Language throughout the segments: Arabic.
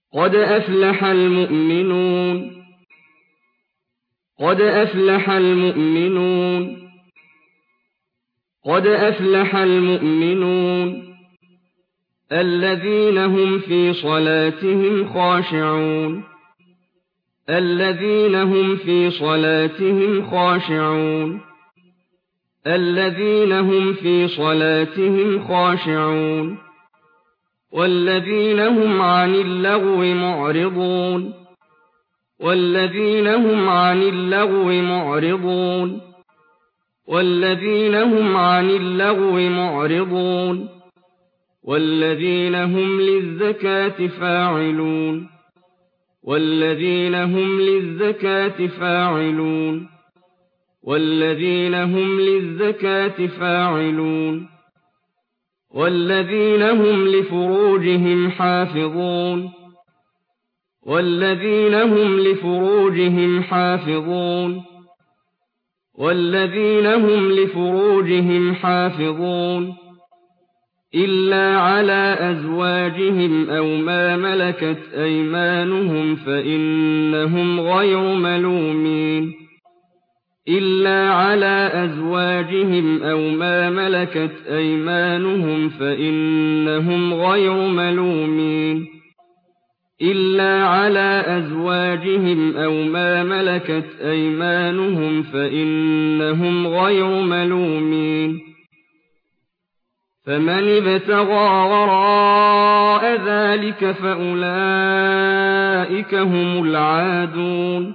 قد أفلح المؤمنون قد أفلح المؤمنون قد أفلح المؤمنون الذين هم في صلاتهم خاشعون الذين هم في صلاتهم خاشعون الذين هم في صلاتهم خاشعون والذين هم عن اللغو معرضون والذين هم عن اللغو معرضون والذين هم عن اللغو معرضون والذين هم للزكاة فاعلون والذين هم للزكاة فاعلون والذين هم للزكاة فاعلون والذين هم لفروجهم حافظون والذين هم لفروجهم حافظون والذين هم لفروجهم حافظون إلا على أزواجهم أو ما ملكت أيمانهم فإنهم غير ملومين إلا على أزواجهم أو ما ملكت أيمانهم فإنهم غير ملومين إلا على أزواجهم أو ما ملكت أيمانهم فإنهم غير ملومين فمن ابتغى وراء ذلك فأولئك هم العادون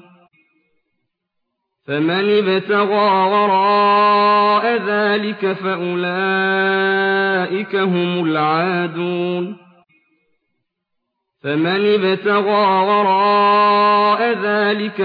فمن ابتغى وراء ذلك فأولئك هم العادون فمن ابتغى وراء ذلك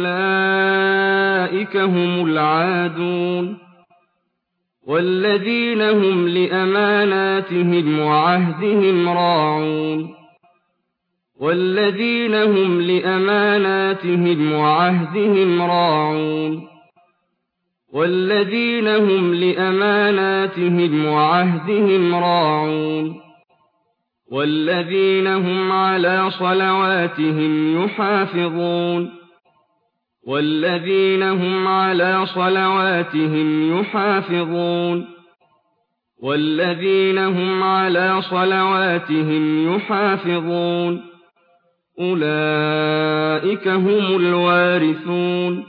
فأولئك هم العادون والذين هم لأماناتهم وعهدهم راعون والذين هم لأماناتهم وعهدهم راعون والذين هم لأماناتهم وعهدهم راعون والذين هم على صلواتهم يحافظون والذين هم على صلواتهم يحافظون والذين هم على صلواتهم يحافظون أولئك هم الوارثون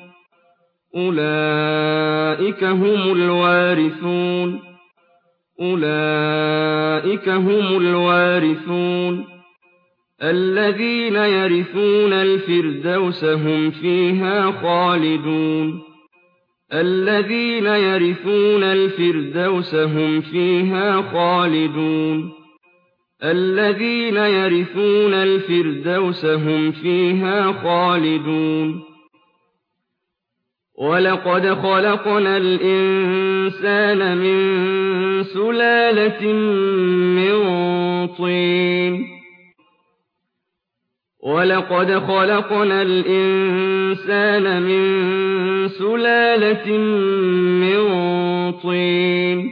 أولئك هم الوارثون أولئك هم الوارثون الذين يرثون الفردوس هم فيها خالدون الذين يرثون الفردوس هم فيها خالدون الذين يرثون الفردوس هم فيها خالدون ولقد خلقنا الإنسان من سلالة من طين ولقد خلقنا الإنسان من سلالة من طين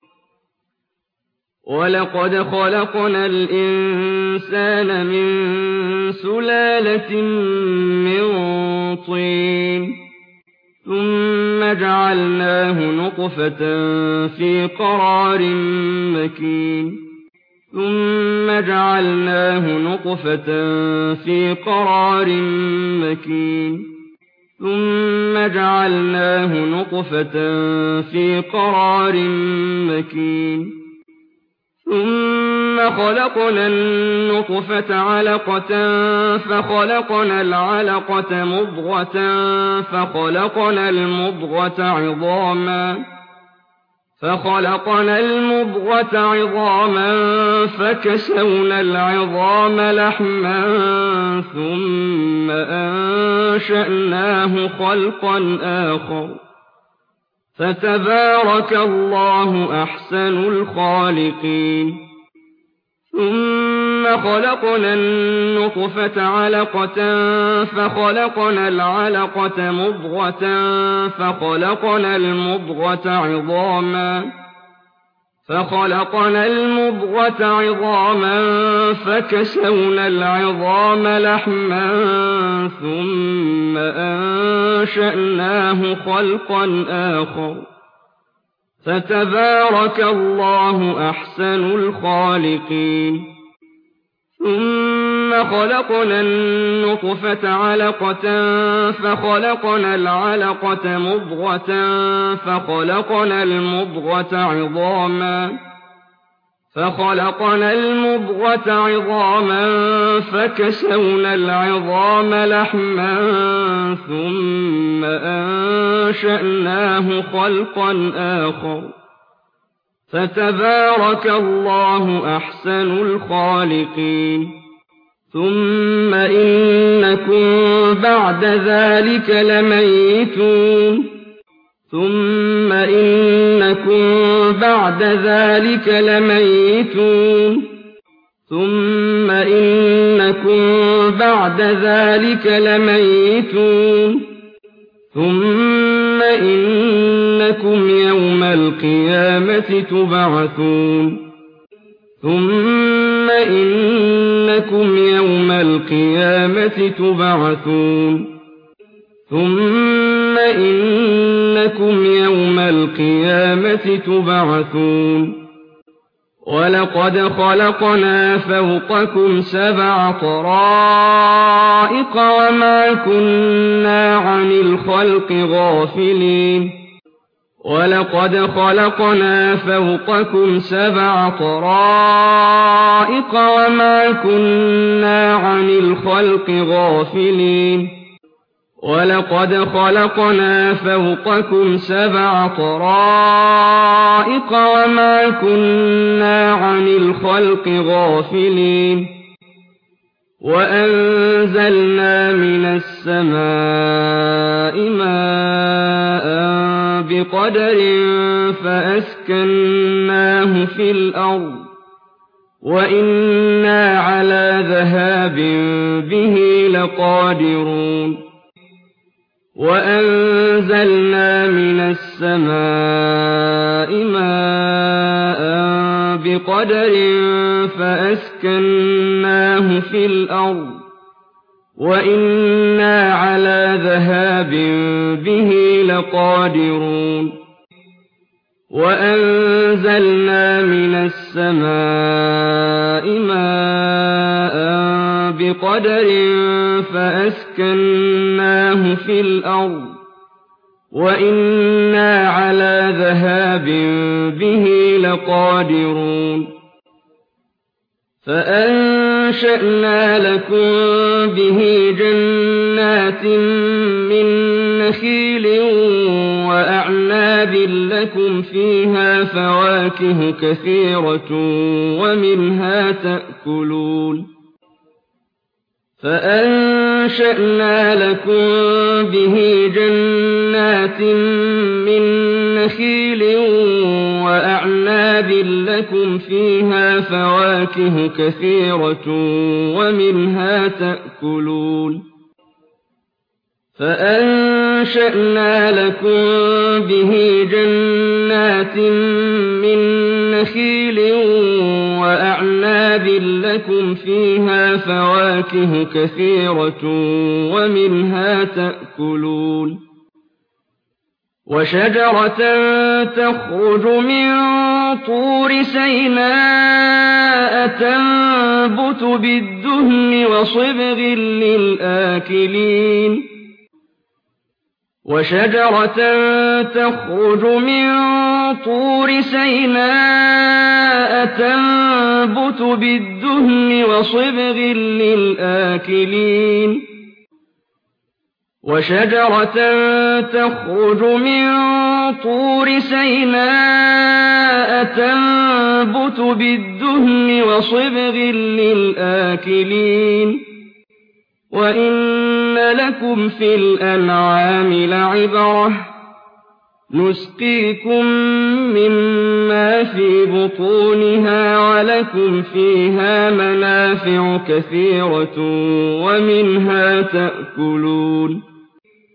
ولقد خلقنا الإنسان من سلالة من طين ثم جعلناه نطفة في قرار مكين ثم جعلناه نطفة في قرار مكين ثم جعلناه نطفة في قرار مكين ثم خلقنا النطفة علقة فخلقنا العلقة مضغة فخلقنا المضغة عظاما فكسونا العظام لحما ثم أنشأناه خلقا آخر فتبارك الله أحسن الخالقين ثم خلقنا النطفة علقة فخلقنا العلقة مضغة فخلقنا المضغة عظاما فخلقنا المضغة عظاما فكسونا العظام لحما ثم أنشأناه خلقا آخر فتبارك الله أحسن الخالقين ثم خلقنا النطفة علقة فخلقنا العلقة مضغة فخلقنا المضغة عظاما فكسونا العظام لحما ثم أنشأناه خلقا آخر فتبارك الله أحسن الخالقين ثم إنكم بعد ذلك لميتون ثم إنكم يوم القيامة تبعثون ولقد خلقنا فوقكم 7 طرائق وما كنا عن الخلق غافلين وأنزلنا من السماء ماء بقدر فأسكناه في الأرض وإنا على ذهاب به لقادرون وأنزلنا من السماء ماء بقدر فأسكناه في الأرض وإنا على ذهاب به لقادرون وأنزلنا من السماء ماء بقدر فأسكناه في الأرض وإنا على ذهاب به لقادرون فأنشأنا لكم به جنات من نخيل وأعناب لكم فيها فواكه كثيرة ومنها تأكلون فأنشأنا لكم به جنات من نخيل وأعناب لكم فيها فواكه كثيرة ومنها تأكلون وشجرة تخرج من طور سيناء تنبت بالدهن وصبغ للآكلين وشجرة تخرج من طور سيناء تنبت بالدهن وصبغ للآكلين وإن لكم في الأنعام لعبرة نسقيكم مما في بطونها ولكم فيها منافع كثيرة ومنها تأكلون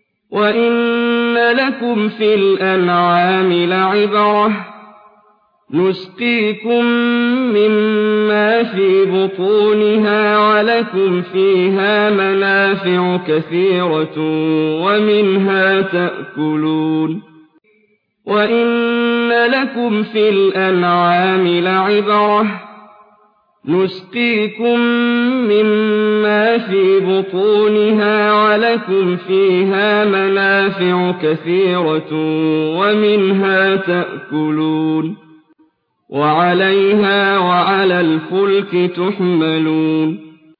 وإن لكم في الأنعام لعبرة نسقيكم مما في بطونها ولكم فيها منافع كثيرة ومنها تأكلون وإن لكم في الأنعام لعبرة نسقيكم مما في بطونها ولكم فيها منافع كثيرة ومنها تأكلون وعليها وعلى الفلك تحملون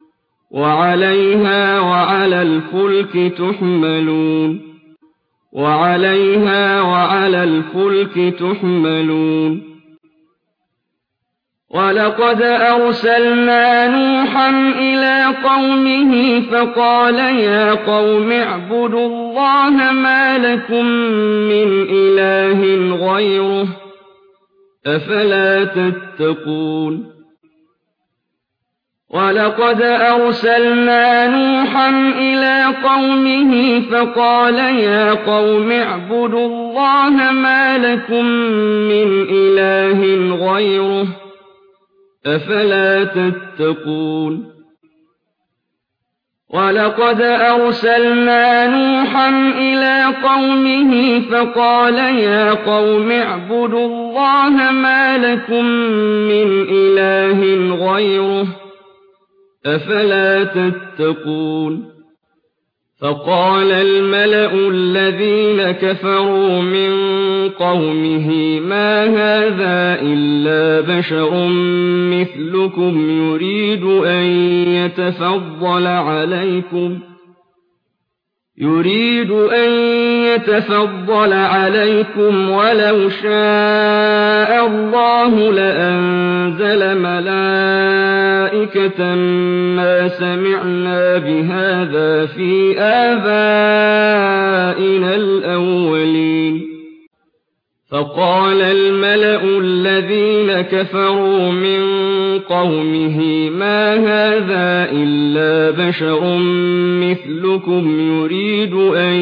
ولقد أرسلنا نوحا إلى قومه فقال يا قوم اعبدوا الله ما لكم من إله غيره أفلا تتقون ولقد أرسلنا نوحا إلى قومه فقال يا قوم اعبدوا الله ما لكم من إله غيره أفلا تتقون ولقد أرسلنا نوحا إلى قومه فقال يا قوم اعبدوا الله ما لكم من إله غيره أفلا تتقون فقال الملأ الذين كفروا من قومه ما هذا إلا بشر مثلكم يريد أن يتفضل عليكم ولو شاء الله لأنزل ملائكة ما سمعنا بهذا في آبائنا الأولين فقال الملأ الذين كفروا من قومه ما هذا إلا بشر مثلكم يريد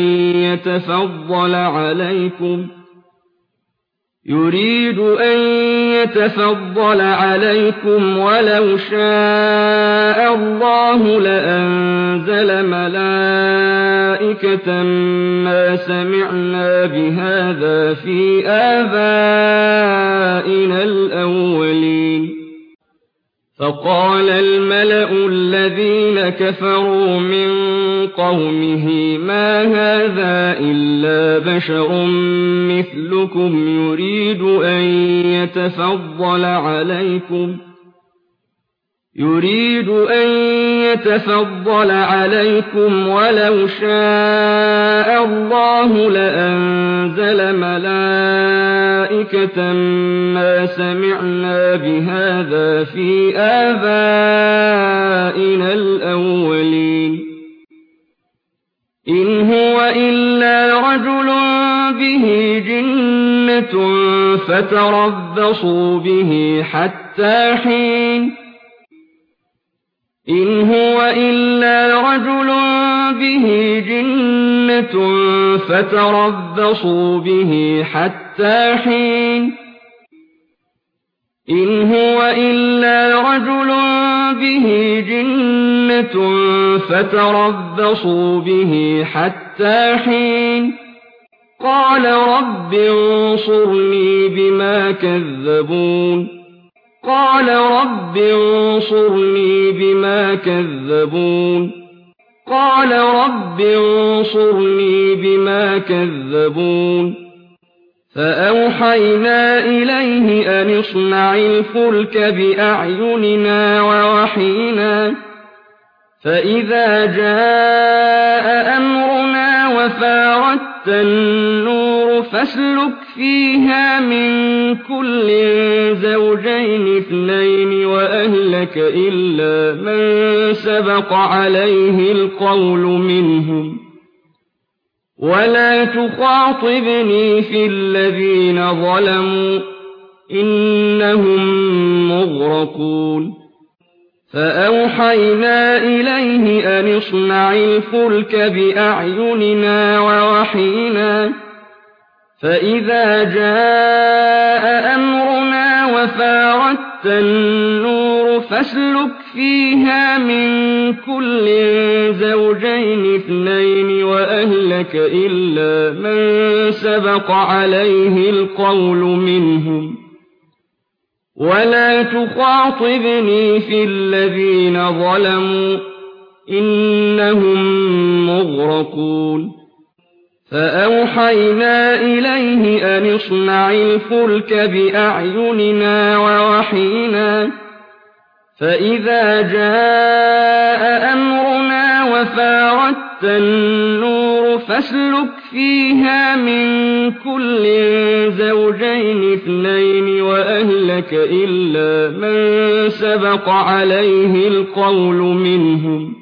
أن يتفضل عليكم ولو شاء الله لأنزل ملائكة ما سمعنا بهذا في آبائنا الأولين فقال الملأ الذين كفروا من قومه ما هذا إلا بشر مثلكم يريد أن يتفضل عليكم ولو شاء الله لأنزل ملائكة ما سمعنا بهذا في آبائنا الأولين إن هو إلا رجل به جنة فتربصوا به حتى حين قال رب انصرني بما كذبون فأوحينا إليه أن اصنع الفلك بأعيننا ووحينا فإذا جاء أمرنا وفاردت النور فاسلك فيها من كل زوجين اثنين وأهلك إلا من سبق عليه القول منهم ولا تخاطبني في الذين ظلموا إنهم مغرقون فأوحينا إليه أن اصنع الفلك بأعيننا ووحينا فإذا جاء أمرنا وفاردت النور فاسلك فيها من كل زوجين اثنين وأهلك إلا من سبق عليه القول منهم ولا تخاطبني في الذين ظلموا إنهم مغرقون فأوحينا إليه أن اصنع الفلك بأعيننا ووحينا فإذا جاء أمرنا وفاردت النور فاسلك فيها من كل زوجين اثنين وأهلك إلا من سبق عليه القول منهم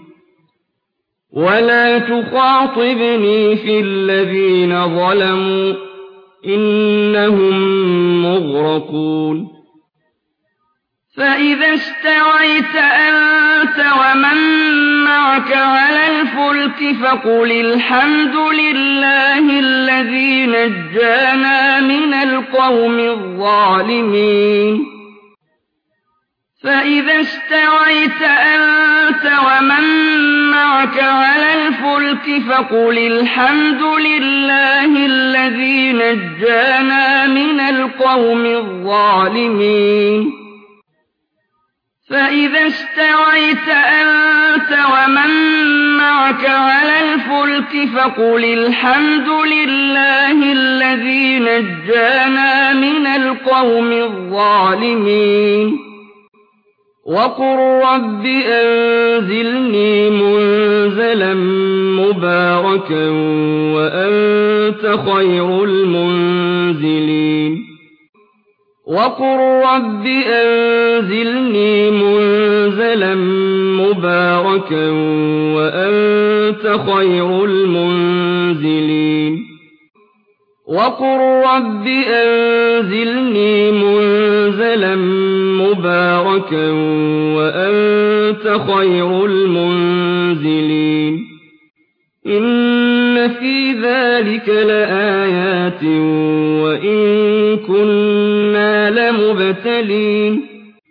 ولا تخاطبني في الذين ظلموا إنهم مغرقون فإذا استويت أنت ومن معك على الفلك فقل الحمد لله الذي نجانا من القوم الظالمين فإذا استويت أنت ومن معك على الفلك فقل الحمد لله الذي نجانا من القوم الظالمين فإذا استويت أنت ومن معك على الفلك فقل الحمد لله الذي نجانا من القوم الظالمين وقل رب أنزلني منزلا مباركا وأنت خير المنزلين وقل رب أنزلني منزلا مباركا وأنت خير المنزلين وقل رب أنزلني منزلا مباركا وأنت خير المنزلين إن في ذلك لآيات وإن كنا لمبتلين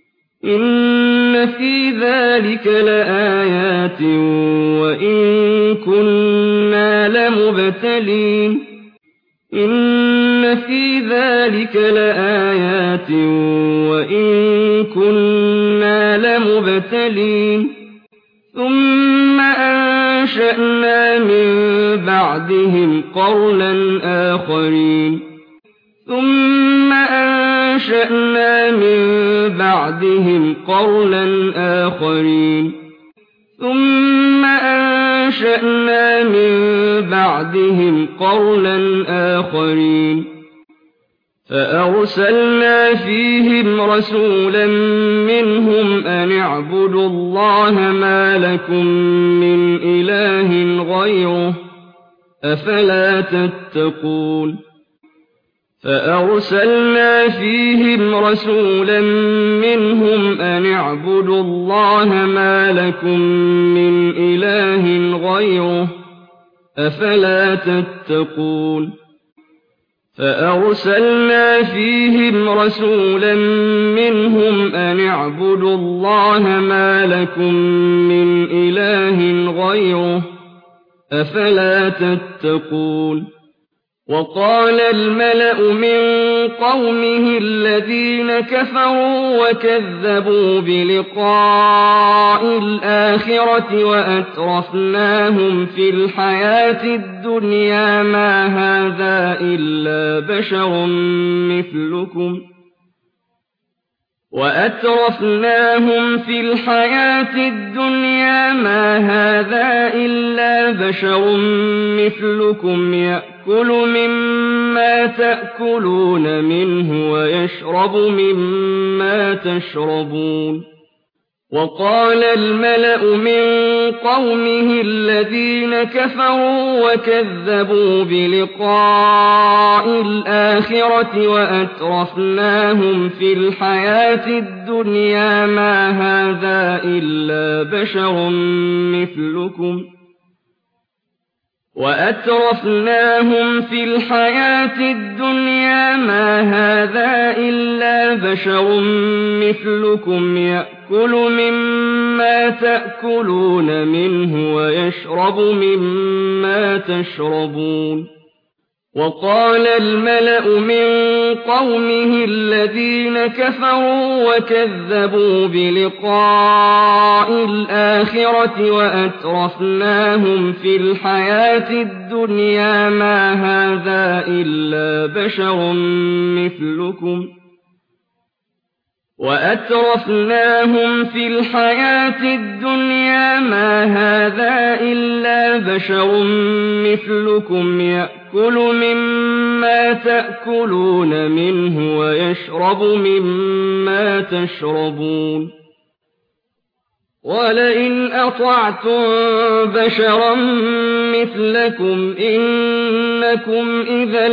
إن في ذلك لآيات وإن كنا لمبتلين إن في ذلك لآيات وإن كنا لمبتلين ثم أنشأنا من بعدهم قرنا آخرين ثم أنشأنا من بعدهم قرنا آخرين ثم أنشأنا من بعدهم قرنا آخرين فأرسلنا فيهم رسولا منهم أن اعبدوا الله ما لكم من إله غيره أفلا تتقون فأرسلنا فيهم رسولا منهم أن اعبدوا الله ما لكم من إله غيره أفلا تتقون فأرسلنا فيهم رسولا منهم أن اعبدوا الله ما لكم من إله غيره أفلا تتقون وقال الملأ من قومه الذين كفروا وكذبوا بلقاء الآخرة وأترفناهم في الحياة الدنيا ما هذا إلا بشر مثلكم وأترفناهم في الحياة الدنيا ما هذا إلا بشر مثلكم يأكل مما تأكلون منه ويشرب مما تشربون وقال الملأ من قومه الذين كفروا وكذبوا بلقاء الآخرة وأترفناهم في الحياة الدنيا ما هذا إلا بشر مثلكم وَأَتْرَفْنَاهُمْ فِي الْحَيَاةِ الدُّنْيَا مَا هَٰذَا إِلَّا بَشَرٌ مِّثْلُكُمْ يَأْكُلُ مِمَّا تَأْكُلُونَ مِنْهُ وَيَشْرَبُ مِمَّا تَشْرَبُونَ وَقَالَ الْمَلَأُ مِن قَوْمِهِ الَّذِينَ كَفَرُوا وَكَذَّبُوا بِلِقَاءِ الْآخِرَةِ وَأَتْرَفْنَاهُمْ فِي الْحَيَاةِ الدُّنْيَا مَا هَٰذَا إِلَّا بَشَرٌ مِّثْلُكُمْ يَأْكُلُ مِمَّا تَأْكُلُونَ مِنْهُ وَيَشْرَبُ مِمَّا تَشْرَبُونَ وَلَئِنْ أَطَعْتُم بَشَرًا مِّثْلَكُمْ إِنَّكُمْ إِذًا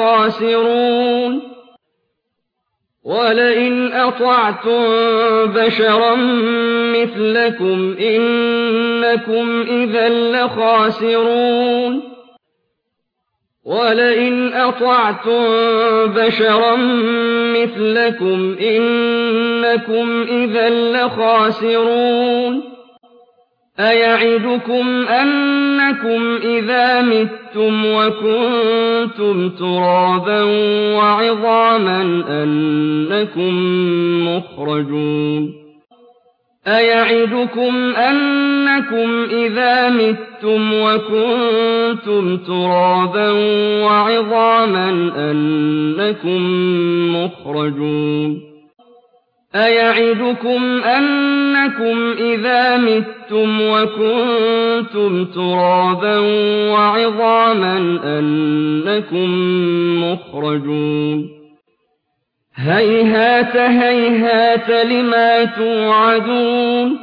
لَّخَاسِرُونَ أَيَعِدُكُمْ أَنَّكُمْ إِذَا مِتُّمْ وَكُنتُمْ تُرَابًا وَعِظَامًا أَنَّكُم مُّخْرَجُونَ هَيْهَاتَ هَيْهَاتَ لِمَا تُوعَدُونَ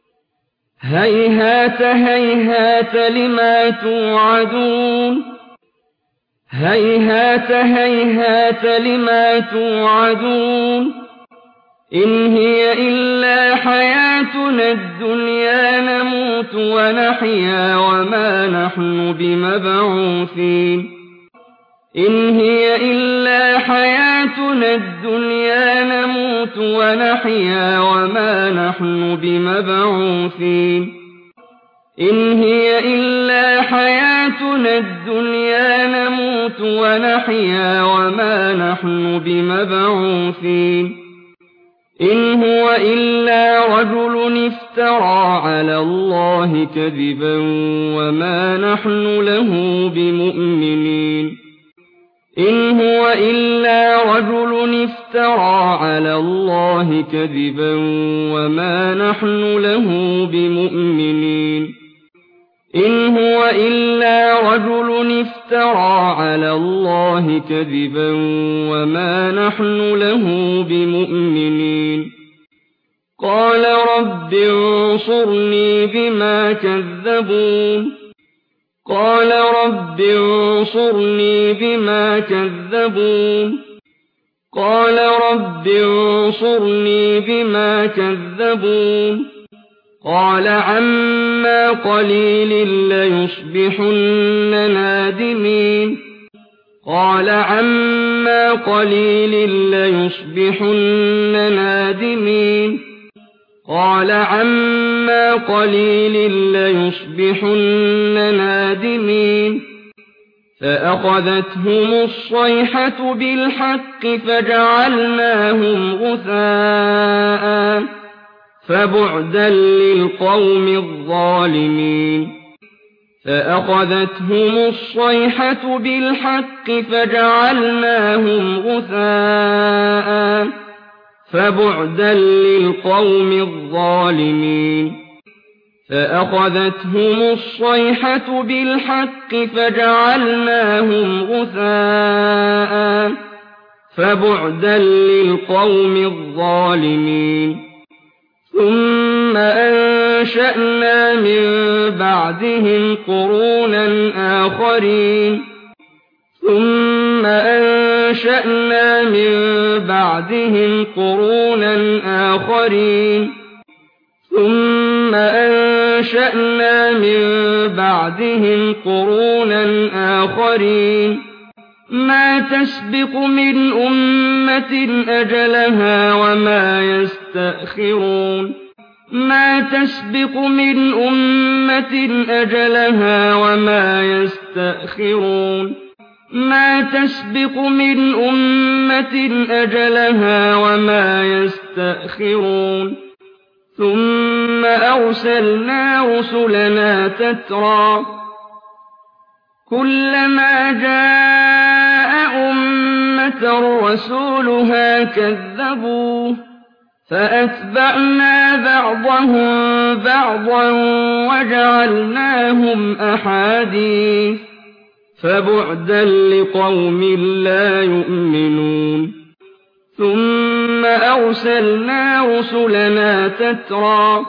إِنْ هِيَ إِلَّا حَيَاتُنَا الدُّنْيَا نَمُوتُ وَنَحْيَا وَمَا نَحْنُ بِمَبْعُوثِينَ إِنْ هُوَ إِلَّا رَجُلٌ افْتَرَىٰ عَلَى اللَّهِ كَذِبًا وَمَا نَحْنُ لَهُ بِمُؤْمِنِينَ قَالَ رَبِّ انصُرْنِي بِمَا كَذَّبُونِ قَالَ عَمَّا قَلِيلٍ لَّيُصْبِحُنَّ نَادِمِينَ فَأَخَذَتْهُمُ الصَّيْحَةُ بِالْحَقِّ فَجَعَلْنَاهُمْ غُثَاءً ۚ فَبُعْدًا لِّلْقَوْمِ الظَّالِمِينَ فَأَخَذَتْهُمُ الصَّيْحَةُ بِالْحَقِّ فَجَعَلْنَاهُمْ غُثَاءً ۚ فَبُعْدًا لِّلْقَوْمِ الظَّالِمِينَ ثُمَّ أَنشَأْنَا مِن بَعْدِهِمْ قُرُونًا آخَرِينَ أنشأنا من بعدهم قرونا آخرين ما تسبق من أمة أجلها وما يستأخرون ما تسبق من أمة أجلها وما يستأخرون ما تسبق من أمة أجلها وما يستأخرون ثم أرسلنا رسلنا تترى كلما جاء أمة رسولها كذبوه فأتبعنا بعضهم بعضا وجعلناهم أحاديث فبعدا لقوم لا يؤمنون ثم أرسلنا رسلنا تترى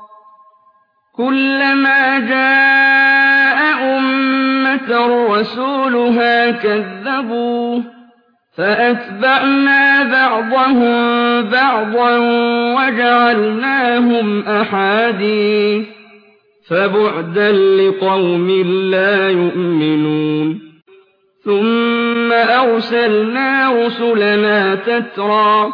كلما جاء أمة رسولها كذبوه فأتبعنا بعضهم بعضا وجعلناهم أحاديث فبعدا لقوم لا يؤمنون ثم أرسلنا رسلنا تترى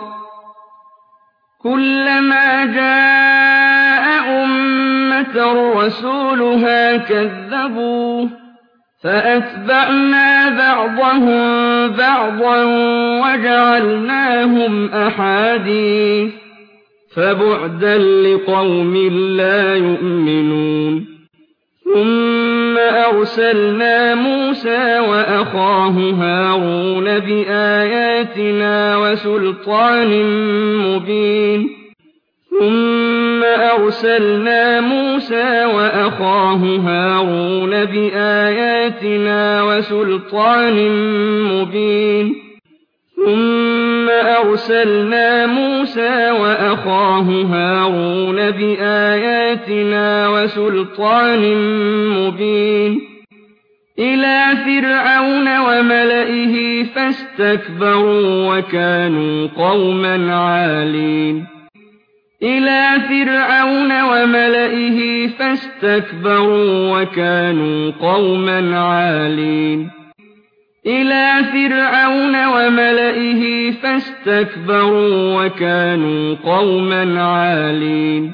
كلما جاء أمة رسولها كذبوه فأتبعنا بعضهم بعضا وجعلناهم أحاديث فبعدا لقوم لا يؤمنون ثم أرسلنا موسى وأخاه هارون بآياتنا وسلطان مبين ثم أرسلنا موسى وأخاه هارون بآياتنا وسلطان مبين ثم أرسلنا موسى وأخاه هارون بآياتنا وسلطان مبين إلى فرعون وملئه فاستكبروا وكانوا قوما عالين إلى فرعون وملئه فاستكبروا وكانوا قوما عالين إلى فرعون وملئه فاستكبروا وكانوا قوما عالين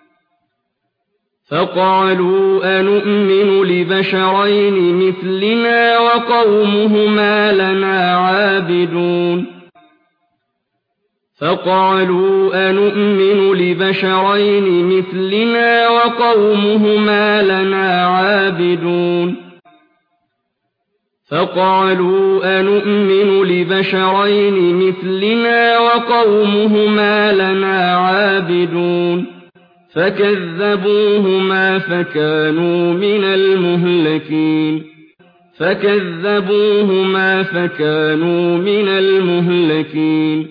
فقالوا أنؤمن لبشرين مثلنا وقومهما لنا عابدون فقالوا أنؤمن لبشرين مثلنا وقومهما لنا عابدون فقالوا أنؤمن لبشرين مثلنا وقومهما لنا عابدون فكذبوهما فكانوا من المهلكين فكذبوهما فكانوا من المهلكين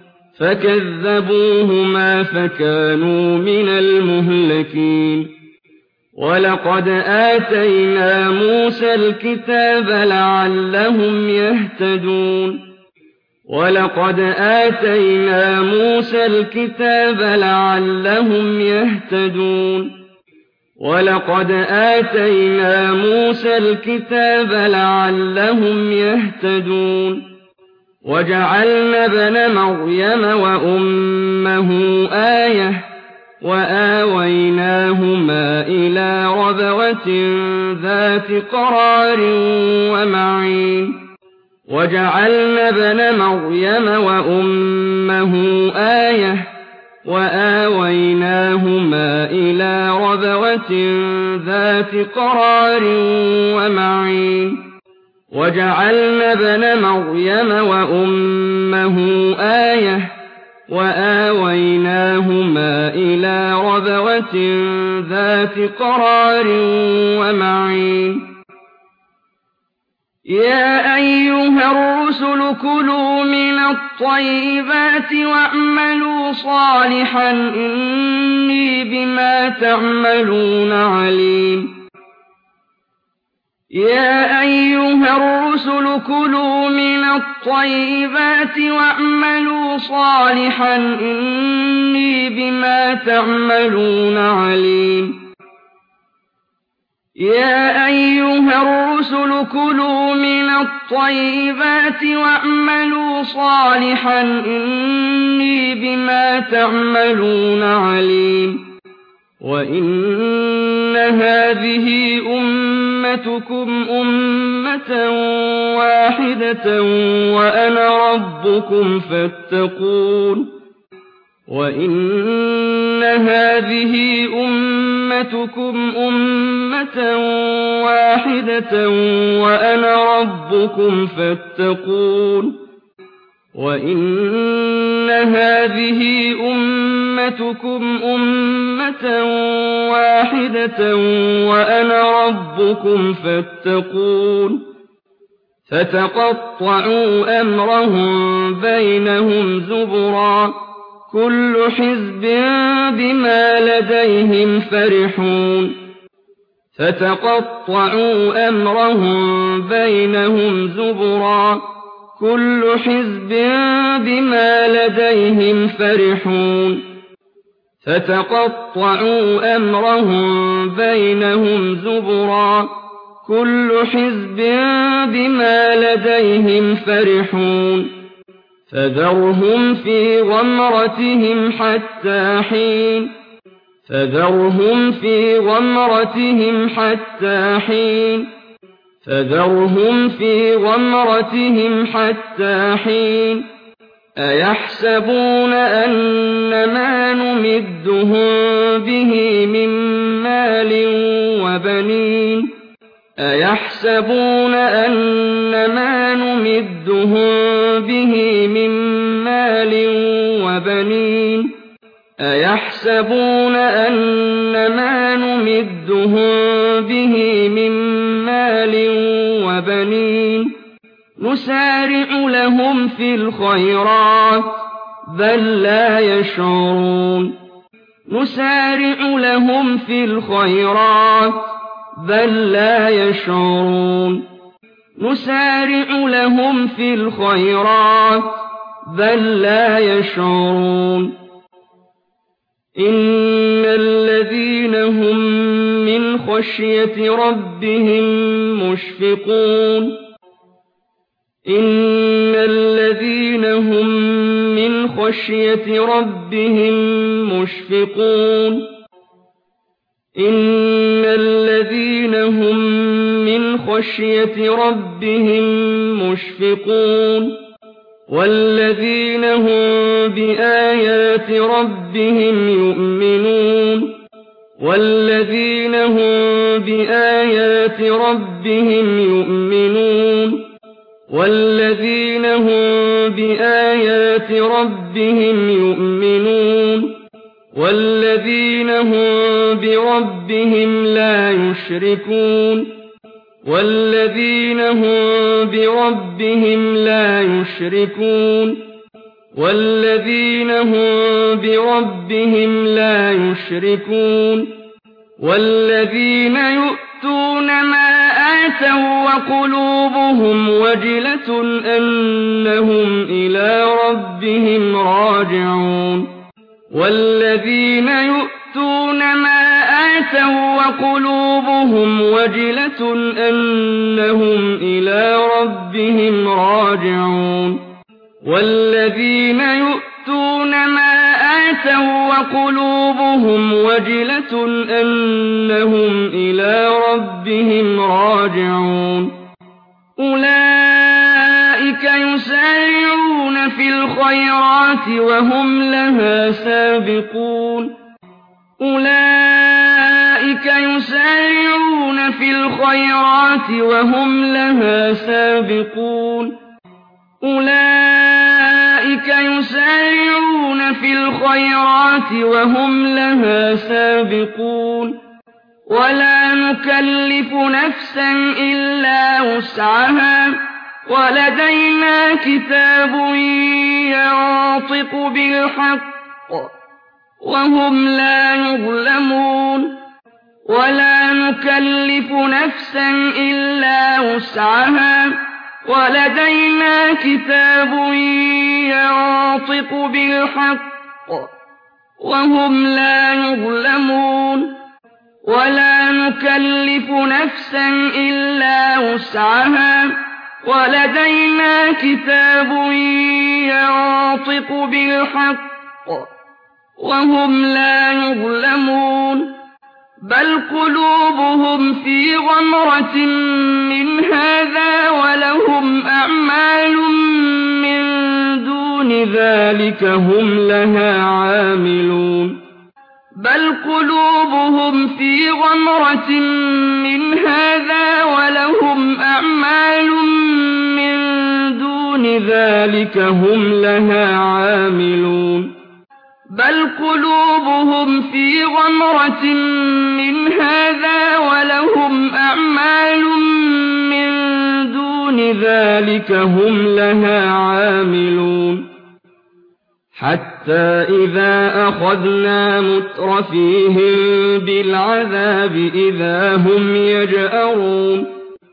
فكذبوهما فكانوا من المهلكين ولقد آتينا موسى الكتاب لعلهم يهتدون ولقد آتينا موسى الكتاب لعلهم يهتدون ولقد آتينا موسى الكتاب لعلهم يهتدون وجعلنا ابن مريم وأمه آية وآويناهما إلى ربوة ذات قرار ومعين وجعلنا ابن مريم وأمه آية وآويناهما إلى ربوة ذات قرار ومعين وجعلنا ابن مريم وأمه آية وآويناهما إلى ربوة ذات قرار ومعين يا أيها الرسل كلوا من الطيبات واعملوا صالحا إني بما تعملون عليم يا أيها الرسل كلوا من الطيبات واعملوا صالحا إني بما تعملون عليم يَا أَيُّهَا الرُّسُلُ كُلُوا مِنَ الطَّيِّبَاتِ وَاعْمَلُوا صَالِحًا إِنِّي بِمَا تَعْمَلُونَ عَلِيمٌ وَإِنَّ هَٰذِهِ أُمَّتُكُمْ أُمَّةً وَاحِدَةً وَأَنَا رَبُّكُمْ فَاتَّقُونِ وَإِنَّ هَٰذِهِ أُمَّتُكُمْ أُمَّةً وَاحِدَةً وَأَنَا رَبُّكُمْ فَاتَّقُونِ وَإِنَّ هَٰذِهِ أُمَّتُكُمْ أُمَّةً وَاحِدَةً وَأَنَا رَبُّكُمْ فَاتَّقُونِ فَتَقَطَّعُوا أَمْرَهُم بَيْنَهُمْ زُبُرًا ۖ كُلُّ حِزْبٍ بِمَا لَدَيْهِمْ فَرِحُونَ فَتَقَطَّعُوا أَمْرَهُم بَيْنَهُمْ زُبُرًا ۖ كُلُّ حِزْبٍ بِمَا لَدَيْهِمْ فَرِحُونَ فَتَقَطَّعُوا أَمْرَهُم بَيْنَهُمْ زُبُرًا ۖ كُلُّ حِزْبٍ بِمَا لَدَيْهِمْ فَرِحُونَ فَذَرْهُمْ فِي غَمْرَتِهِمْ حَتَّىٰ حِينٍ فَذَرْهُمْ فِي غَمْرَتِهِمْ حَتَّىٰ حِينٍ فَذَرْهُمْ فِي غَمْرَتِهِمْ حَتَّىٰ حِينٍ أَيَحْسَبُونَ أَنَّمَا نُمِدُّهُم بِهِ مِن مَّالٍ وَبَنِينَ أَيَحْسَبُونَ أَنَّمَا نُمِدُّهُم بِهِ مِن مَّالٍ وَبَنِينَ أَيَحْسَبُونَ أَنَّمَا نُمِدُّهُم بِهِ مِن مَّالٍ وَبَنِينَ نُسَارِعُ لَهُمْ فِي الْخَيْرَاتِ بَل لَّا يَشْعُرُونَ نُسَارِعُ لَهُمْ فِي الْخَيْرَاتِ بَل لَّا يَشْعُرُونَ نُسَارِعُ لَهُمْ فِي الْخَيْرَاتِ بَل لَّا يَشْعُرُونَ إِنَّ الَّذِينَ هُم مِّنْ خَشْيَةِ رَبِّهِم مُّشْفِقُونَ إِنَّ الَّذِينَ هُم مِّنْ خَشْيَةِ رَبِّهِم مُّشْفِقُونَ إِنَّ الَّذِينَ هُم مِّنْ خَشْيَةِ رَبِّهِم مُّشْفِقُونَ وَالَّذِينَ هُم بِآيَاتِ رَبِّهِمْ يُؤْمِنُونَ وَالَّذِينَ هُم بِآيَاتِ رَبِّهِمْ يُؤْمِنُونَ وَالَّذِينَ هُم بِآيَاتِ رَبِّهِمْ يُؤْمِنُونَ وَالَّذِينَ هُم بِرَبِّهِمْ لَا يُشْرِكُونَ وَالَّذِينَ هُم بِرَبِّهِمْ لَا يُشْرِكُونَ وَالَّذِينَ هُم بِرَبِّهِمْ لَا يُشْرِكُونَ وَالَّذِينَ يُؤْتُونَ مَا آتَوا وَّقُلُوبُهُمْ وَجِلَةٌ أَنَّهُمْ إِلَىٰ رَبِّهِمْ راجعون وَالَّذِينَ يُؤْتُونَ مَا آتَوا وَّقُلُوبُهُمْ وَجِلَةٌ أَنَّهُمْ إِلَىٰ رَبِّهِمْ راجعون وَالَّذِينَ يُؤْتُونَ مَا آتَوا وَّقُلُوبُهُمْ وَجِلَةٌ أَنَّهُمْ إِلَىٰ رَبِّهِمْ راجعون أُولَٰئِكَ يُسَارِعُونَ فِي الْخَيْرَاتِ وَهُمْ لَهَا سَابِقُونَ أُولَٰئِكَ يُسَارِعُونَ فِي الْخَيْرَاتِ وَهُمْ لَهَا سَابِقُونَ أُولَٰئِكَ يُسَارِعُونَ فِي الْخَيْرَاتِ وَهُمْ لَهَا سَابِقُونَ وَلَا نُكَلِّفُ نَفْسًا إِلَّا وُسْعَهَا وَلَدَيْنَا كِتَابٌ يَنطِقُ بِالْحَقِّ وَهُمْ لَا يُظْلَمُونَ وَلَا نُكَلِّفُ نَفْسًا إِلَّا وُسْعَهَا وَلَدَيْنَا كِتَابٌ يَنطِقُ بِالْحَقِّ وَهُمْ لَا يُظْلَمُونَ ولا نكلف نفسا إلا وسعها ولدينا كتاب ينطق بالحق وهم لا يظلمون بل قلوبهم في غمرة من هذا ولهم أعمال من دون ذلك هم لها عاملون بل قلوبهم في غمرة من هذا ولهم أعمال من دون ذلك هم لها عاملون بل قلوبهم في غمرة من هذا ولهم أعمال من دون ذلك هم لها عاملون حتى إذا أخذنا مترفيهم بالعذاب إذا هم يجأرون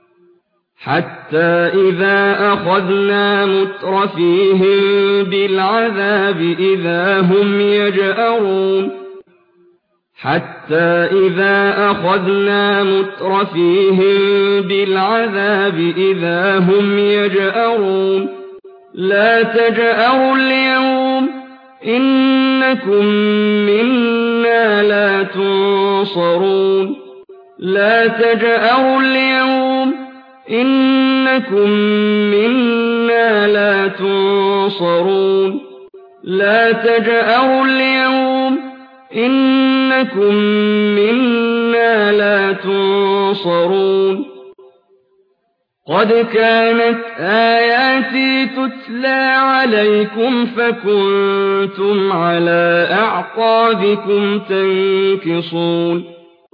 حتى إذا أخذنا مترفيهم بالعذاب إذا هم يجأرون حتى إذا أخذنا مترفيهم بالعذاب إذا هم يجأرون لا تجأروا اليوم إنكم منا لا تنصرون لا تجأروا اليوم إنكم منا لا تنصرون لا تجأروا اليوم إنكم منا لا تنصرون قد كانت آياتي تتلى عليكم فكنتم على أعقابكم تنكصون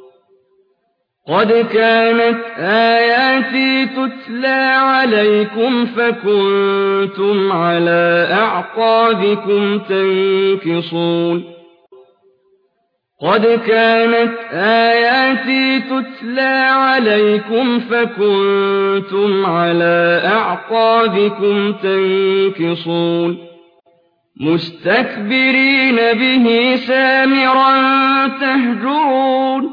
قد كانت آياتي تتلى عليكم فكنتم على أعقابكم تنكصون قد كانت آياتي تتلى عليكم فكنتم على أعقابكم تنكصون مستكبرين به سامرا تهجرون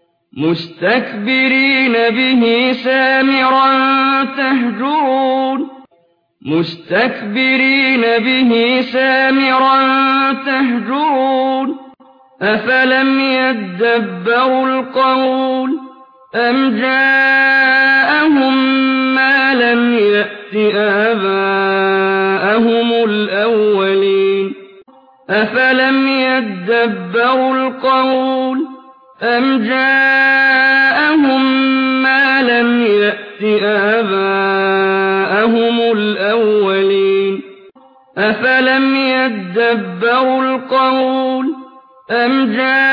مستكبرين به سامرا تهجرون مستكبرين به سامرا تهجرون أفلم يدبروا القول أم جاءهم ما لم يأت آباءهم الأولين أفلم يدبروا القول أم جاءهم ما لم يأت آباءهم الأولين أفلم يدبروا القول أم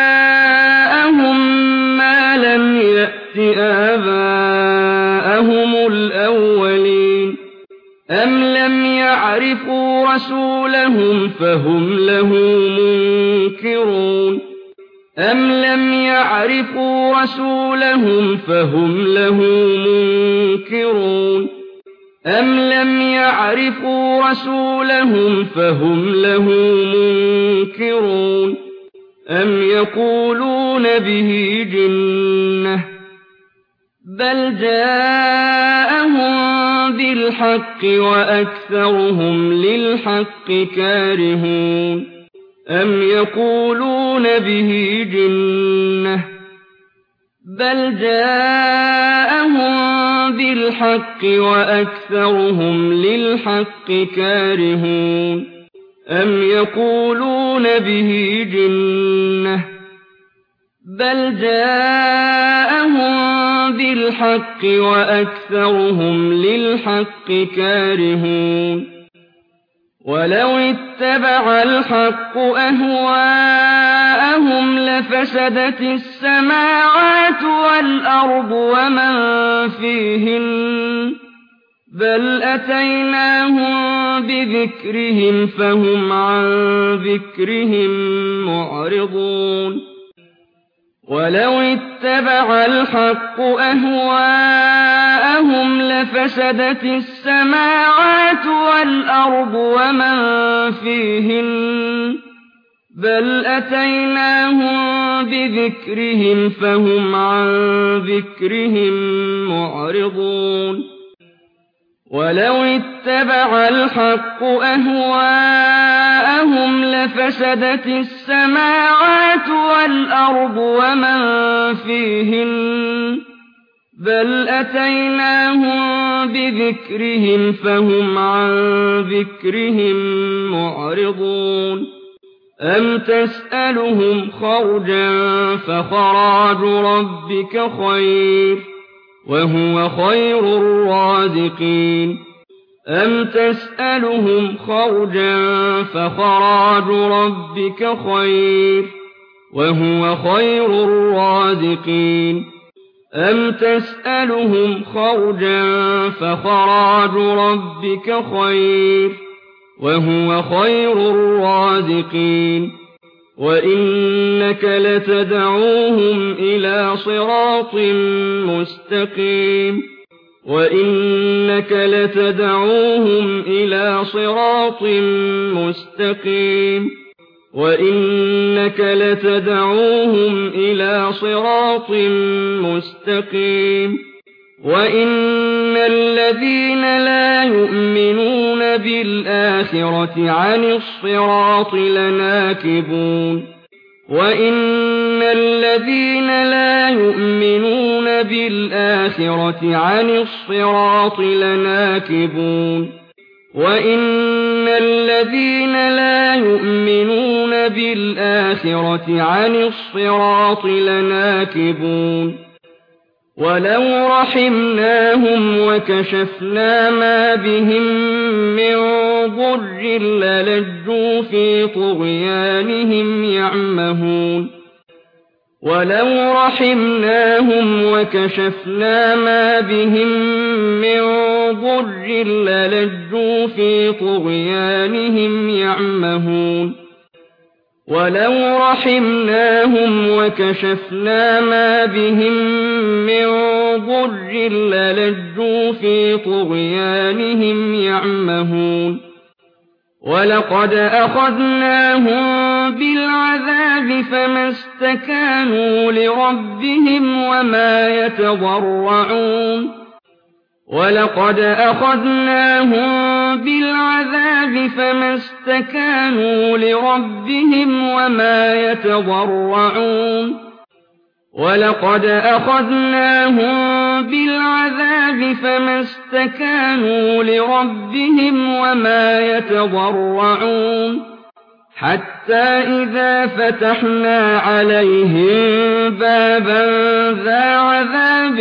جاءهم ما لم يأت آباءهم الأولين أم لم يعرفوا رسولهم فهم له منكرون أم لم يعرفوا رسولهم فهم له منكرون أم لم يعرفوا رسولهم فهم له منكرون أم يقولون به جنة بل جاءهم بالحق وأكثرهم للحق كارهون أم يقولون به جنة بل جاءهم بالحق وأكثرهم للحق كارهون أم يقولون به جنة بل جاءهم بالحق وأكثرهم للحق كارهون ولو اتبع الحق أهواءهم لفسدت السماوات والأرض ومن فيهن بل أتيناهم بذكرهم فهم عن ذكرهم معرضون ولو اتبع الحق أهواءهم لفسدت السماوات والأرض ومن فيهن بل أتيناهم بذكرهم فهم عن ذكرهم معرضون ولو اتبع الحق أهواءهم لفسدت السماوات والأرض ومن فيهن بل أتيناهم بذكرهم فهم عن ذكرهم معرضون أم تسألهم خرجا فخراج ربك خير وهو خير الرازقين أم تسألهم خرجا فخراج ربك خير وهو خير الرازقين أم تسألهم خرجا فخراج ربك خير وهو خير الرازقين وإنك لتدعوهم إلى صراط مستقيم وإنك لتدعوهم إلى صراط مستقيم وإنك لتدعوهم إلى صراط مستقيم وإن الذين لا يؤمنون بالآخرة عن الصراط لناكبون وإن الذين لا يؤمنون بالآخرة عن الصراط لناكبون وإن الذين لا يؤمنون بالآخرة عن الصراط لناكبون ولو رحمناهم وكشفنا ما بهم من ضر للجوا في طغيانهم يعمهون ولو رحمناهم وكشفنا ما بهم من ضر للجوا في طغيانهم يعمهون ولو رحمناهم وكشفنا ما بهم من ضر للجوا في طغيانهم يعمهون ولقد أخذناهم بالعذاب فما استكانوا لربهم وما يتضرعون ولقد أخذناهم بالعذاب فما استكانوا لربهم وما يتضرعون ولقد أخذناهم بالعذاب فما استكانوا لربهم وما يتضرعون حتى إذا فتحنا عليهم بابا ذا عذاب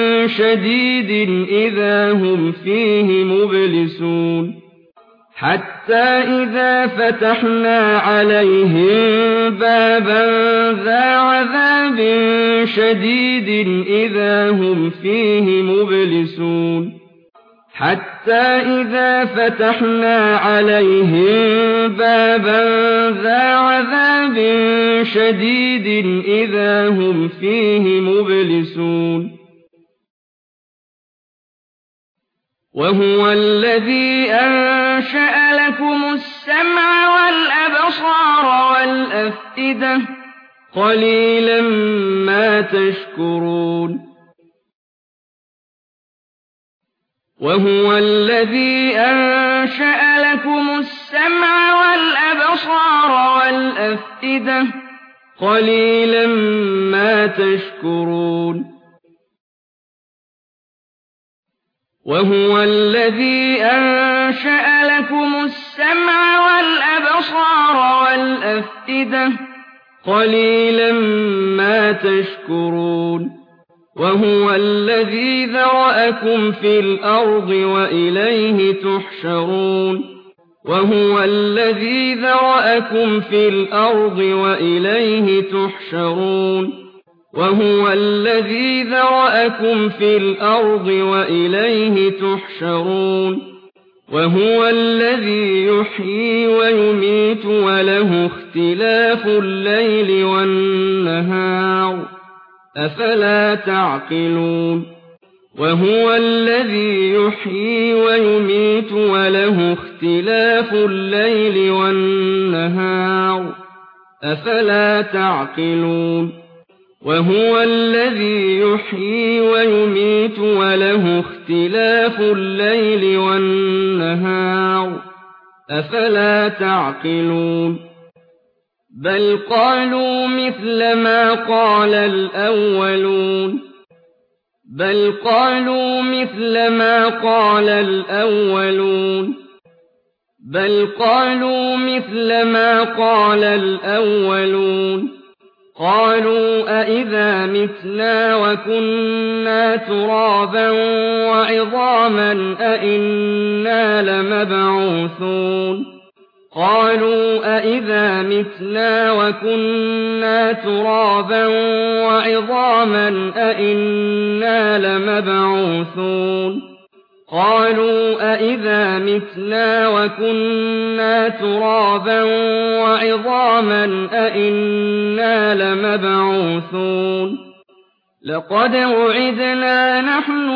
شديد إذا هم فيه مبلسون حتى إذا فتحنا عليهم بابا ذا عذاب شديد إذا هم فيه مبلسون حتى إذا فتحنا عليهم بابا ذا عذاب شديد إذا هم فيه مبلسون وهو الذي أنشأ لكم السمع والأبصار والأفئدة قليلا ما تشكرون وهو الذي أنشأ لكم السمع والأبصار والأفئدة قليلا ما تشكرون وهو الذي أنشأ لكم السمع والأبصار والأفئدة قليلا ما تشكرون وهو الذي ذرأكم في الأرض وإليه تحشرون وهو الذي ذرأكم في الأرض وإليه تحشرون وهو الذي ذرأكم في الأرض وإليه تحشرون وهو الذي يحيي ويميت وله اختلاف الليل والنهار أفلا تعقلون وهو الذي يحيي ويميت وله اختلاف الليل والنهار أفلا تعقلون وهو الذي يحيي ويميت وله اختلاف الليل والنهار أفلا تعقلون بل قالوا مثل ما قال الأولون قالوا أئذا متنا وكنا ترابا وعظاما أئنا لمبعوثون لقد وعدنا نحن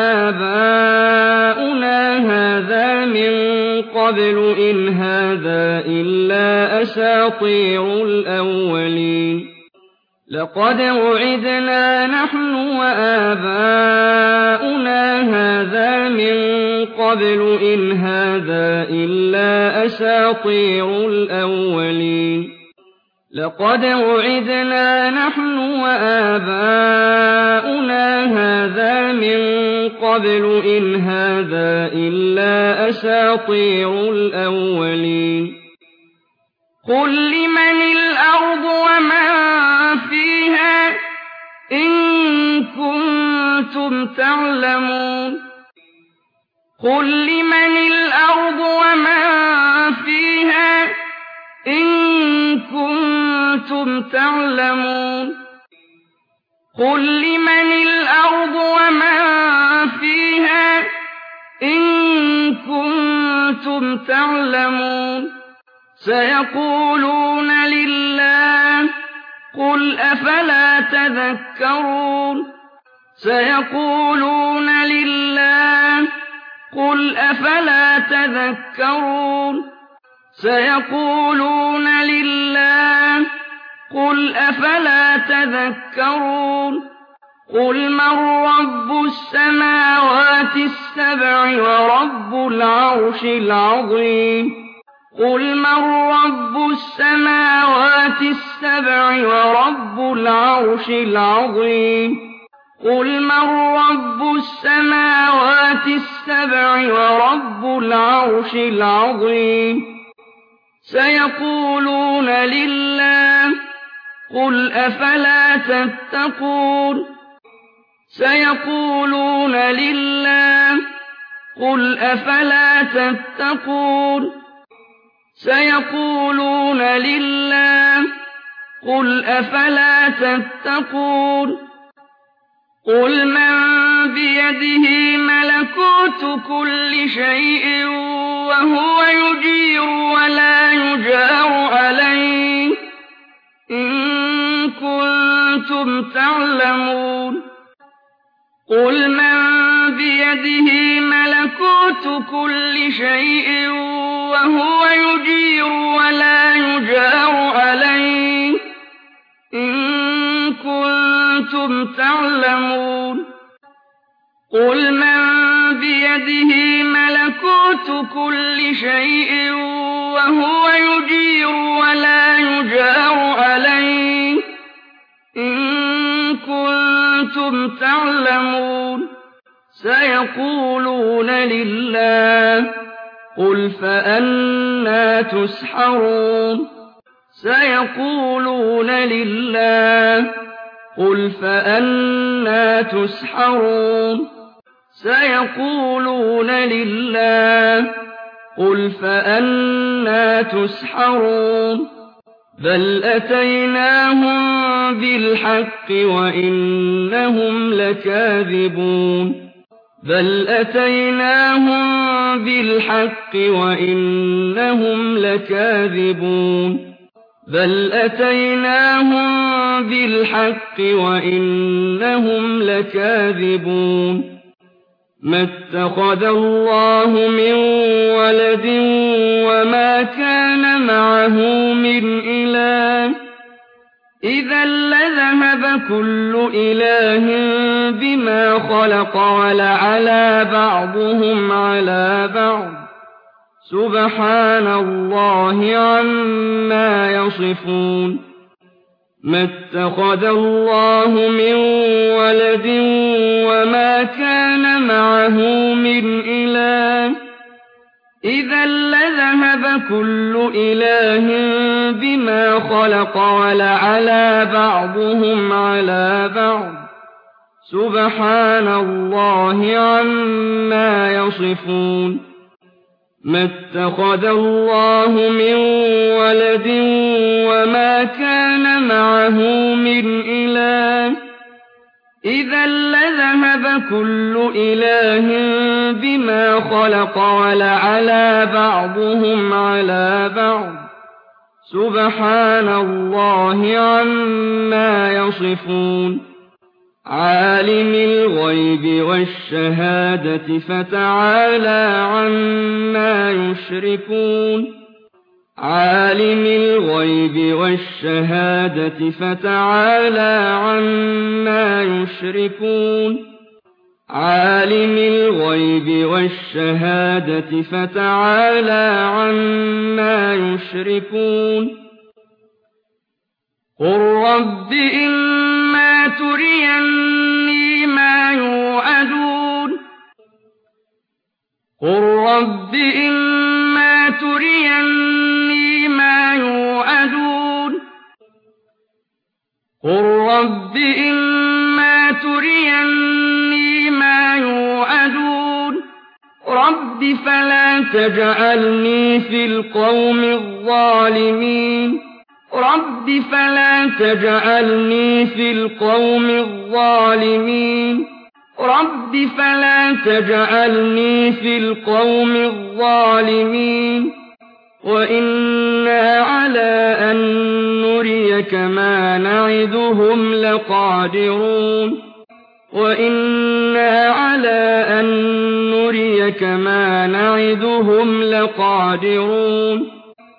وآباؤنا هذا من قبل إن هذا إلا أساطير الأولين قل لمن الأرض ومن فيها إن كنتم تعلمون سيقولون لله قل أفلا تذكرون قل من رب السماوات السبع ورب العرش العظيم سيقولون لله قل أفلا تتقون قل من بيده ملكوت كل شيء وهو يجير ولا يجار عليه إن كنتم تعلمون سيقولون لله قل فأنى تسحرون بل أتيناهم بالحق وإنهم لكاذبون ما اتخذ الله من ولد وما كان معه من إله إذا لذهب كل إله بما خلق ولعلى بعضهم على بعض سبحان الله عما يصفون ما اتخذ الله من ولد وما كان معه من إله إذا لذهب كل إله بما خلق ولعلى بعضهم على بعض سبحان الله عما يصفون ما اتخذ الله من ولد وما كان معه من إله إذا لذهب كل إله بما خلق ولعلى بعضهم على بعض سبحان الله عما يصفون عالم الغيب والشهادة فتعالى عما يشركون عالم الغيب والشهادة فتعالى عما يشركون عالم الغيب والشهادة فتعالى عما يشركون قل رب إما تريني ما يوعدون قل رب إما تريني ما يوعدون قل رب إما تريني ما يوعدون رب فلا تجعلني في القوم الظالمين رب فلا تجعلني في القوم الظالمين رب فلا تجعلني في القوم الظالمين وإنا على أن نريك ما نعدهم لقادرون وإنا على أن نريك ما نعدهم لقادرون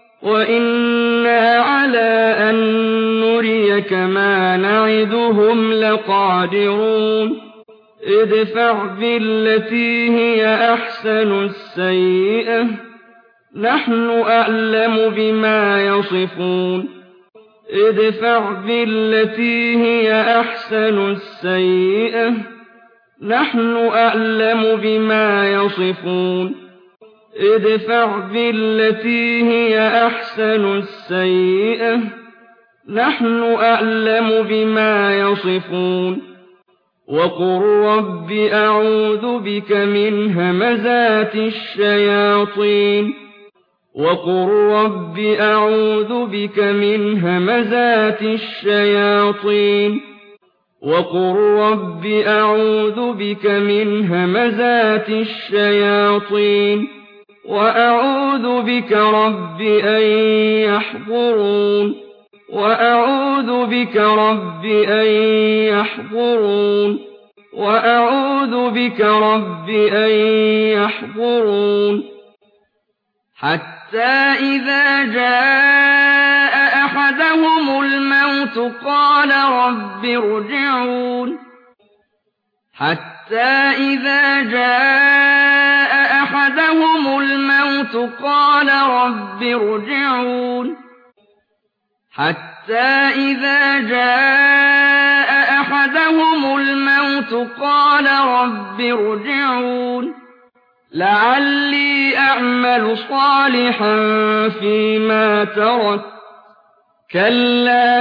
وإنا على أن نريك ما نعدهم لقادرون ادفع بالتي هي أحسن السيئة نحن أعلم بما يصفون ادفع بالتي هي أحسن السيئة نحن أعلم بما يصفون ادفع بالتي هي أحسن السيئة نحن أعلم بما يصفون وقل رب أعوذ بك من همزات الشياطين وقل رب أعوذ بك من همزات الشياطين وقل رب أعوذ بك من همزات الشياطين وأعوذ بك رب أن يحضرون وأعوذ بك رب أن يحضرون وأعوذ بك رب أن يحضرون حتى إذا جاء أحدهم الموت قال رب ارجعون حتى إذا جاء أحدهم الموت قال رب ارجعون حتى إذا جاء أحدهم الموت قال رب ارجعون لعلي أعمل صالحا فيما تركت كلا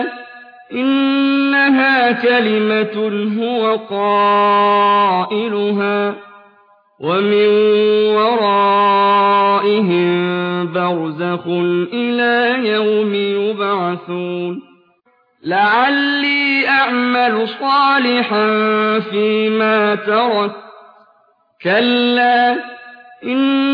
إنها كلمة هو قائلها ومن ورائهم برزخ إلى يوم يبعثون لعلي أعمل صالحا فيما تركت كلا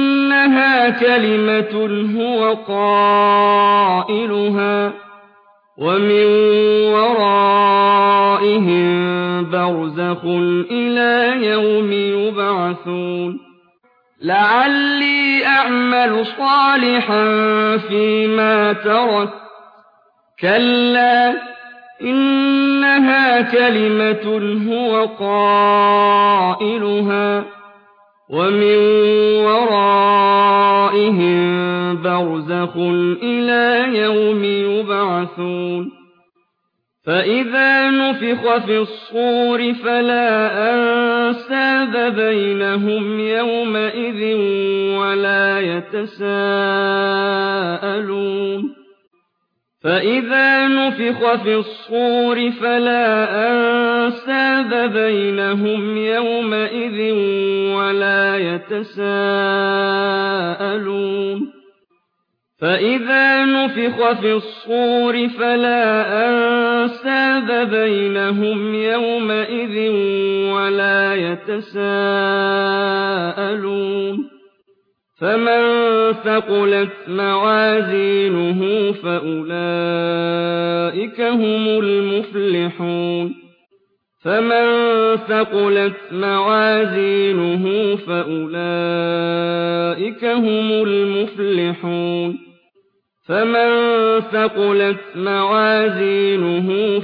إنها كلمة هو قائلها وَمِن وَرَائِهِم بَرْزَخٌ إِلَىٰ يَوْمِ يُبْعَثُونَ لَعَلِّي أَعْمَلُ صَالِحًا فِيمَا تَرَكْتُ كَلَّا إِنَّهَا كَلِمَةٌ هُوَ قَائِلُهَا وَمِن وَرَائِهِم بَرْزَخٌ إِلَىٰ يَوْمِ يُبْعَثُونَ فَإِذَا نُفِخَ فِي الصُّورِ فَلَا أَنسَابَ بَيْنَهُمْ يَوْمَئِذٍ وَلَا يَتَسَاءَلُونَ فَإِذَا نُفِخَ فِي الصُّورِ فَلَا أَنسَابَ بَيْنَهُمْ يَوْمَئِذٍ وَلَا يَتَسَاءَلُونَ فَإِذَا نُفِخَ فِي الصُّورِ فَلَا أَنسَابَ بَيْنَهُمْ يَوْمَئِذٍ وَلَا يَتَسَاءَلُونَ فَمَن ثَقُلَتْ مَوَازِينُهُ فَأُولَٰئِكَ هُمُ المفلحون فَمَن ثَقُلَتْ مَوَازِينُهُ فَأُولَٰئِكَ هُمُ المفلحون فَمَن ثَقُلَتْ مَوَازِينُهُ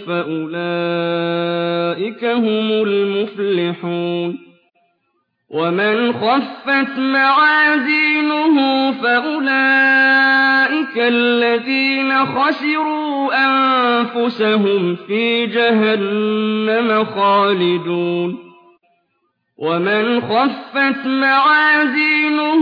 فَأُولَٰئِكَ هُمُ المفلحون وَمَنْ خَفَّتْ مَوَازِينُهُ فَأُولَٰئِكَ الَّذِينَ خَسِرُوا أَنفُسَهُمْ فِي جَهَنَّمَ خَالِدُونَ وَمَنْ خَفَّتْ مَوَازِينُهُ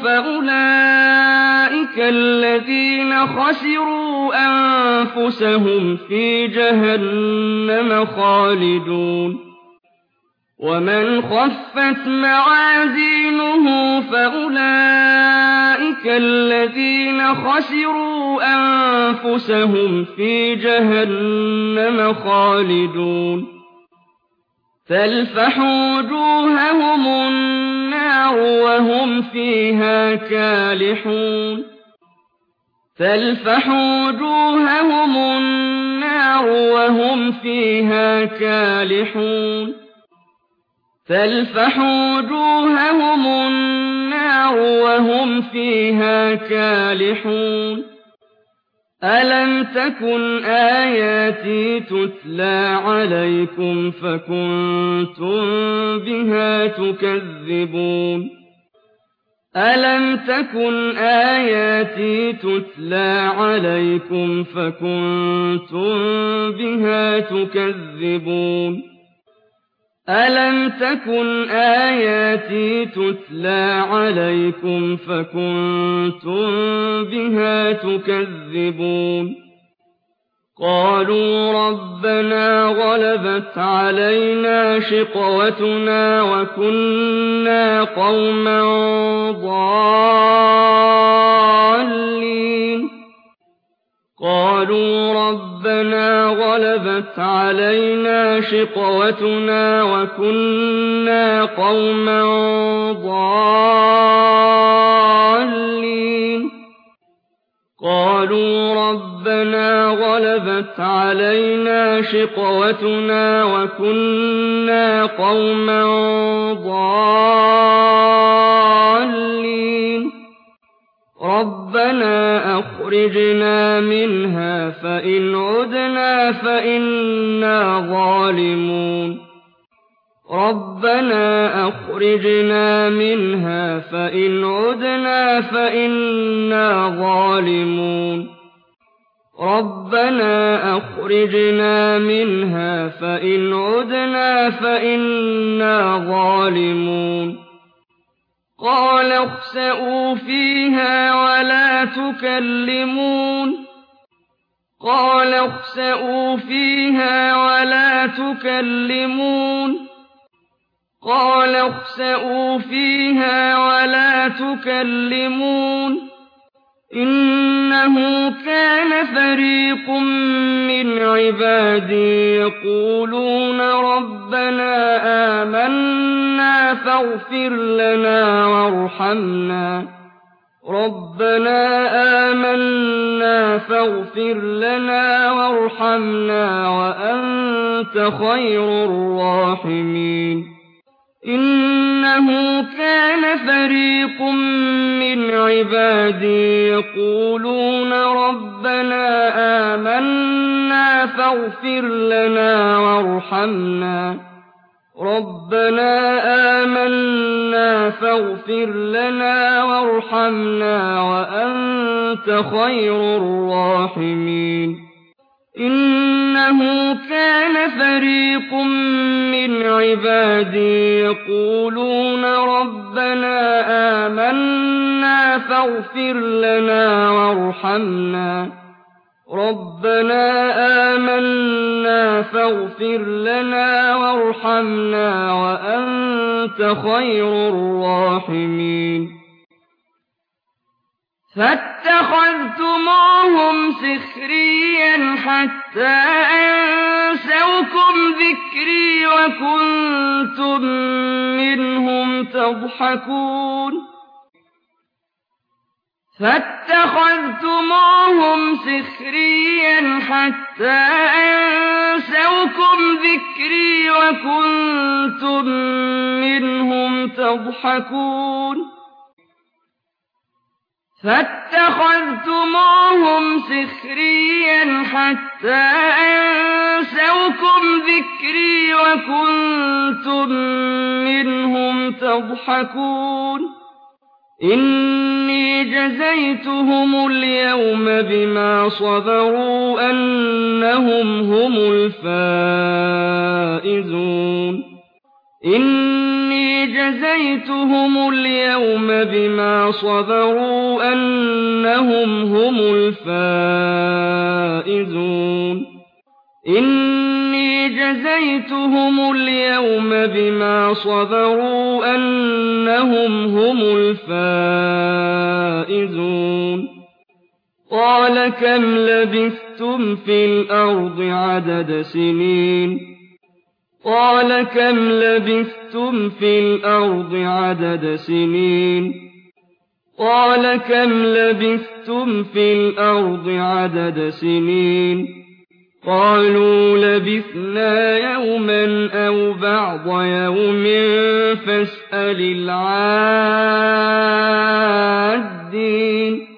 فَأُولَٰئِكَ الَّذِينَ خَسِرُوا أَنفُسَهُمْ فِي جَهَنَّمَ خَالِدُونَ وَمَنْ خَفَّتْ مَوَازِينُهُ فَأُولَٰئِكَ الَّذِينَ خَسِرُوا أَنفُسَهُمْ فِي جَهَنَّمَ خَالِدُونَ تَلْفَحُ وُجُوهَهُمُ النَّارُ وَهُمْ فِيهَا كَالِحُونَ تَلْفَحُ وُجُوهَهُمُ النَّارُ وَهُمْ فِيهَا كَالِحُونَ تَلْفَحُ وُجُوهَهُمُ النَّارُ وَهُمْ فِيهَا كَالِحُونَ أَلَمْ تَكُنْ آيَاتِي تُتْلَىٰ عَلَيْكُمْ فَكُنتُم بِهَا تُكَذِّبُونَ أَلَمْ تَكُنْ آيَاتِي تُتْلَىٰ عَلَيْكُمْ فَكُنتُم بِهَا تُكَذِّبُونَ أَلَمْ تَكُنْ آيَاتِي تُتْلَىٰ عَلَيْكُمْ فَكُنتُم بِهَا تُكَذِّبُونَ قَالُوا رَبَّنَا غَلَبَتْ عَلَيْنَا شِقْوَتُنَا وَكُنَّا قَوْمًا ضَالِّينَ قَالُوا رَبَّنَا غَلَبَتْ عَلَيْنَا شِقْوَتُنَا وَكُنَّا قَوْمًا ضَالِّينَ قَالُوا رَبَّنَا غَلَبَتْ عَلَيْنَا شِقْوَتُنَا وَكُنَّا قَوْمًا ضَالِّينَ رَبَّنَا أَخْرِجْنَا مِنْهَا فَإِنْ عُدْنَا فَإِنَّا ظَالِمُونَ رَبَّنَا أَخْرِجْنَا مِنْهَا فَإِنْ عُدْنَا فَإِنَّا ظَالِمُونَ رَبَّنَا أَخْرِجْنَا مِنْهَا فَإِنْ عُدْنَا فَإِنَّا ظَالِمُونَ قَالَ اخْسَئُوا فِيهَا وَلَا تُكَلِّمُونِ قَالَ اخْسَئُوا فِيهَا وَلَا تُكَلِّمُونِ قَالَ اخْسَئُوا فِيهَا وَلَا تُكَلِّمُونِ إِنَّهُ كَانَ فَرِيقٌ مِّنْ عِبَادِي يَقُولُونَ رَبَّنَا آمَنَّا فَاغْفِرْ لَنَا وَارْحَمْنَا رَبَّنَا آمَنَّا فاغْفِرْ لَنَا وَارْحَمْنَا وَأَنتَ خَيْرُ الرَّاحِمِينَ إِنَّهُ كَانَ فَرِيقٌ مِّنْ عِبَادِي يَقُولُونَ رَبَّنَا آمَنَّا فاغْفِرْ لَنَا وَارْحَمْنَا وَأَنتَ خَيْرُ الرَّاحِمِينَ إِنَّهُ كَانَ فَرِيقٌ مِّنْ عِبَادِي يَقُولُونَ رَبَّنَا آمَنَّا فاغْفِرْ لَنَا وَارْحَمْنَا وَأَنتَ خَيْرُ الرَّاحِمِينَ فَاتَّخَذْتُمُوهُمْ سِخْرِيًّا حَتَّىٰ أَنسَوْكُمْ ذِكْرِي وَكُنتُم مِّنْهُمْ تَضْحَكُونَ فَاتَّخَذْتُمُوهُمْ سِخْرِيًّا حَتَّىٰ أَنسَوْكُمْ ذِكْرِي وَكُنتُم مِّنْهُمْ تَضْحَكُونَ إِنِّي جَزَيْتُهُمُ الْيَوْمَ بِمَا صَبَرُوا أَنَّهُمْ هُمُ الْفَائِزُونَ قَالَ كَمْ لَبِثْتُمْ فِي الْأَرْضِ عَدَدَ سِنِينَ قَالَ كَمْ لَبِثْتُمْ فِي الْأَرْضِ عَدَدَ سِنِينَ قَالُوا لَبِثْنَا يَوْمًا أَوْ بَعْضَ يَوْمٍ فَاسْأَلِ الْعَادِّينَ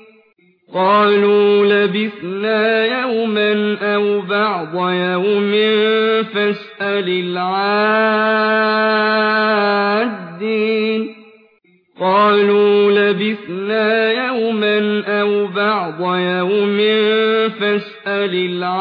قَالُوا لَبِثْنَا يَوْمًا أَوْ بَعْضَ يَوْمٍ فَاسْأَلِ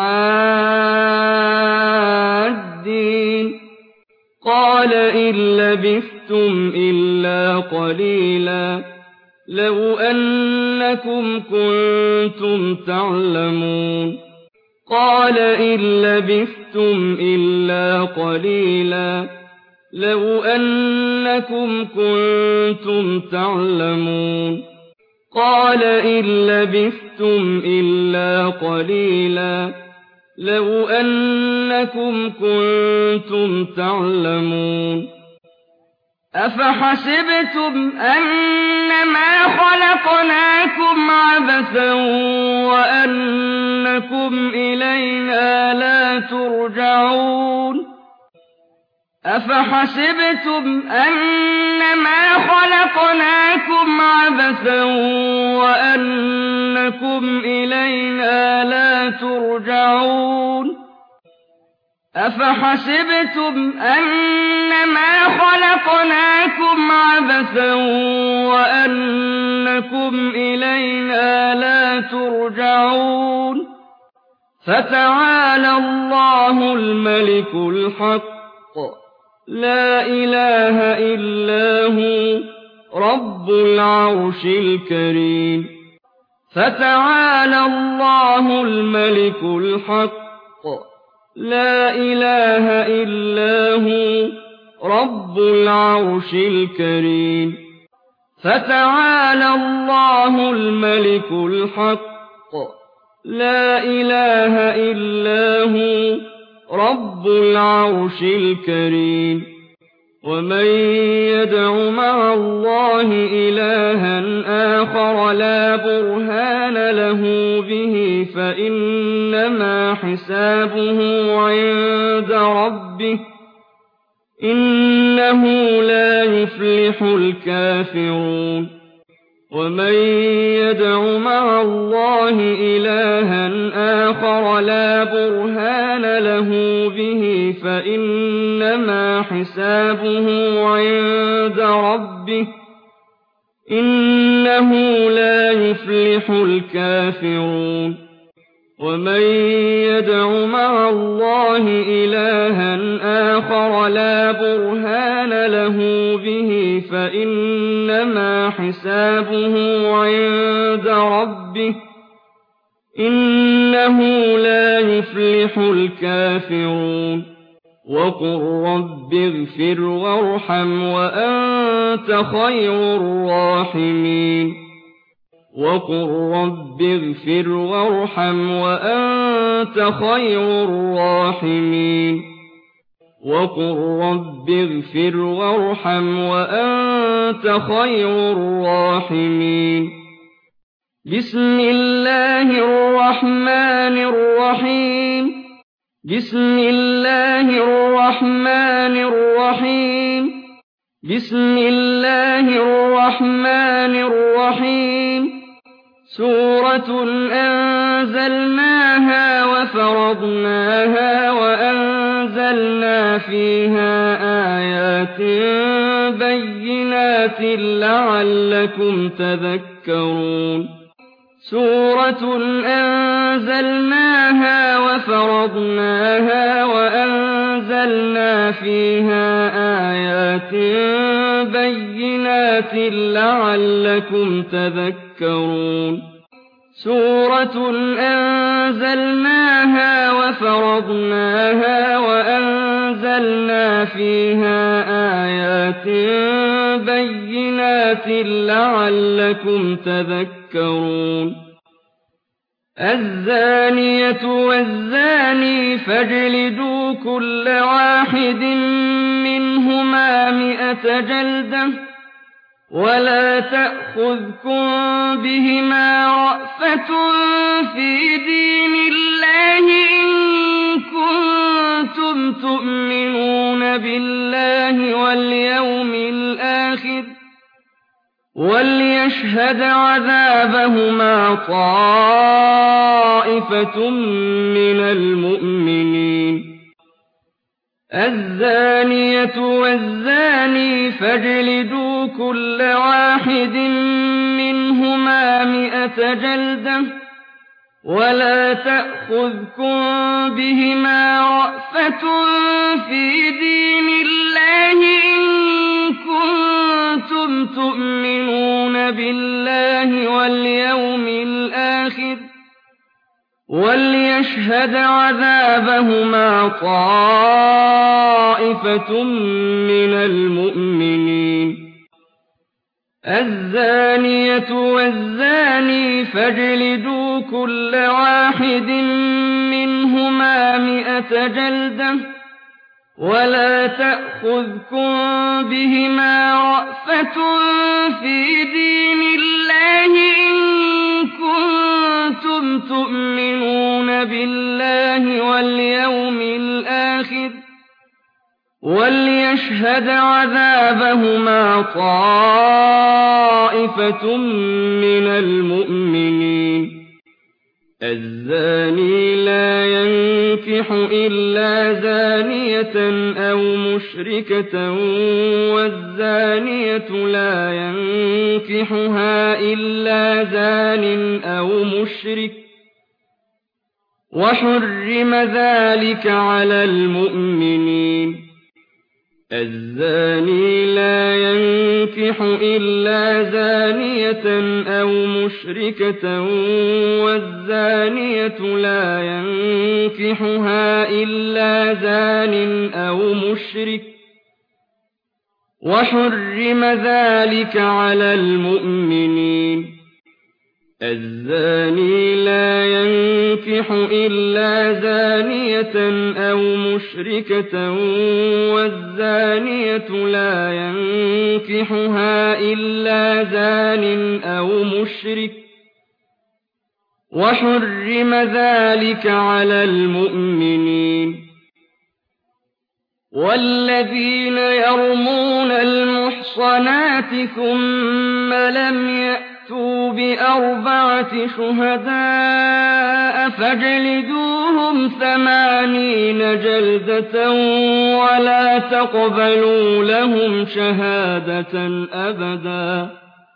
الْعَادِّينَ قَالَ إِن لَّبِثْتُمْ إِلَّا قَلِيلًا لَّوْ أَنَّكُمْ كُنتُمْ تَعْلَمُونَ قَالَ إِن لَّبِثْتُمْ إِلَّا قَلِيلًا لَّوْ أَنَّكُمْ كُنتُمْ تَعْلَمُونَ قَالَ إِن لَّبِثْتُمْ إِلَّا قَلِيلًا لَّوْ أَنَّكُمْ كُنتُمْ تَعْلَمُونَ أَفَحَسِبْتُمْ أَنَّمَا خَلَقْنَاكُمْ عَبَثًا وَأَنَّكُمْ إِلَيْنَا لَا تُرْجَعُونَ أَفَحَسِبْتُمْ أَنَّمَا خَلَقْنَاكُمْ عَبَثًا وَأَنَّكُمْ إِلَيْنَا لَا تُرْجَعُونَ أَفَحَسِبْتُمْ أَنَّمَا خَلَقْنَاكُمْ عَبَثًا وَأَنَّكُمْ إِلَيْنَا لَا تُرْجَعُونَ فَتَعَالَى اللَّهُ الْمَلِكُ الْحَقُّ لَا إِلَٰهَ إِلَّا هُوَ رَبُّ الْعَرْشِ الْكَرِيمِ فَتَعَالَى اللَّهُ الْمَلِكُ الْحَقُّ لَا إِلَٰهَ إِلَّا هُوَ رَبُّ الْعَرْشِ الْكَرِيمِ فَتَعَالَى اللَّهُ الْمَلِكُ الْحَقُّ لَا إِلَٰهَ إِلَّا هُوَ رَبُّ الْعَرْشِ الْكَرِيمِ ومن يدع مع الله إلها آخر لا برهان له به فإنما حسابه عند ربه إنه لا يفلح الكافرون ومن يدع مع الله إلها آخر لا برهان له به فإنما حسابه عند ربه إنه لا يفلح الكافرون ومن يدع مع الله إلها آخر لا برهان له به فإنما حسابه عند ربه إنه لا يفلح الكافرون وقل رب اغفر وارحم وأنت خير الراحمين وقل رب اغفر وارحم وأنت خير الراحمين وقل رب اغفر وارحم وأنت خير الراحمين بسم الله الرحمن الرحيم بسم الله الرحمن الرحيم بسم الله الرحمن الرحيم سورة أنزلناها وفرضناها وأنزلنا فيها آيات بينات لعلكم تذكرون سورة أنزلناها وفرضناها وأنزلنا فيها آيات بينات لعلكم تذكرون سورة أنزلناها وفرضناها وأنزلنا فيها آيات بينات لعلكم تذكرون الزانية والزاني فاجلدوا كل واحد منهما 100 جلدة ولا تأخذكم بهما رأفة في دين الله إن كنتم تؤمنون بالله واليوم الآخر وليشهد عذابهما طائفة من المؤمنين الزانية والزاني فاجلدوا كل واحد منهما 100 جلدة ولا تأخذكم بهما رأفة في دين الله إن كنتم تؤمنون بالله واليوم الآخر وليشهد عذابهما طائفة من المؤمنين الزانية والزاني فاجلدوا كل واحد منهما 100 جلدة ولا تأخذكم بهما رأفة في دين الله إن كنتم تؤمنون بالله واليوم الآخر وليشهد عذابهما طائفة من المؤمنين الزاني لا ينكح إلا زانية أو مشركة والزانية لا ينكحها إلا زان أو مشرك وحرم ذلك على المؤمنين الزاني لا ينكح إلا زانية أو مشركة والزانية لا ينكحها إلا زان أو مشرك وحرم ذلك على المؤمنين الزاني لا ينكح إلا زانية أو مشركة والزانية لا ينكحها إلا زان أو مشرك وحرم ذلك على المؤمنين والذين يرمون المحصنات ثم لم يأتوا بأربعة شهداء فاجلدوهم 80 جلدة ولا تقبلوا لهم شهادة أبدا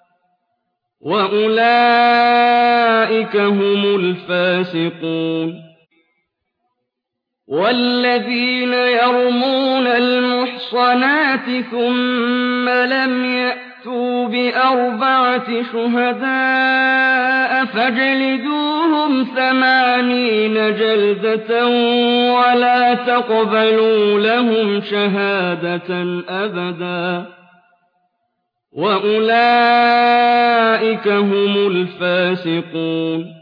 وأولئك هم الفاسقون والذين يرمون المحصنات ثم لم يأتوا بأربعة شهداء فاجلدوهم 80 جلدة ولا تقبلوا لهم شهادة أبدا وأولئك هم الفاسقون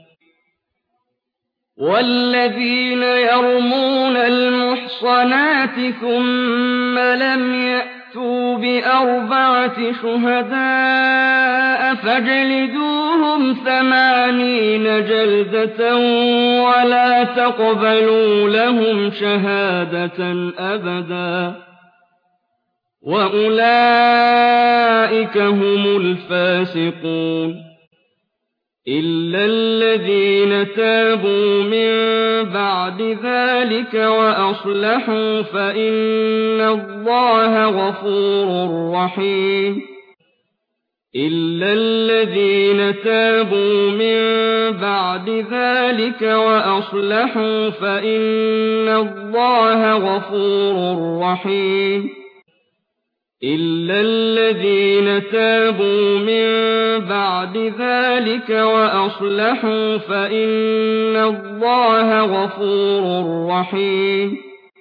والذين يرمون المحصنات ثم لم يأتوا بأربعة شهداء فاجلدوهم 80 جلدة ولا تقبلوا لهم شهادة أبدا وأولئك هم الفاسقون إلا الذين تابوا من بعد ذلك وأصلحوا فإن الله غفور رحيم إلا الذين تابوا من بعد ذلك وأصلحوا فإن الله غفور رحيم إلا الذين تابوا من بعد ذلك وأصلحوا فإن الله غفور رحيم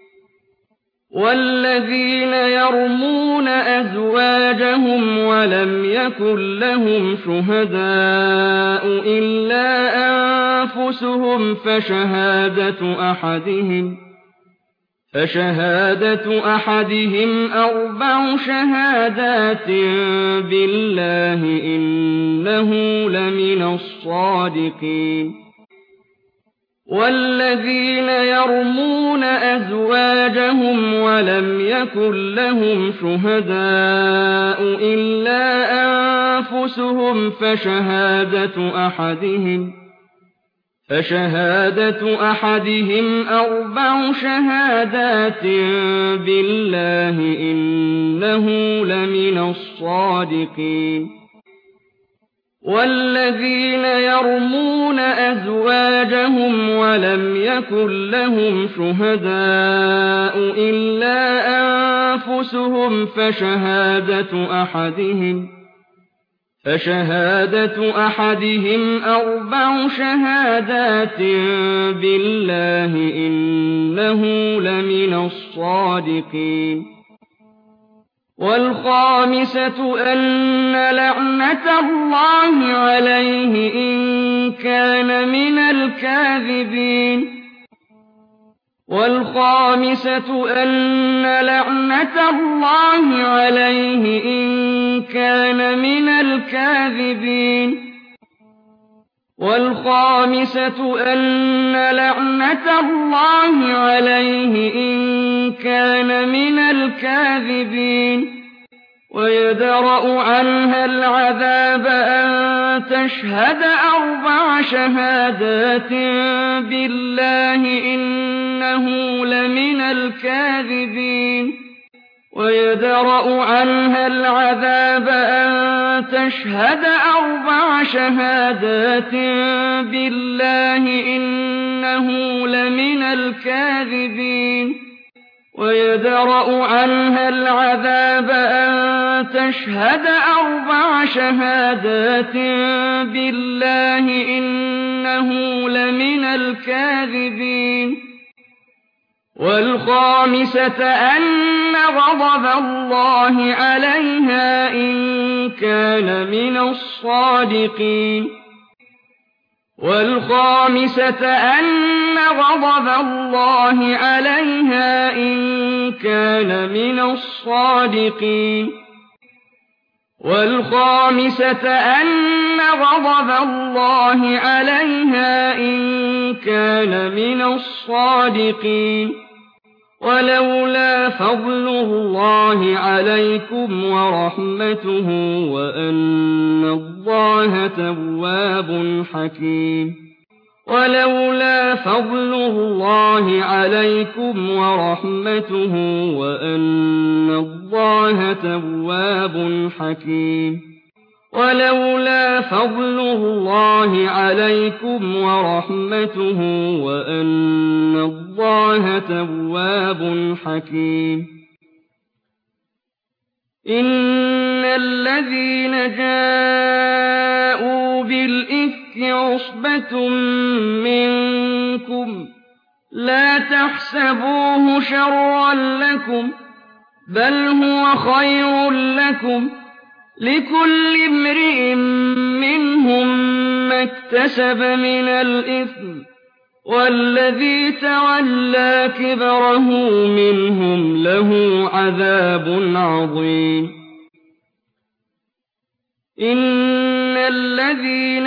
والذين يرمون أزواجهم ولم يكن لهم شهداء إلا أنفسهم فشهادة أحدهم 4 شهادات بالله إنه لمن الصادقين والذين يرمون أزواجهم ولم يكن لهم شهداء إلا أنفسهم فشهادة أحدهم 4 شهادات بالله إنه لمن الصادقين والذين يرمون أزواجهم ولم يكن لهم شهداء إلا أنفسهم فشهادة أحدهم 4 شهادات بالله إنه لمن الصادقين والخامسة أن لعنة الله عليه إن كان من الكاذبين والخامسة أن لعنة الله عليه إن كان من الكاذبين والخامسة أن لعنة الله عليه إن كان من الكاذبين ويدرأ عنها العذاب أن تشهد 4 شهادات بالله إنه لمن الكاذبين ويدرأ عنها العذاب أن تشهد 4 شهادات بالله إنه لمن الكاذبين ويدرأ عنها العذاب أن تشهد 4 شهادات بالله إنه لمن الكاذبين والخامسة أن غضب الله عليها إن كان من الصادقين والخامسة أن غضب الله عليها إن كان من الصادقين والخامسة أن غضب الله عليها إن كان من الصادقين ولولا فضل الله عليكم ورحمته وأن الله تواب حكيم ولولا فضل الله عليكم ورحمته وأن الله تواب حكيم ولولا فضل الله عليكم ورحمته وأن الله تواب حكيم إن الذين جاءوا بالإفك عصبة منكم لا تحسبوه شرا لكم بل هو خير لكم لكل امرئ منهم ما اكتسب من الإثم والذي تولى كبره منهم له عذاب عظيم إن الذين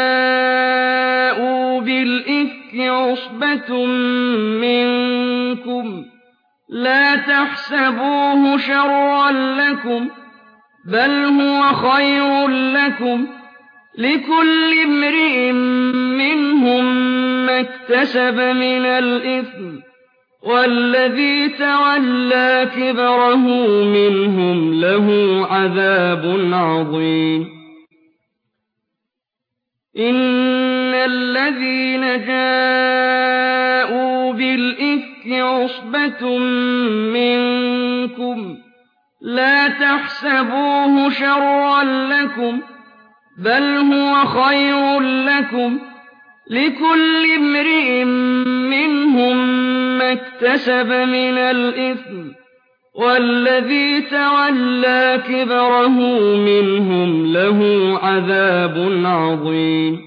جاءوا بالإفك عصبة منكم لا تحسبوه شرا لكم بل هو خير لكم لكل امرئ منهم ما اكتسب من الإثم والذي تولى كبره منهم له عذاب عظيم إن الذين جاءوا بالإفك عصبة منكم لا تحسبوه شرا لكم بل هو خير لكم لكل امرئ منهم ما اكتسب من الإثم والذي تولى كبره منهم له عذاب عظيم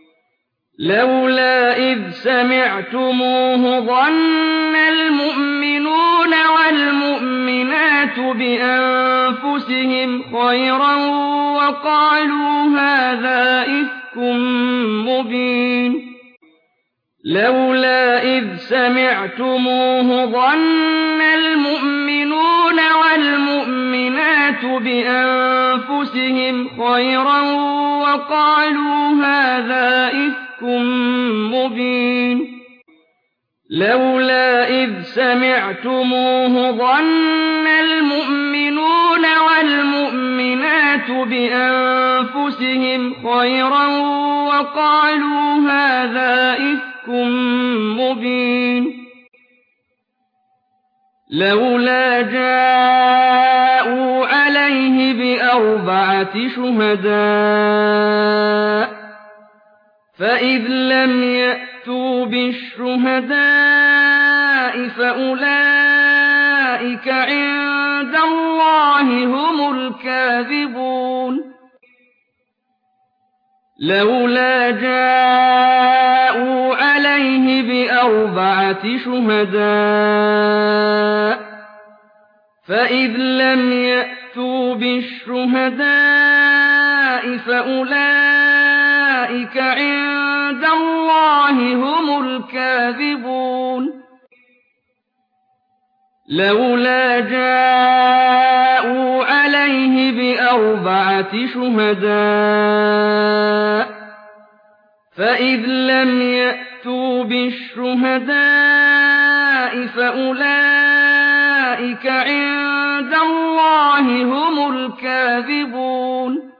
لولا إذ سمعتموه ظن المؤمنون والمؤمنات بأنفسهم خيرا وقالوا هذا إفك مبين لولا إذ سمعتموه ظن المؤمنون والمؤمنات بأنفسهم خيرا وقالوا هذا إفك مبين لولا إذ سمعتموه ظن المؤمنون والمؤمنات بأنفسهم خيرا وقالوا هذا إفك مبين لولا جاءوا عليه بأربعة شهداء فإذ لم يأتوا بالشهداء فأولئك عند الله هم الكاذبون لولا جاءوا عليه بأربعة شهداء فإذ لم يأتوا بالشهداء فأولئك عند الله هم الكاذبون لولا جاءوا عليه بأربعة شهداء فإذ لم يأتوا بالشهداء فأولئك عند الله هم الكاذبون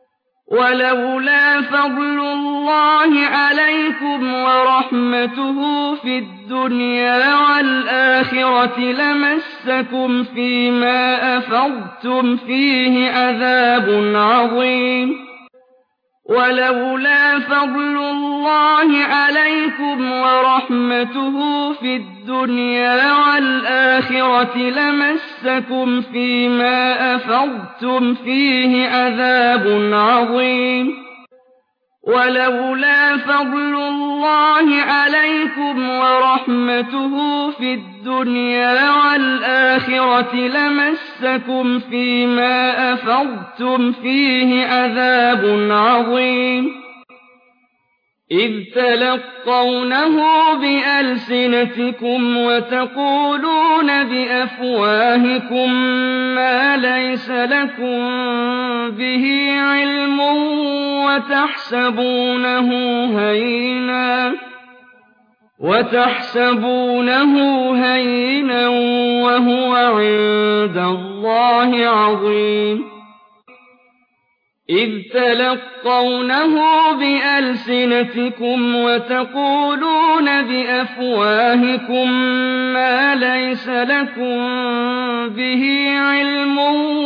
ولولا فضل الله عليكم ورحمته في الدنيا والآخرة لمسكم فيما أفضتم فيه عذاب عظيم ولولا فضل الله عليكم ورحمته في الدنيا والآخرة لمسكم فيما أفضتم فيه عذاب عظيم ولولا فضل الله عليكم ورحمته في الدنيا والآخرة لمسكم فيما أفضتم فيه عذاب عظيم إذ تلقونه بألسنتكم وتقولون بأفواهكم ما ليس لكم به علم وتحسبونه هينا وهو عند الله عظيم إذ تلقونه بألسنتكم وتقولون بأفواهكم ما ليس لكم به علم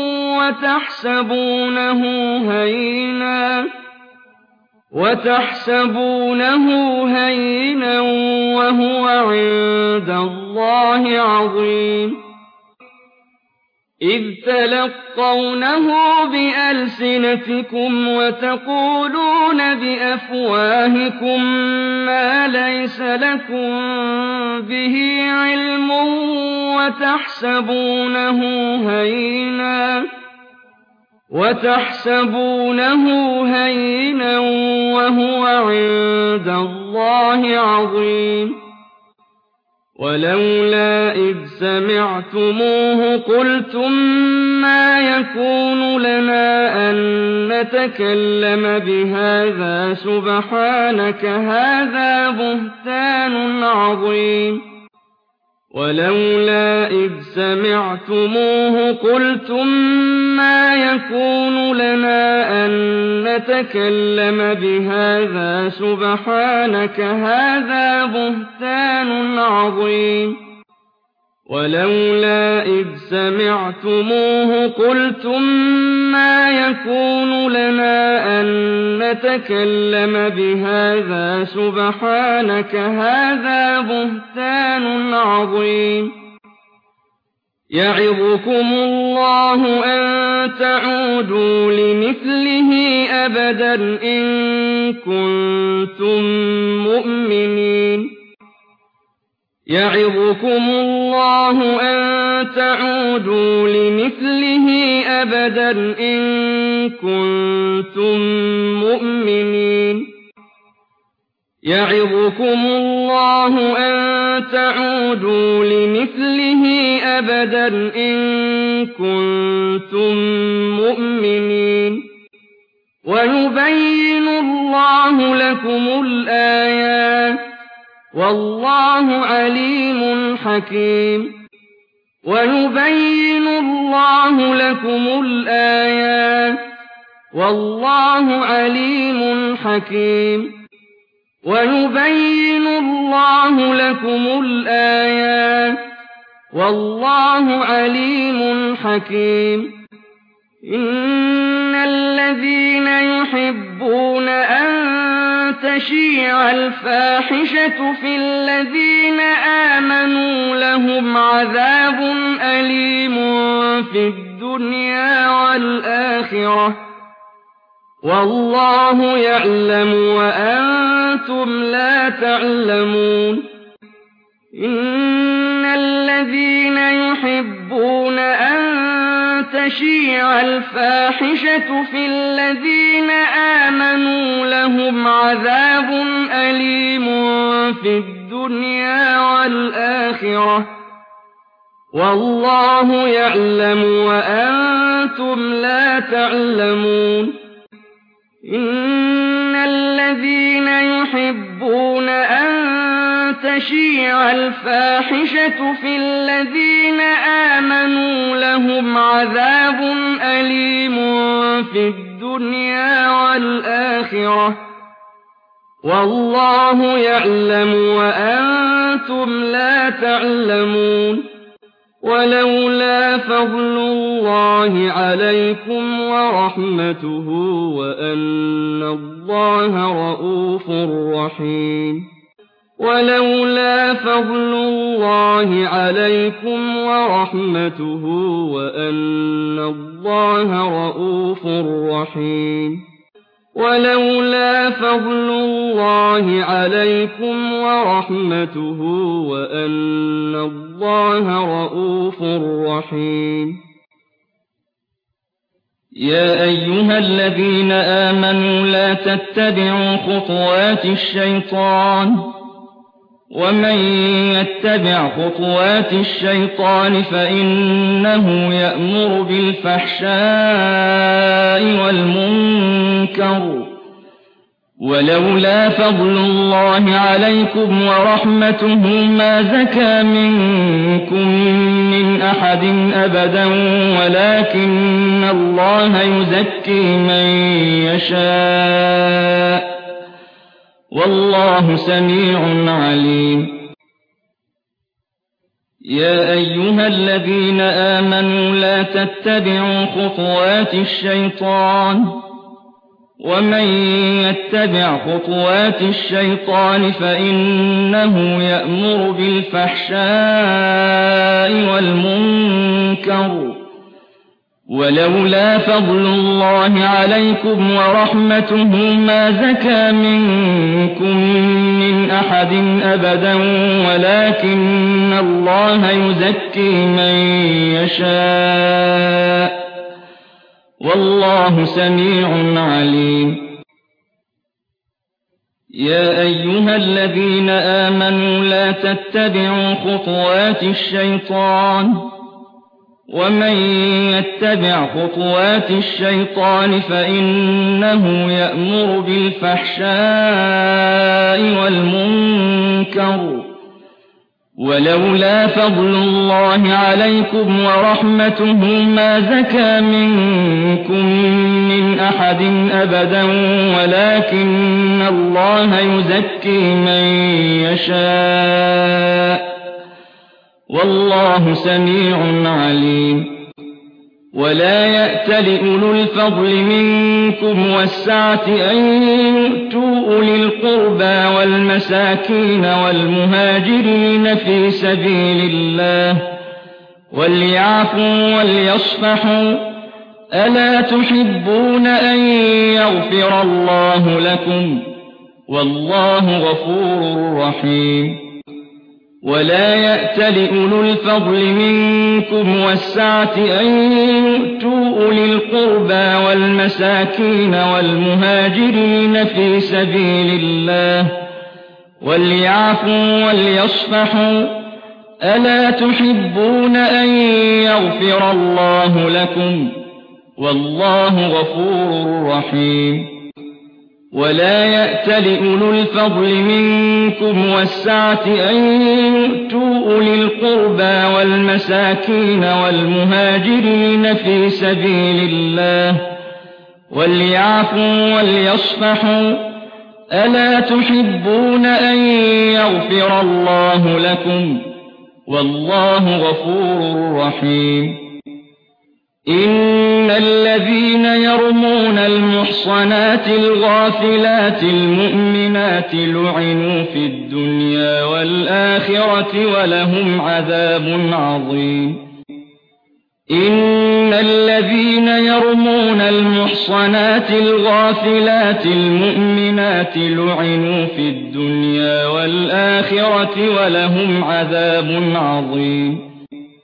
وتحسبونه هينا وهو عند الله عظيم إذ تلقونه بألسنتكم وتقولون بأفواهكم ما ليس لكم به علم وتحسبونه هينا وهو عند الله عظيم ولولا إذ سمعتموه قلتم ما يكون لنا أن نتكلم بهذا سبحانك هذا بهتان عظيم ولولا إذ سمعتموه قلتم ما يكون لنا أن نتكلم بهذا سبحانك هذا بهتان عظيم ولولا إذ سمعتموه قلتم ما يكون لنا أن نتكلم بهذا سبحانك هذا بهتان عظيم يعظكم الله أن تعودوا لمثله أبدا إن كنتم مؤمنين يعظكم الله أن تعودوا لمثله أبدا إن كنتم مؤمنين يعظكم الله أن تعودوا لمثله أبدا إن كنتم مؤمنين ويبين الله لكم الآيات والله عليم حكيم ويبين الله لكم الآيات والله عليم حكيم ويبين الله لكم الآيات والله عليم حكيم إن الذين يحبون أن تشيع الفاحشة في الذين آمنوا لهم عذاب أليم في الدنيا والآخرة والله يعلم وأنتم لا تعلمون إن الذين يحبون أن تشيع الفاحشة في الذين آمنوا لهم عذاب أليم في الدنيا والآخرة والله يعلم وأنتم لا تعلمون إن الذين يحبون أن تشيع الفاحشة في الذين آمنوا لهم عذاب أليم في الدنيا والآخرة والله يعلم وأنتم لا تعلمون ولولا فضل الله عليكم ورحمته وأن الله رءوف رحيم ولولا فضل الله عليكم ورحمته وأن الله رءوف رحيم ولولا فضل الله عليكم ورحمته وأن الله رءوف رحيم. يا أيها الذين آمنوا لا تتبعوا خطوات الشيطان ومن يتبع خطوات الشيطان فإنه يأمر بالفحشاء والمنكر ولولا فضل الله عليكم ورحمته ما زكى منكم من أحد أبدا ولكن الله يزكي من يشاء والله سميع عليم. يا أيها الذين آمنوا لا تتبعوا خطوات الشيطان ومن يتبع خطوات الشيطان فإنه يأمر بالفحشاء والمنكر ولولا فضل الله عليكم ورحمته ما زكى منكم من أحد أبدا ولكن الله يزكي من يشاء والله سميع عليم. يا أيها الذين آمنوا لا تتبعوا خطوات الشيطان ومن يتبع خطوات الشيطان فإنه يأمر بالفحشاء والمنكر ولولا فضل الله عليكم ورحمته ما زكى منكم من أحد أبدا ولكن الله يزكي من يشاء والله سميع عليم. ولا يأتل أولو الفضل منكم والسعة أن يؤتوا أولي القربى والمساكين والمهاجرين في سبيل الله وليعفوا وليصفحوا ألا تحبون أن يغفر الله لكم والله غفور رحيم. ولا يأتل أولو الفضل منكم والسعة أن يؤتوا أولي القربى والمساكين والمهاجرين في سبيل الله وليعفوا وليصفحوا ألا تحبون أن يغفر الله لكم والله غفور رحيم. ولا يأتل أولو الفضل منكم والسعة أن يؤتوا أولي القربى والمساكين والمهاجرين في سبيل الله وليعفوا وليصفحوا ألا تحبون أن يغفر الله لكم والله غفور رحيم. إن الذين يرمون المحصنات الغافلات المؤمنات لعنوا في الدنيا والآخرة ولهم عذاب عظيم. إن الذين يرمون المحصنات الغافلات المؤمنات لعنوا في الدنيا والآخرة ولهم عذاب عظيم.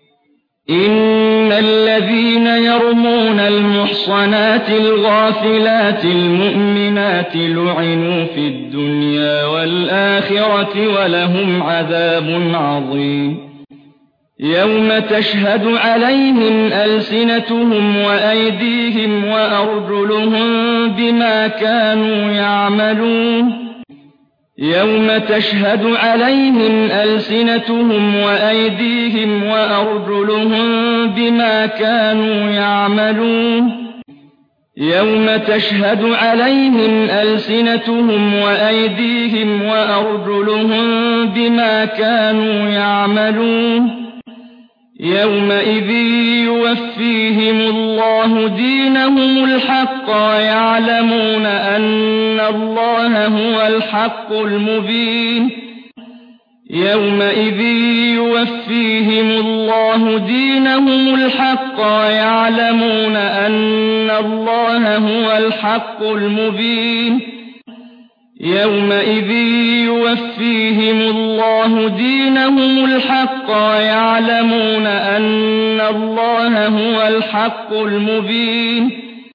إن الذين يرمون المحصنات الغافلات المؤمنات لعنوا في الدنيا والآخرة ولهم عذاب عظيم. يوم تشهد عليهم ألسنتهم وأيديهم وأرجلهم بما كانوا يعملون. يوم تشهد عليهم ألسنتهم وأيديهم وأرجلهم بما كانوا يعملون. يوم تشهد عليهم ألسنتهم وأيديهم وأرجلهم بما كانوا يعملون. يومئذ يوفيهم الله دينهم الحق ويعلمون أن الله هو الحق المبين. يومئذ يوفيهم الله دينهم الحق ويعلمون أن الله هو الحق المبين يومئذ يوفيهم الله دينهم الحق ويعلمون أن الله هو الحق المبين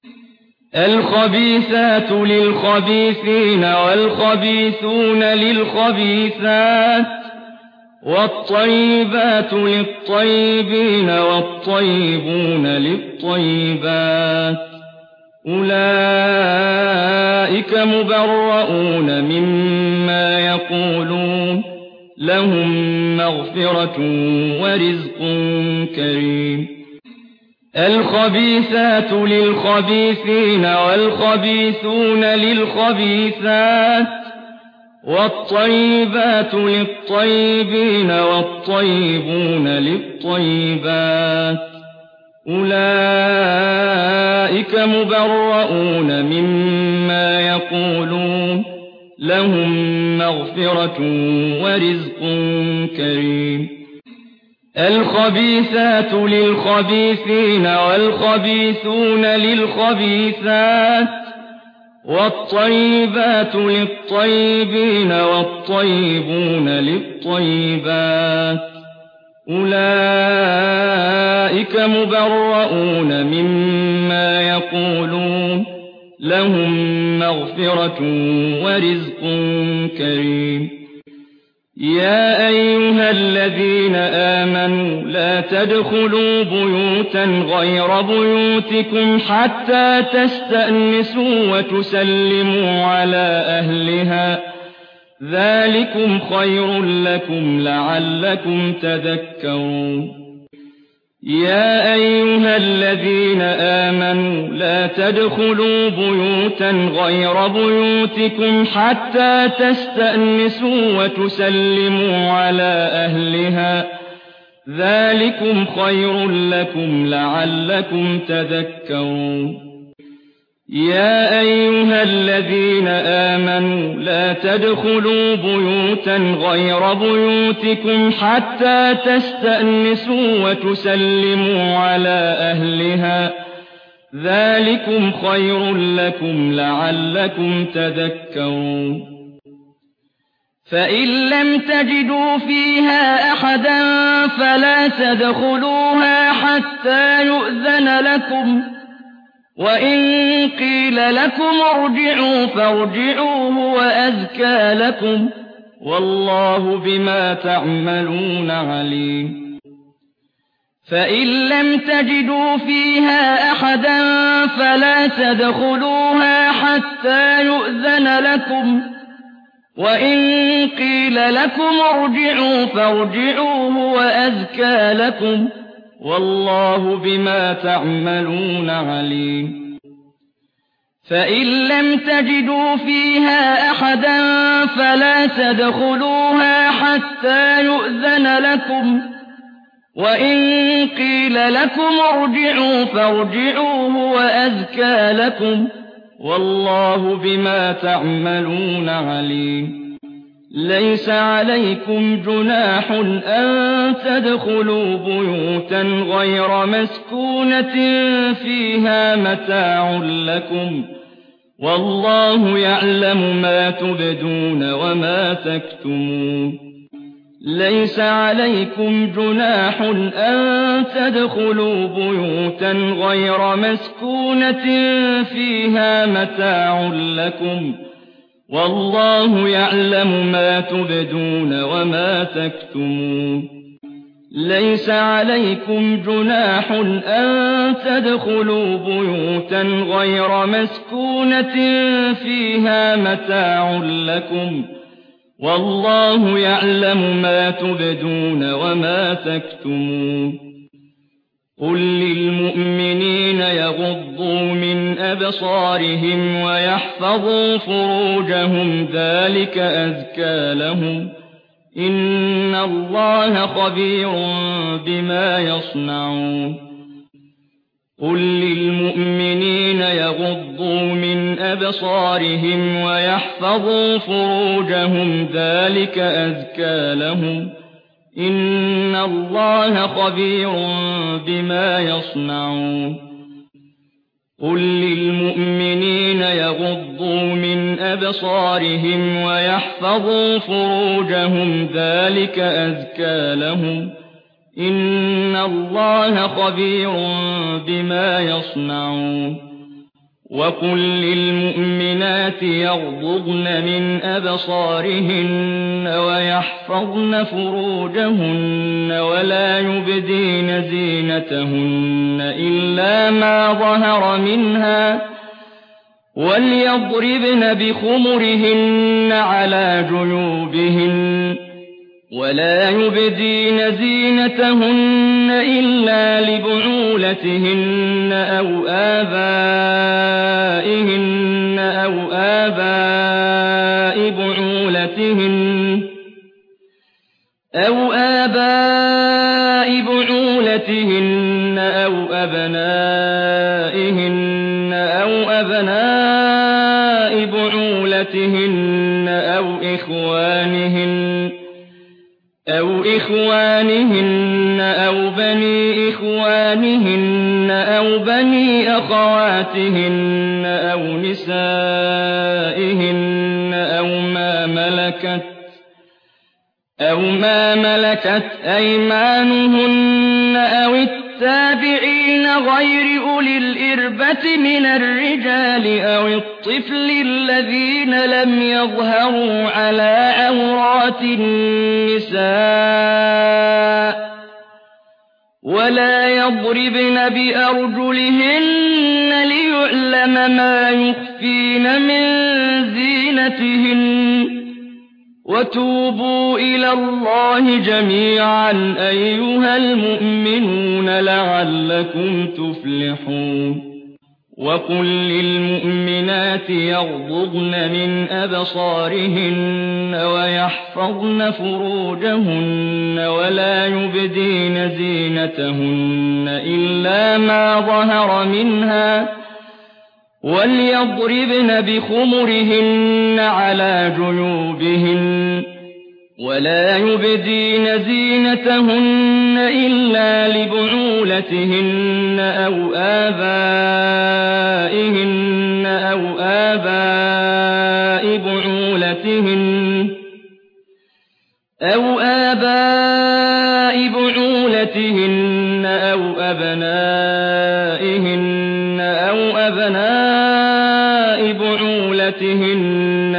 الخبيثات للخبيثين والخبيثون للخبيثات والطيبات للطيبين والطيبون للطيبات أولئك مبرؤون مما يقولون لهم مغفرة ورزق كريم الخبيثات للخبيثين والخبيثون للخبيثات والطيبات للطيبين والطيبون للطيبات أولئك مبرؤون مما يقولون لهم مغفرة ورزق كريم الخبيثات للخبيثين والخبيثون للخبيثات والطيبات للطيبين والطيبون للطيبات أولئك مبرؤون مما يقولون لهم مغفرة ورزق كريم يا أيها الذين آمنوا لا تدخلوا بيوتا غير بيوتكم حتى تستأنسوا وتسلموا على أهلها ذلكم خير لكم لعلكم تذكرون يا أيها الذين آمنوا لا تدخلوا بيوتا غير بيوتكم حتى تستأنسوا وتسلموا على أهلها ذلكم خير لكم لعلكم تذكرون يا أيها الذين آمنوا لا تدخلوا بيوتا غير بيوتكم حتى تستأنسوا وتسلموا على أهلها ذلكم خير لكم لعلكم تذكرون فإن لم تجدوا فيها أحدا فلا تدخلوها حتى يؤذن لكم وإن قيل لكم ارجعوا فارجعوا هو أزكى لكم والله بما تعملون عليم فإن لم تجدوا فيها أحدا فلا تدخلوها حتى يؤذن لكم وإن قيل لكم ارجعوا فارجعوا هو أزكى لكم والله بما تعملون عليم فإن لم تجدوا فيها أحدا فلا تدخلوها حتى يؤذن لكم وإن قيل لكم ارجعوا فارجعوا هو أزكى لكم والله بما تعملون عليم ليس عليكم جناح أن تدخلوا بيوتا غير مسكونة فيها متاع لكم والله يعلم ما تبدون وما تكتمون ليس عليكم جناح أن تدخلوا بيوتا غير مسكونة فيها متاع لكم والله يعلم ما تبدون وما تكتمون ليس عليكم جناح أن تدخلوا بيوتا غير مسكونة فيها متاع لكم والله يعلم ما تبدون وما تكتمون قل للمؤمنين يغضوا من أبصارهم ويحفظوا فروجهم ذلك أزكى لهم إن الله خبير بما يصنعون قل للمؤمنين يغضوا من أبصارهم ويحفظوا فروجهم ذلك أزكى لهم إن الله خبير بما يصنعون قل للمؤمنين يغضوا من أبصارهم ويحفظوا فروجهم ذلك أزكى لهم إن الله خبير بما يصنعون وقل للمؤمنات يغضضن من أبصارهن ويحفظن فروجهن ولا يبدين زينتهن إلا ما ظهر منها وليضربن بخمرهن على جيوبهن ولا يبدين زينتهن إلا لبعولتهن أو آبائهن أو آباء بعولتهن أو أبنائهن أو أبناء بعولتهن أو إخوانهن أو بني إخوانهن أو بني أخواتهن أو نسائهن أو ما ملكت أيمانهن أو التابعين غير أولي الإربة من الرجال أو الطفل الذين لم يظهروا على عورات النساء ولا يضربن بأرجلهن ليعلم ما يخفين من زينتهن وتوبوا إلى الله جميعا أيها المؤمنون لعلكم تفلحون وقل للمؤمنات يغضضن من أبصارهن ويحفظن فروجهن ولا يبدين زينتهن إلا ما ظهر منها وليضربن بخمرهن على جيوبهن ولا يبدين زينتهن إلا لبعولتهن أو آبائهن أو آباء بعولتهن أو أبنائهن أو أبناء بعولتهن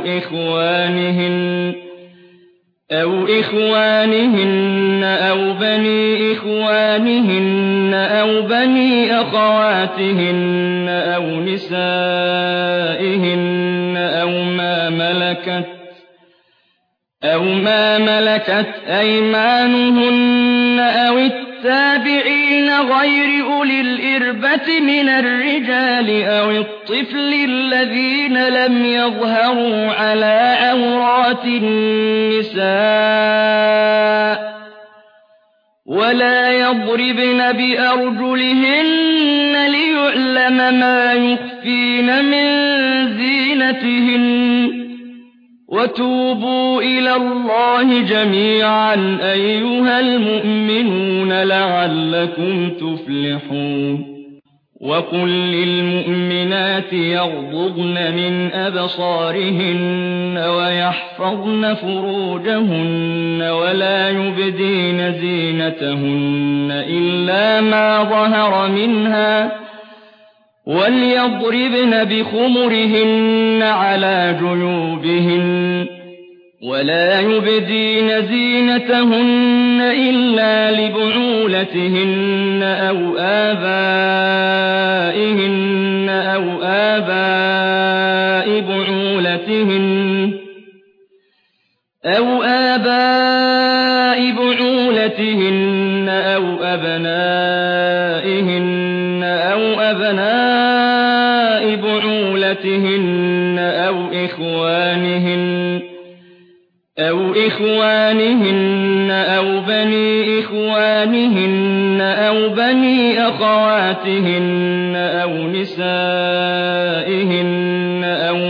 أو إخوانهن أو بني إخوانهن أو بني أخواتهن أو نسائهن أو ما ملكت أيمانهن أو التابعين غير أولي الإربة من الرجال أو الطفل الذين لم يظهروا على عورات النساء ولا يضربن بأرجلهن ليعلم ما يخفين من زينتهن وتوبوا إلى الله جميعا أيها المؤمنون لعلكم تفلحون وقل للمؤمنات يغضضن من أبصارهن ويحفظن فروجهن ولا يبدين زينتهن إلا ما ظهر منها وليضربن بخمرهن على جيوبهن ولا يبدين زينتهن إلا لبعولتهن أو آبائهن أو آباء بعولتهن أو أبنائهن أو أبناء بعولتهن أَوْ إِخْوَانِهِنَّ أَوْ بَنِي إِخْوَانِهِنَّ أَوْ بَنِي أَخَوَاتِهِنَّ أَوْ نِسَائِهِنَّ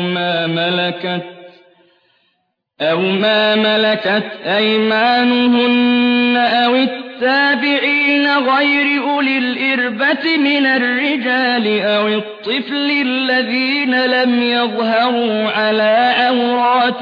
أَوْ مَا مَلَكَتْ أَيْمَانُهُنَّ أَوِ التَّابِعِينَ غَيْرِ أُولِي الْإِرْبَةِ مِنَ الرِّجَالِ أَوِ الطِّفْلِ الَّذِينَ لَمْ يَظْهَرُوا عَلَىٰ عَوْرَاتِ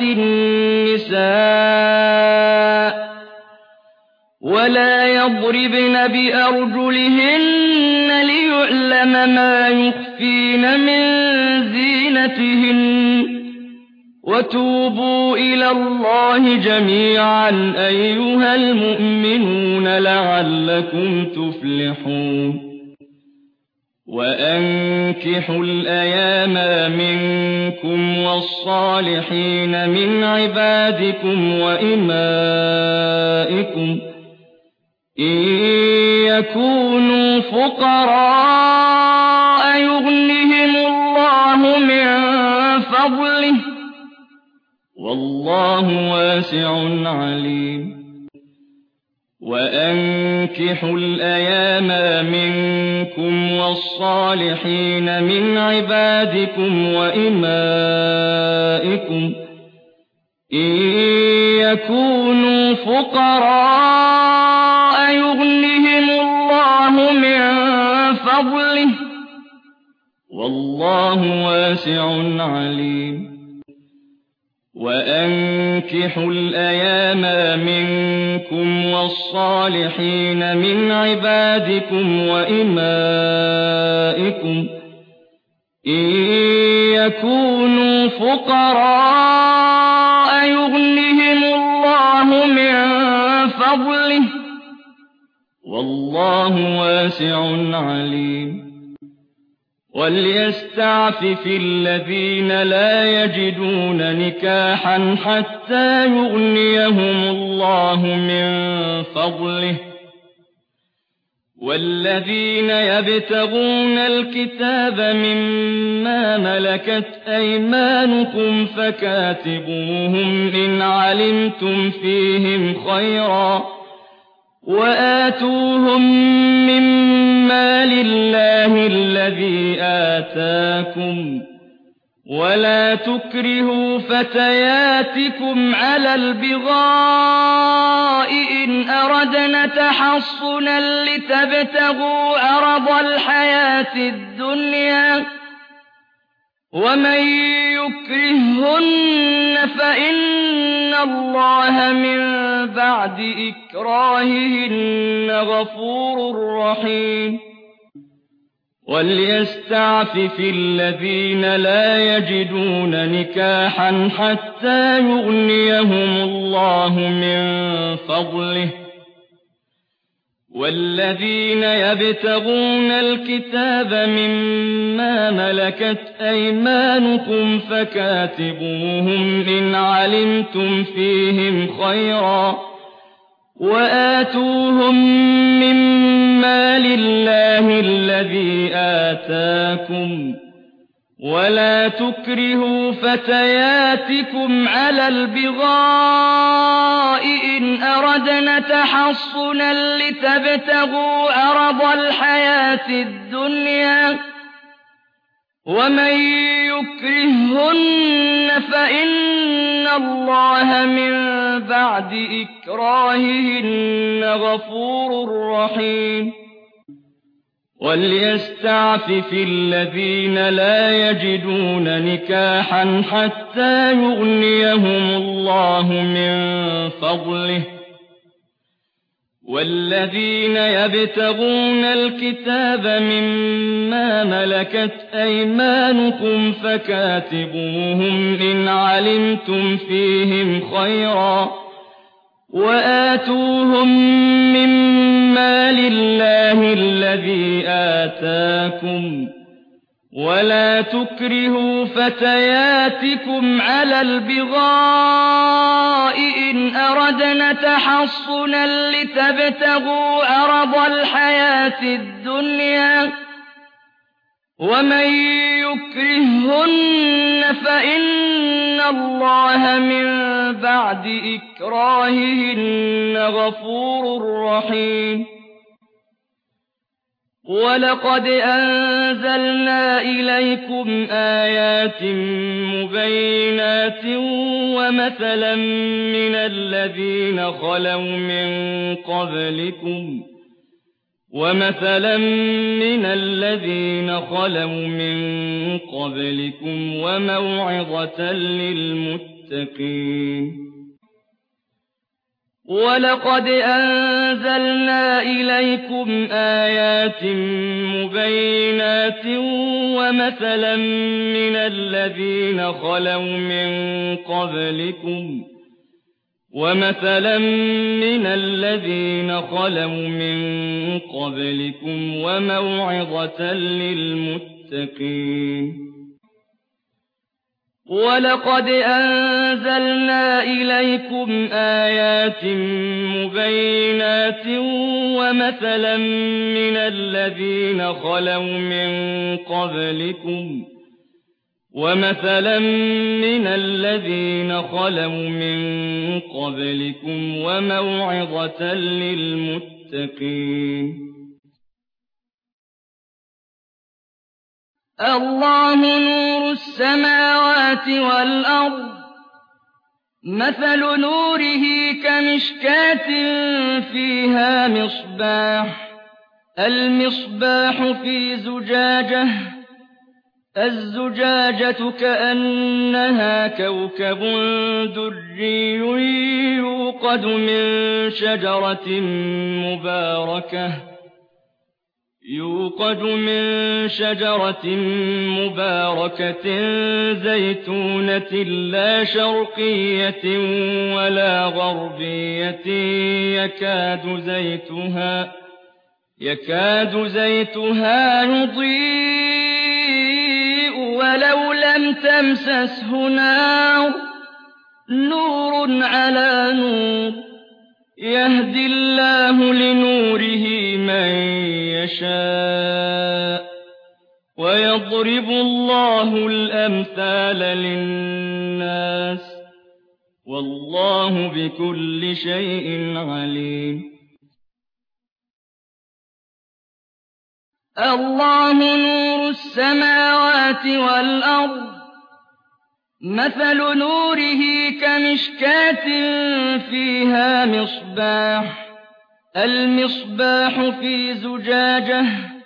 النِّسَاءِ وَلَا يَضْرِبْنَ بِأَرْجُلِهِنَّ لِيُعْلَمَ مَا يُخْفِينَ مِن زِينَتِهِنَّ وَتُوبُوا إِلَى اللَّهِ جَمِيعًا أَيُّهَا الْمُؤْمِنُونَ لَعَلَّكُمْ تُفْلِحُونَ وَأَنكِحُوا الْأَيَامَ مِنكُمْ وَالصَّالِحِينَ مِنْ عِبَادِكُمْ وَإِمَائِكُمْ إِن يَكُونُوا فُقَرَاءَ يُغْنِهِمُ اللَّهُ مِن فَضْلِهِ وَاللَّهُ وَاسِعٌ عَلِيمٌ وَأَنكِحُوا الْأَيَامَ مِنكُمْ وَالصَّالِحِينَ مِنْ عِبَادِكُمْ وَإِمَائِكُمْ إِن يَكُونُوا فُقَرَاءَ يُغْنِهِمُ اللَّهُ مِن فَضْلِهِ وَاللَّهُ وَاسِعٌ عَلِيمٌ وَأَنكِحُوا الْأَيَامَ مِنكُمْ وَالصَّالِحِينَ مِنْ عِبَادِكُمْ وَإِمَائِكُمْ إِن يَكُونُوا فُقَرَاءَ يُغْنِهِمُ اللَّهُ مِن فَضْلِهِ وَاللَّهُ وَاسِعٌ عَلِيمٌ وَلْيَسْتَعْفِفِ الَّذِينَ لَا يَجِدُونَ نِكَاحًا حَتَّىٰ يُغْنِيَهُمُ اللَّهُ مِن فَضْلِهِ وَالَّذِينَ يَبْتَغُونَ الْكِتَابَ مِمَّا مَلَكَتْ أَيْمَانُكُمْ فَكَاتِبُوهُمْ إِنْ عَلِمْتُمْ فِيهِمْ خَيْرًا وَآتُوهُم مِّمَّا لِلَّهِ الَّذِي آتَاكُمْ وَلَا تُكْرِهُوا فَتَيَاتِكُمْ عَلَى الْبِغَاءِ إِنْ أَرَدْنَ تَحَصُّنًا لِّتَبْتَغُوا عَرَضَ الْحَيَاةِ الدُّنْيَا وَمَن يُكْرِههُّنَّ فَإِنَّ اللَّهَ مِن بَعْدِ إِكْرَاهِهِنَّ غَفُورٌ رَّحِيمٌ وَلْيَسْتَعْفِفِ الَّذِينَ لَا يَجِدُونَ نِكَاحًا حَتَّىٰ يُغْنِيَهُمُ اللَّهُ مِن فَضْلِهِ وَالَّذِينَ يَبْتَغُونَ الْكِتَابَ مِمَّا مَلَكَتْ أَيْمَانُكُمْ فَكَاتِبُوهُمْ إِنْ عَلِمْتُمْ فِيهِمْ خَيْرًا وَآتُوهُم مِّمَّا لِلَّهِ الَّذِي آتَاكُمْ وَلَا تُكْرِهُوا فَتَيَاتِكُمْ عَلَى الْبِغَاءِ إِنْ أَرَدْنَ تَحَصُّنًا لِّتَبْتَغُوا عَرَضَ الْحَيَاةِ الدُّنْيَا وَمَن يُكْرِههُّنَّ فَإِنَّ اللَّهَ مِن بَعْدِ إِكْرَاهِهِنَّ غَفُورٌ رَّحِيمٌ وَلْيَسْتَعْفِفِ الَّذِينَ لَا يَجِدُونَ نِكَاحًا حَتَّىٰ يُغْنِيَهُمُ اللَّهُ مِن فَضْلِهِ وَالَّذِينَ يَبْتَغُونَ الْكِتَابَ مِمَّا مَلَكَتْ أَيْمَانُكُمْ فَكَاتِبُوهُمْ إِنْ عَلِمْتُمْ فِيهِمْ خَيْرًا وَآتُوهُم مِّمَّا لِلَّهِ الَّذِي آتَاكُمْ وَلَا تُكْرِهُوا فَتَيَاتِكُمْ عَلَى الْبِغَاءِ إِنْ أَرَدْنَ تَحَصُّنًا لِّتَبْتَغُوا عَرَضَ الْحَيَاةِ الدُّنْيَا وَمَن يكرههن فإن الله من بعد إكراههن غفور رحيم ولقد أنزلنا إليكم آيات مبينات ومثلا من الذين خلوا من قبلكم وموعظة للمتقين ولقد أنزلنا إليكم آيات مبينات ومثلا من الذين خلوا من قبلكم وموعظة للمتقين ولقد أنزلنا إليكم آيات مبينات ومثلا من الذين خلوا من قبلكم وموعظة للمتقين الله نور السماوات والأرض مثل نوره كمشكاة فيها مصباح المصباح في زجاجة الزجاجة كأنها كوكب دري يوقد من شجرة مباركة زيتونة لا شرقية ولا غربية يكاد زيتها يضيء ولو لم تمسسه نار نور على نور يهدي الله لنوره من يشاء ويضرب الله الأمثال للناس والله بكل شيء عليم الله نور السماوات والأرض مثل نوره كمشكاة فيها مصباح المصباح في زجاجة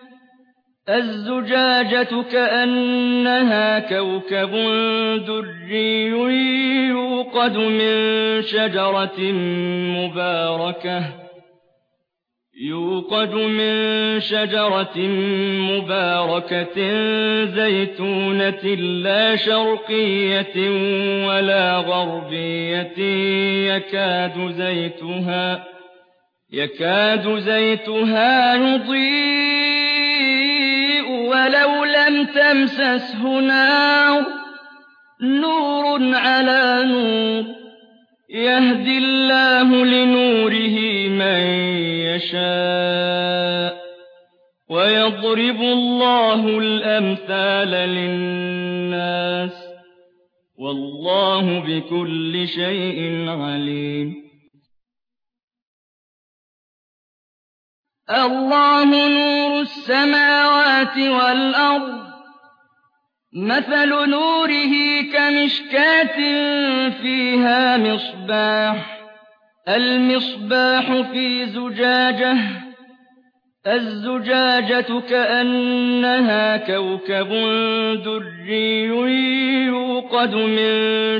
الزجاجة كأنها كوكب دري يوقد من شجرة مباركة زيتونة لا شرقية ولا غربية يكاد زيتها يضيء ولو لم تمسسه نار نور على نور يهدي الله لنوره من يشاء ويضرب الله الأمثال للناس والله بكل شيء عليم الله نور السماوات والأرض مثل نوره كمشكاة فيها مصباح المصباح في زجاجة الزجاجة كأنها كوكب دري يوقد من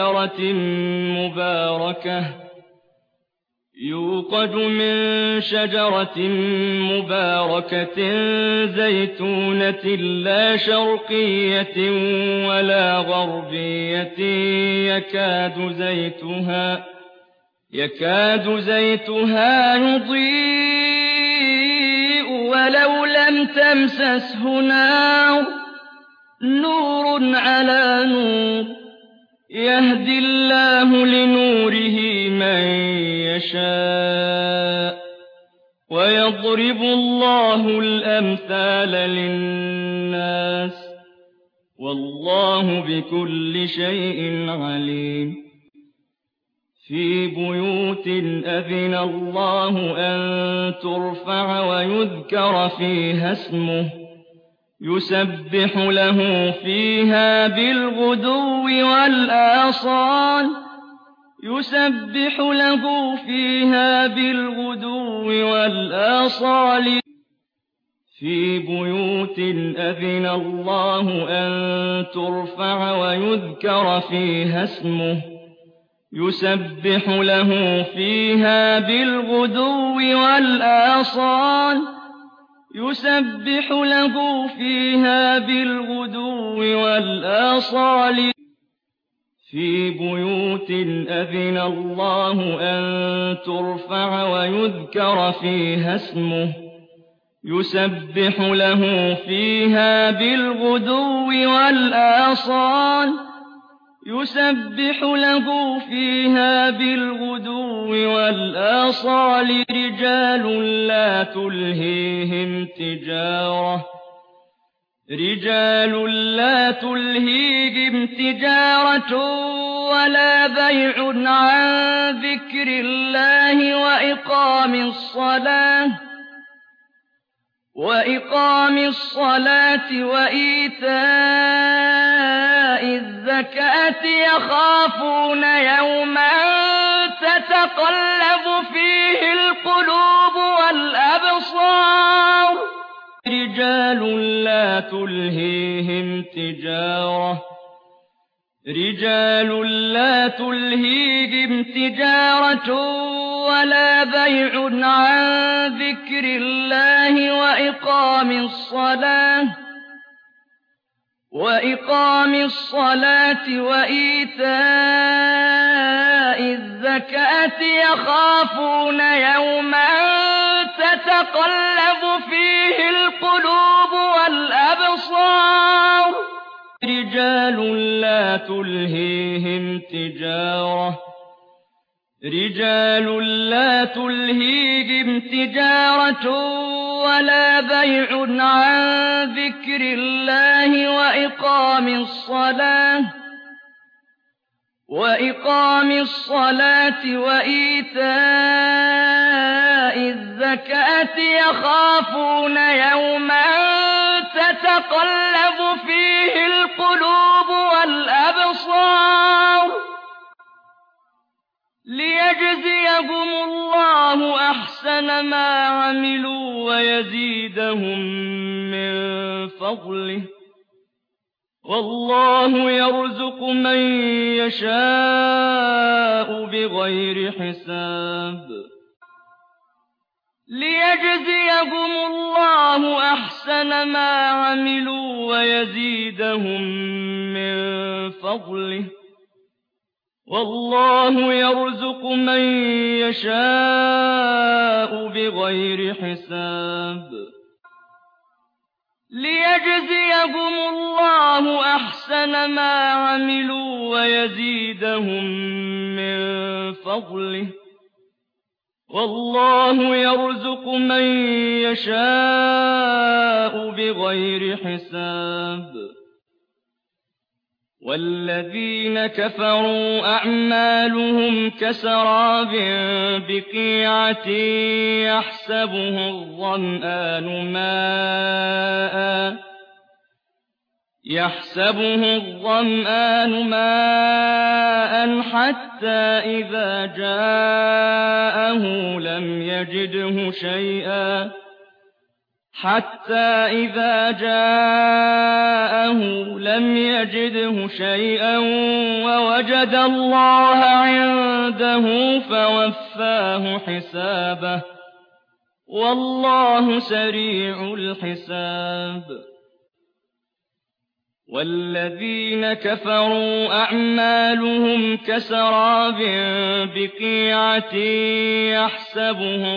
شجرة مباركة زيتونة لا شرقية ولا غربية يكاد زيتها يضيء ولو لم تمسسه نار نور على نور يهدي الله لنوره من يشاء ويضرب الله الأمثال للناس والله بكل شيء عليم في بيوت أذن الله أن ترفع ويذكر فيها اسمه يسبح له فيها بالغدو والآصال في بيوت أذن الله أن ترفع ويذكر فيها اسمه يسبح له فيها بالغدو والآصال في بيوت أذن الله أن ترفع ويذكر فيها اسمه يسبح له فيها بالغدو والآصال رجال لا تلهيهم تجارة ولا بيع عن ذكر الله وإقام الصلاة وإيتاء الزكاة يخافون يوما تتقلب فيه القلوب والأبصار رجال لا تلهيهم تجارة ولا بيع عن ذكر الله وإقام الصلاة وإيتاء الزكاة يخافون يوما تتقلب فيه القلوب والأبصار رجال لا تلهيهم تجارة ولا بيع عن ذكر الله وإقام الصلاة وإيتاء الزكاة يخافون يوما تتقلب فيه القلوب والأبصار ليجزيهم الله أحسن ما عملوا ويزيدهم من فضله والله يرزق من يشاء بغير حساب ليجزيهم الله أحسن ما عملوا ويزيدهم من فضله والله يرزق من يشاء بغير حساب ليجزيهم الله أحسن ما عملوا ويزيدهم من فضله والله يرزق من يشاء بغير حساب والذين كفروا أعمالهم كسراب بقيعة يحسبه الظمآن ماء حتى إذا جاءه لم يجده شيئا ووجد الله عنده فوفاه حسابه والله سريع الحساب والذين كفروا أعمالهم كسراب بقيعة يحسبه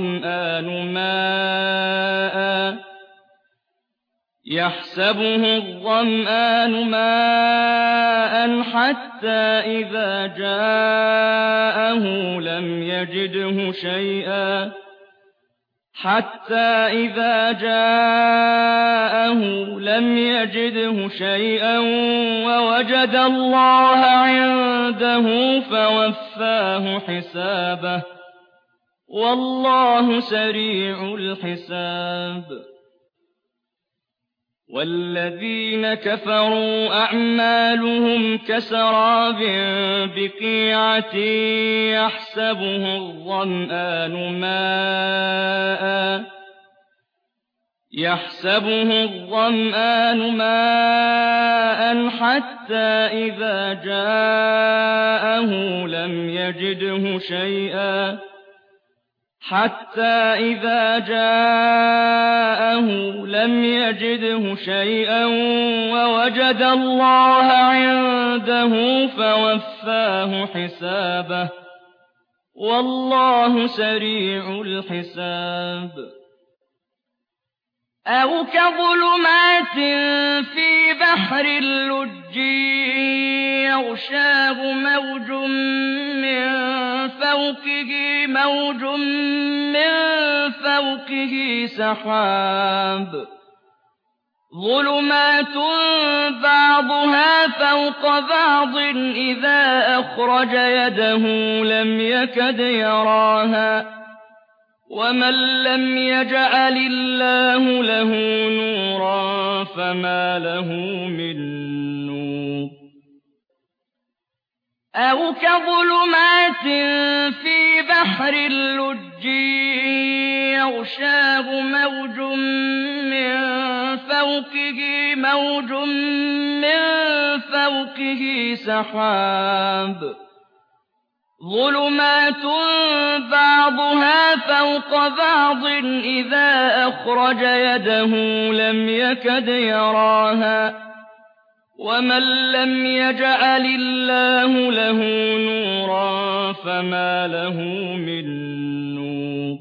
الظمآن ماء حتى إذا جاءه حتى إذا جاءه لم يجده شيئا ووجد الله عنده فوفاه حسابه والله سريع الحساب والذين كفروا أعمالهم كسراب بقيعة يحسبه الظمآن ماء حتى إذا جاءه لم يجده شيئا ووجد الله عنده فوفاه حسابه والله سريع الحساب أو كظلمات في بحر اللج يغشاه موج من فوقه سحاب ظلمات بعضها فوق بعض إذا أخرج يده لم يكد يراها ومن لم يجعل الله له نورا فما له من نور أو كظلمات في بحر اللج يغشاه موج من فوقه سحاب ظلمات بعضها فوق بعض إذا أخرج يده لم يكد يراها ومن لم يجعل الله له نورا فما له من نور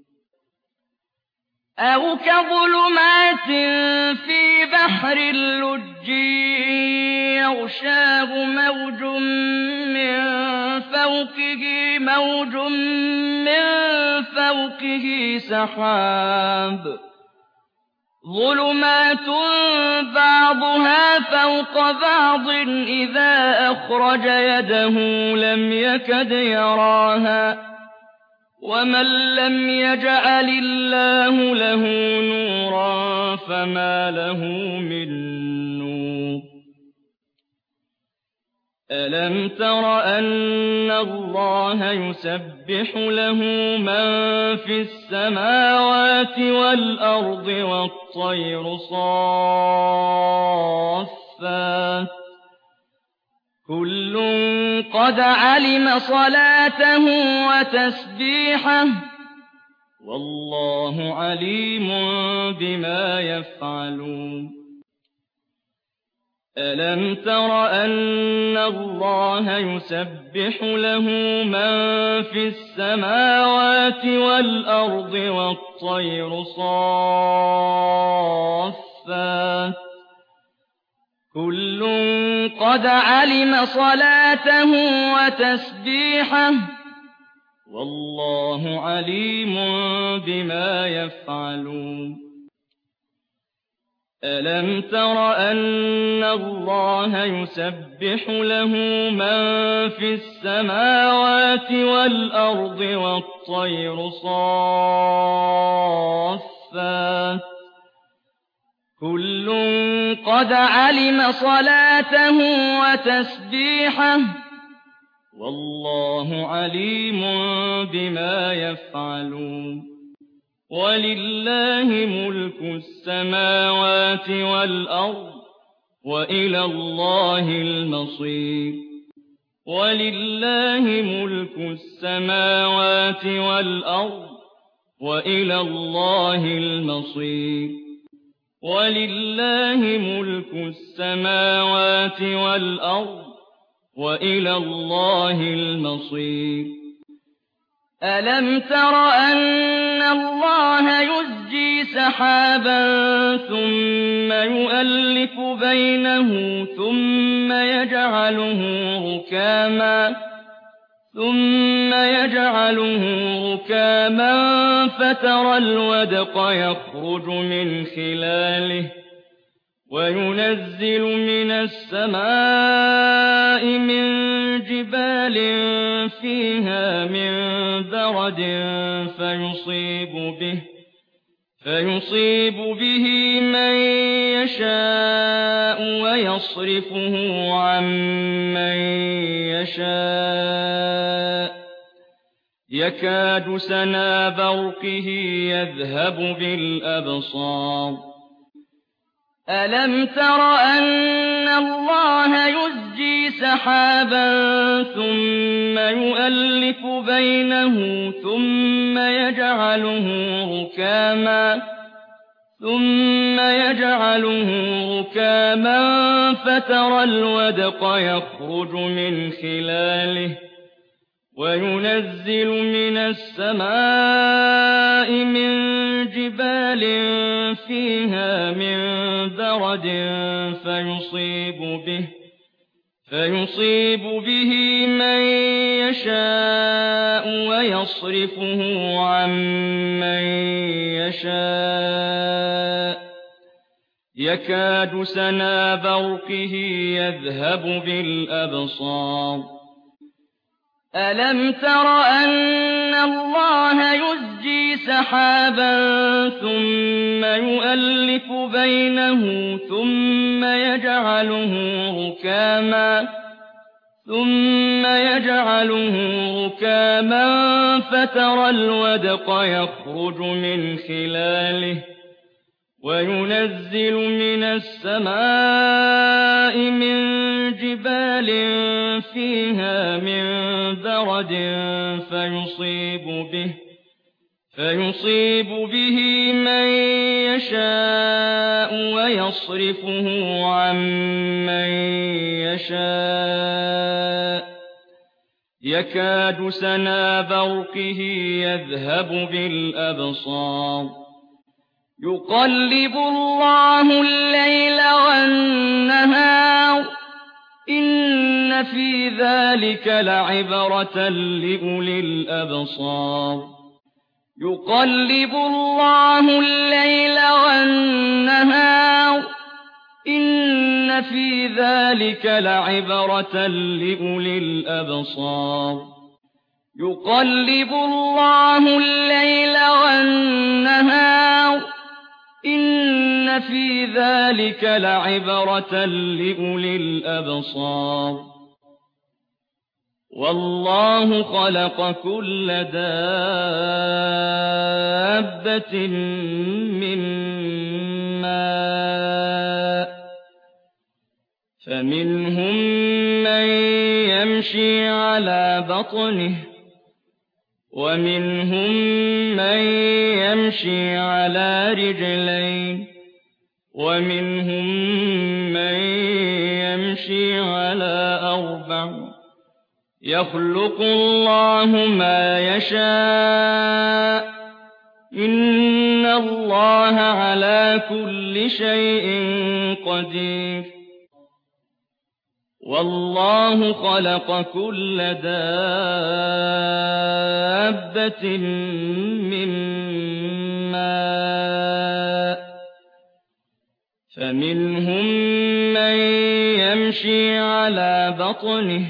أو كظلمات في بحر اللج يغشاه موج من فوقه سحاب ظلمات بعضها فوق بعض إذا أخرج يده لم يكد يراها ومن لم يجعل الله له نورا فما له من نور ألم تر أن الله يسبح له من في السماوات والأرض والطير صافات كل قد علم صلاته وتسبيحه والله عليم بما يفعلون ألم تر أن الله يسبح له من في السماوات والأرض والطير صافات كل قد علم صلاته وتسبيحه والله عليم بما يفعلون ألم تر أن الله يسبح له من في السماوات والأرض والطير صافات كل قد علم صلاته وتسبيحه والله عليم بما يفعلون ولله ملك السماوات والأرض وإلى الله المصير ولله ملك السماوات والأرض وإلى الله المصير ولله ملك السماوات والأرض وإلى الله المصير ألم تر أن الله يزجي سحابا ثم يؤلف بينه ثم ثم يجعله ركاما فترى الودق يخرج من خلاله وينزل من السماء من جبال فيها من برد فيصيب به من يشاء ويصرفه عن من يشاء يكاد سنا برقه يذهب بالأبصار ألم تر أن الله يزجي سحابا ثم يؤلف بينه ثم يجعله ركاما فترى الودق يخرج من خلاله وينزل من السماء من جبال فيها من برد فيصيب به من يشاء ويصرفه عن من يشاء يكاد سنا برقه يذهب بالأبصار ألم تر أن الله يزجي سحابا ثم يؤلف بينه ثم يجعله ركاما فترى الودق يخرج من خلاله وينزل من السماء من جبال فيها من برد فيصيب به من يشاء ويصرفه عن من يشاء يكاد سنا برقه يذهب بالأبصار يقلب الله الليل والنهار إن في ذلك لعبرة لأولي الأبصار يقلب الله الليل والنهار إن في ذلك لعبرة لأولي الأبصار يقلب الله الليل والنهار إن في ذلك لعبرة لأولي الأبصار والله خلق كل دابة من ماء فمنهم من يمشي على بطنه ومنهم من يمشي على رجلين ومنهم من يمشي على أربع يخلق الله ما يشاء إن الله على كل شيء قدير والله خلق كل دابة من ماء فمنهم من يمشي على بطنه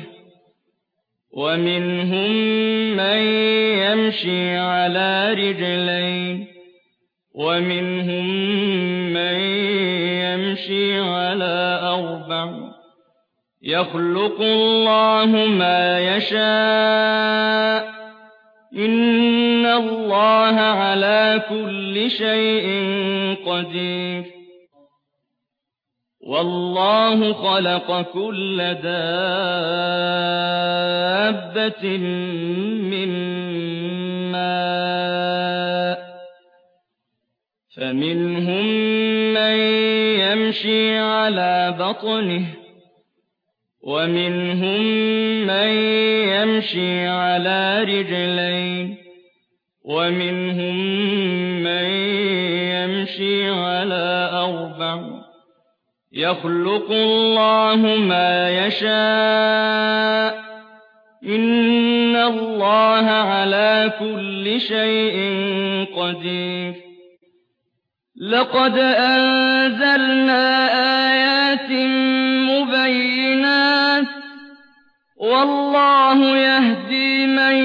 ومنهم من يمشي على رجلين ومنهم من يمشي على أربع يخلق الله ما يشاء إن الله على كل شيء قدير والله خلق كل دابة من ماء فمنهم من يمشي على بطنه ومنهم من يمشي على رجلين ومنهم من يمشي على أربع يخلق الله ما يشاء إِنَّ اللَّهَ عَلَىٰ كُلِّ شَيْءٍ قَدِيرٌ لَقَدْ أَنزَلْنَا آيَاتٍ مُبَيِّنَاتٍ وَاللَّهُ يَهْدِي مَن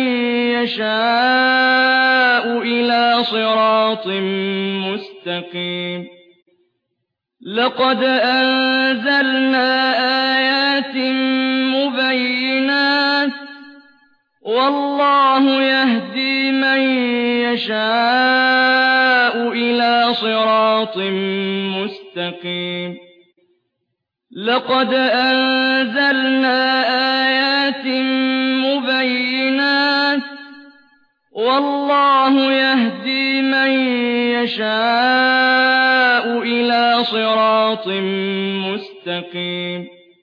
يَشَاءُ إِلَىٰ صِرَاطٍ مُّسْتَقِيمٍ لَقَدْ أَنزَلْنَا آيَاتٍ مُبَيِّنَاتٍ وَاللَّهُ يَهْدِي مَن يَشَاءُ إِلَىٰ صِرَاطٍ مُّسْتَقِيمٍ لَقَدْ أَنزَلْنَا آيَاتٍ مُبَيِّنَاتٍ وَاللَّهُ يَهْدِي مَن يَشَاءُ إِلَىٰ صِرَاطٍ مُّسْتَقِيمٍ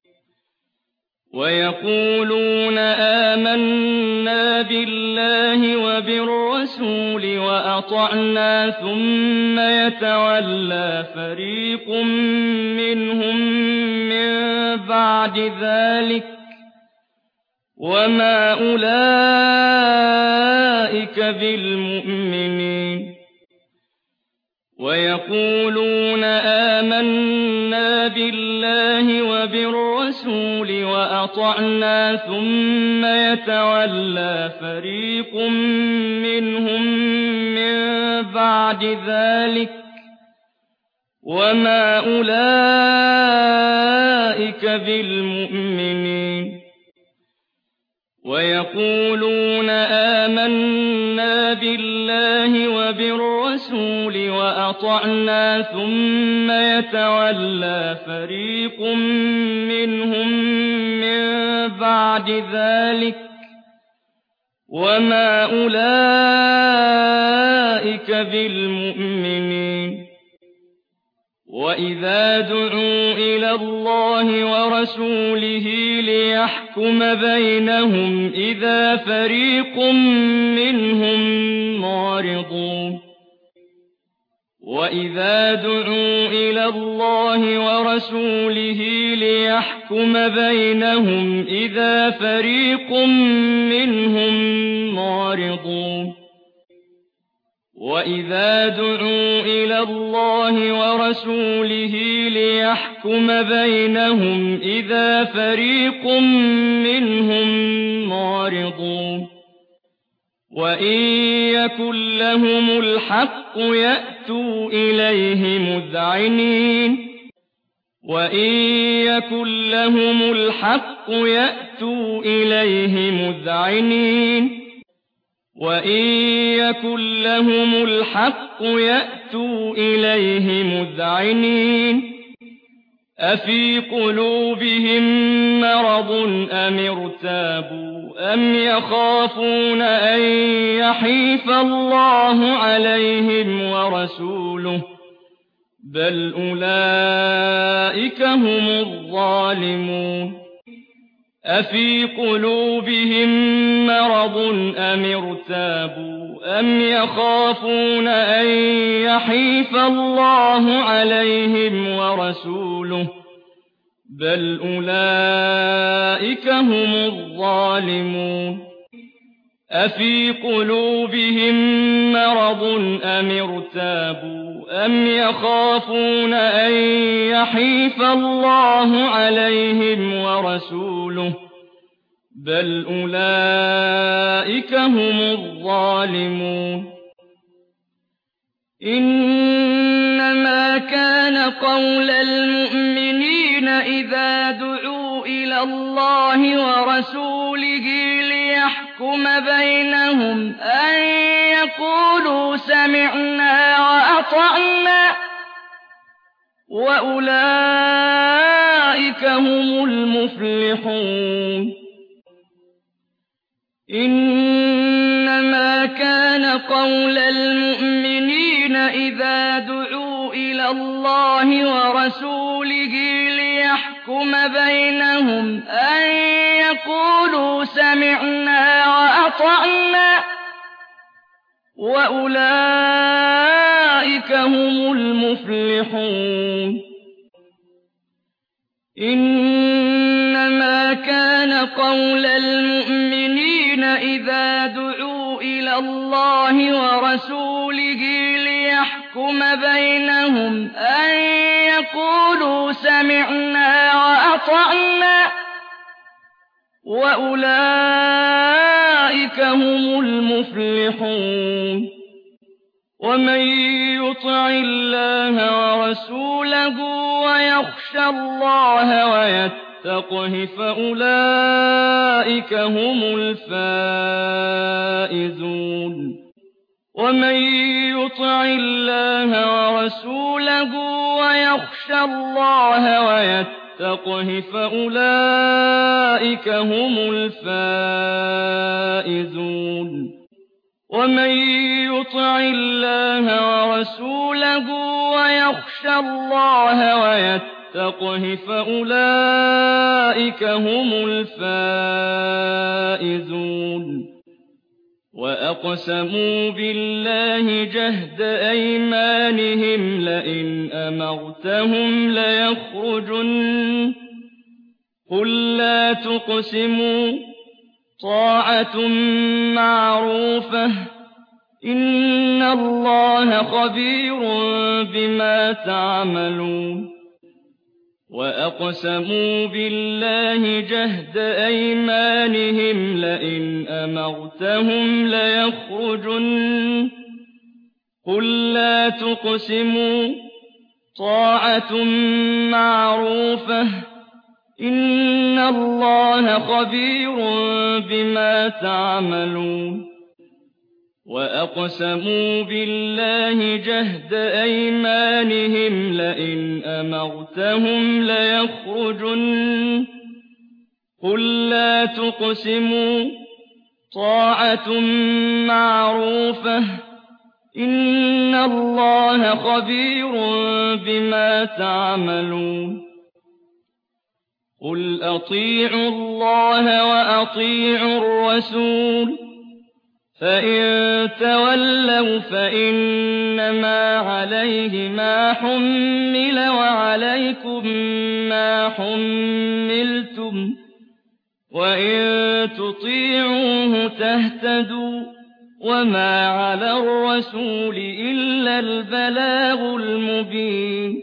وَيَقُولُونَ آمَنَّا بِاللَّهِ وَبِالرَّسُولِ وَأَطَعْنَا ثُمَّ يَتَوَلَّىٰ فَرِيقٌ مِّنْهُم مِّن بَعْدِ ذَٰلِكَ ۚ وَمَا أُولَٰئِكَ بِالْمُؤْمِنِينَ وَيَقُولُونَ آمَنَّا بِاللَّهِ وَبِالرَّسُولِ وَأَطَعْنَا ثُمَّ يَتَوَلَّىٰ فَرِيقٌ مِّنْهُم مِّن بَعْدِ ذَٰلِكَ ۚ وَمَا أُولَٰئِكَ بِالْمُؤْمِنِينَ وَيَقُولُونَ آمَنَّا بِاللَّهِ وَبِالرَّسُولِ وَأَطَعْنَا ثُمَّ يَتَوَلَّىٰ فَرِيقٌ مِّنْهُم مِّن بَعْدِ ذَٰلِكَ ۚ وَمَا أُولَٰئِكَ بِالْمُؤْمِنِينَ وَإِذَا دُعُوا إِلَى اللَّهِ وَرَسُولِهِ لِيَحْكُمَ بَيْنَهُمْ إِذَا فَرِيقٌ مِّنْهُم مُّعْرِضُونَ وَإِذَا دُعُوا إِلَى اللَّهِ وَرَسُولِهِ لِيَحْكُمَ بَيْنَهُمْ إِذَا فَرِيقٌ مِّنْهُم مُّعْرِضُونَ وَإِذَا دُعُوا إِلَى اللَّهِ وَرَسُولِهِ لِيَحْكُمَ بَيْنَهُمْ إِذَا فَرِيقٌ مِّنْهُم مُّعْرِضُونَ وَإِن يَكُن لَّهُمُ الْحَقُّ يَأْتُوا إِلَيْهِ مُذْعِنِينَ وَإِن يَكُن لَّهُمُ الْحَقُّ يَأْتُوا إِلَيْهِ مُذْعِنِينَ وَإِن يَكُن لَّهُمُ الْحَقُّ يَأْتُوا إِلَيْهِ مُذْعِنِينَ أَفِي قُلُوبِهِم مَّرَضٌ أَمِ ارْتَابُوا أَمْ يَخَافُونَ أَن يَحِيفَ اللَّهُ عَلَيْهِمْ وَرَسُولُهُ ۚ بَلْ أُولَٰئِكَ هُمُ الظَّالِمُونَ أَفِي قُلُوبِهِم مَّرَضٌ أَمِ ارْتَابُوا أَمْ يَخَافُونَ أَن يَحِيفَ اللَّهُ عَلَيْهِمْ وَرَسُولُهُ ۚ بَلْ أُولَٰئِكَ هُمُ الظَّالِمُونَ أَفِي قُلُوبِهِم مَّرَضٌ أَمِ ارْتَابُوا أَمْ يَخَافُونَ أَن يَحِيفَ اللَّهُ عَلَيْهِمْ وَرَسُولُهُ ۚ بَلْ أُولَٰئِكَ هُمُ الظَّالِمُونَ إِنَّمَا كَانَ قَوْلَ الْمُؤْمِنِينَ إِذَا دُعُوا إِلَى اللَّهِ وَرَسُولِهِ لِيَحْكُمَ بَيْنَهُمْ أَن يَقُولُوا سَمِعْنَا وَأَطَعْنَا ۚ وَأُولَٰئِكَ هُمُ المفلحون إِنَّمَا كَانَ قَوْلَ الْمُؤْمِنِينَ إِذَا دُعُوا إِلَى اللَّهِ وَرَسُولِهِ لِيَحْكُمَ بَيْنَهُمْ أَن يَقُولُوا سَمِعْنَا وَأَطَعْنَا ۚ وَأُولَٰئِكَ هُمُ المفلحون إِنَّمَا كَانَ قَوْلَ الْمُؤْمِنِينَ إِذَا دُعُوا إِلَى اللَّهِ وَرَسُولِهِ لِيَحْكُمَ بَيْنَهُمْ أَن يَقُولُوا سَمِعْنَا وَأَطَعْنَا ۚ وَأُولَٰئِكَ هُمُ الْمُفْلِحُونَ. وَمَن يُطِعِ اللَّهَ وَرَسُولَهُ وَيَخْشَ اللَّهَ وَيَتَّقْهِ فَأُولَٰئِكَ هُمُ الْفَائِزُونَ. وَمَن يُطِعِ اللَّهَ وَرَسُولَهُ وَيَخْشَ اللَّهَ وَيَتَّقْهِ فَأُولَٰئِكَ هُمُ الْفَائِزُونَ. وَمَن يُطِعِ اللَّهَ وَرَسُولَهُ وَيَخْشَ اللَّهَ وَيَتَّقْهِ فَأُولَٰئِكَ هُمُ الْفَائِزُونَ. وَأَقْسَمُوا بِاللَّهِ جَهْدَ أَيْمَانِهِمْ لَئِنْ أَمَرْتَهُمْ لَيَخْرُجُنَّ ۖ قُل لَّا تُقْسِمُوا طَاعَةٌ مَّعْرُوفَةٌ ۚ إِنَّ اللَّهَ خَبِيرٌ بِمَا تَعْمَلُونَ. وَأَقْسَمُوا بِاللَّهِ جَهْدَ أَيْمَانِهِمْ لَئِنْ أَمَرْتَهُمْ لَيَخْرُجُنَّ ۖ قُل لَّا تُقْسِمُوا طَاعَةٌ مَّعْرُوفَةٌ ۚ إِنَّ اللَّهَ خَبِيرٌ بِمَا تَعْمَلُونَ. وَأَقْسَمُوا بِاللَّهِ جَهْدَ أَيْمَانِهِمْ لَئِنْ أَمَرْتَهُمْ لَيَخْرُجُنَّ ۖ قُل لَّا تُقْسِمُوا طَاعَةٌ مَّعْرُوفَةٌ ۚ إِنَّ اللَّهَ خَبِيرٌ بِمَا تَعْمَلُونَ. قُلْ أَطِيعُوا اللَّهَ وَأَطِيعُوا الرَّسُولَ ۖ فَإِن تَوَلَّوْا فَإِنَّمَا عَلَيْهِ مَا حُمِّلَ وَعَلَيْكُم مَّا حُمِّلْتُمْ ۖ وَإِن تُطِيعُوهُ تَهْتَدُوا ۚ وَمَا عَلَى الرَّسُولِ إِلَّا الْبَلَاغُ الْمُبِينُ.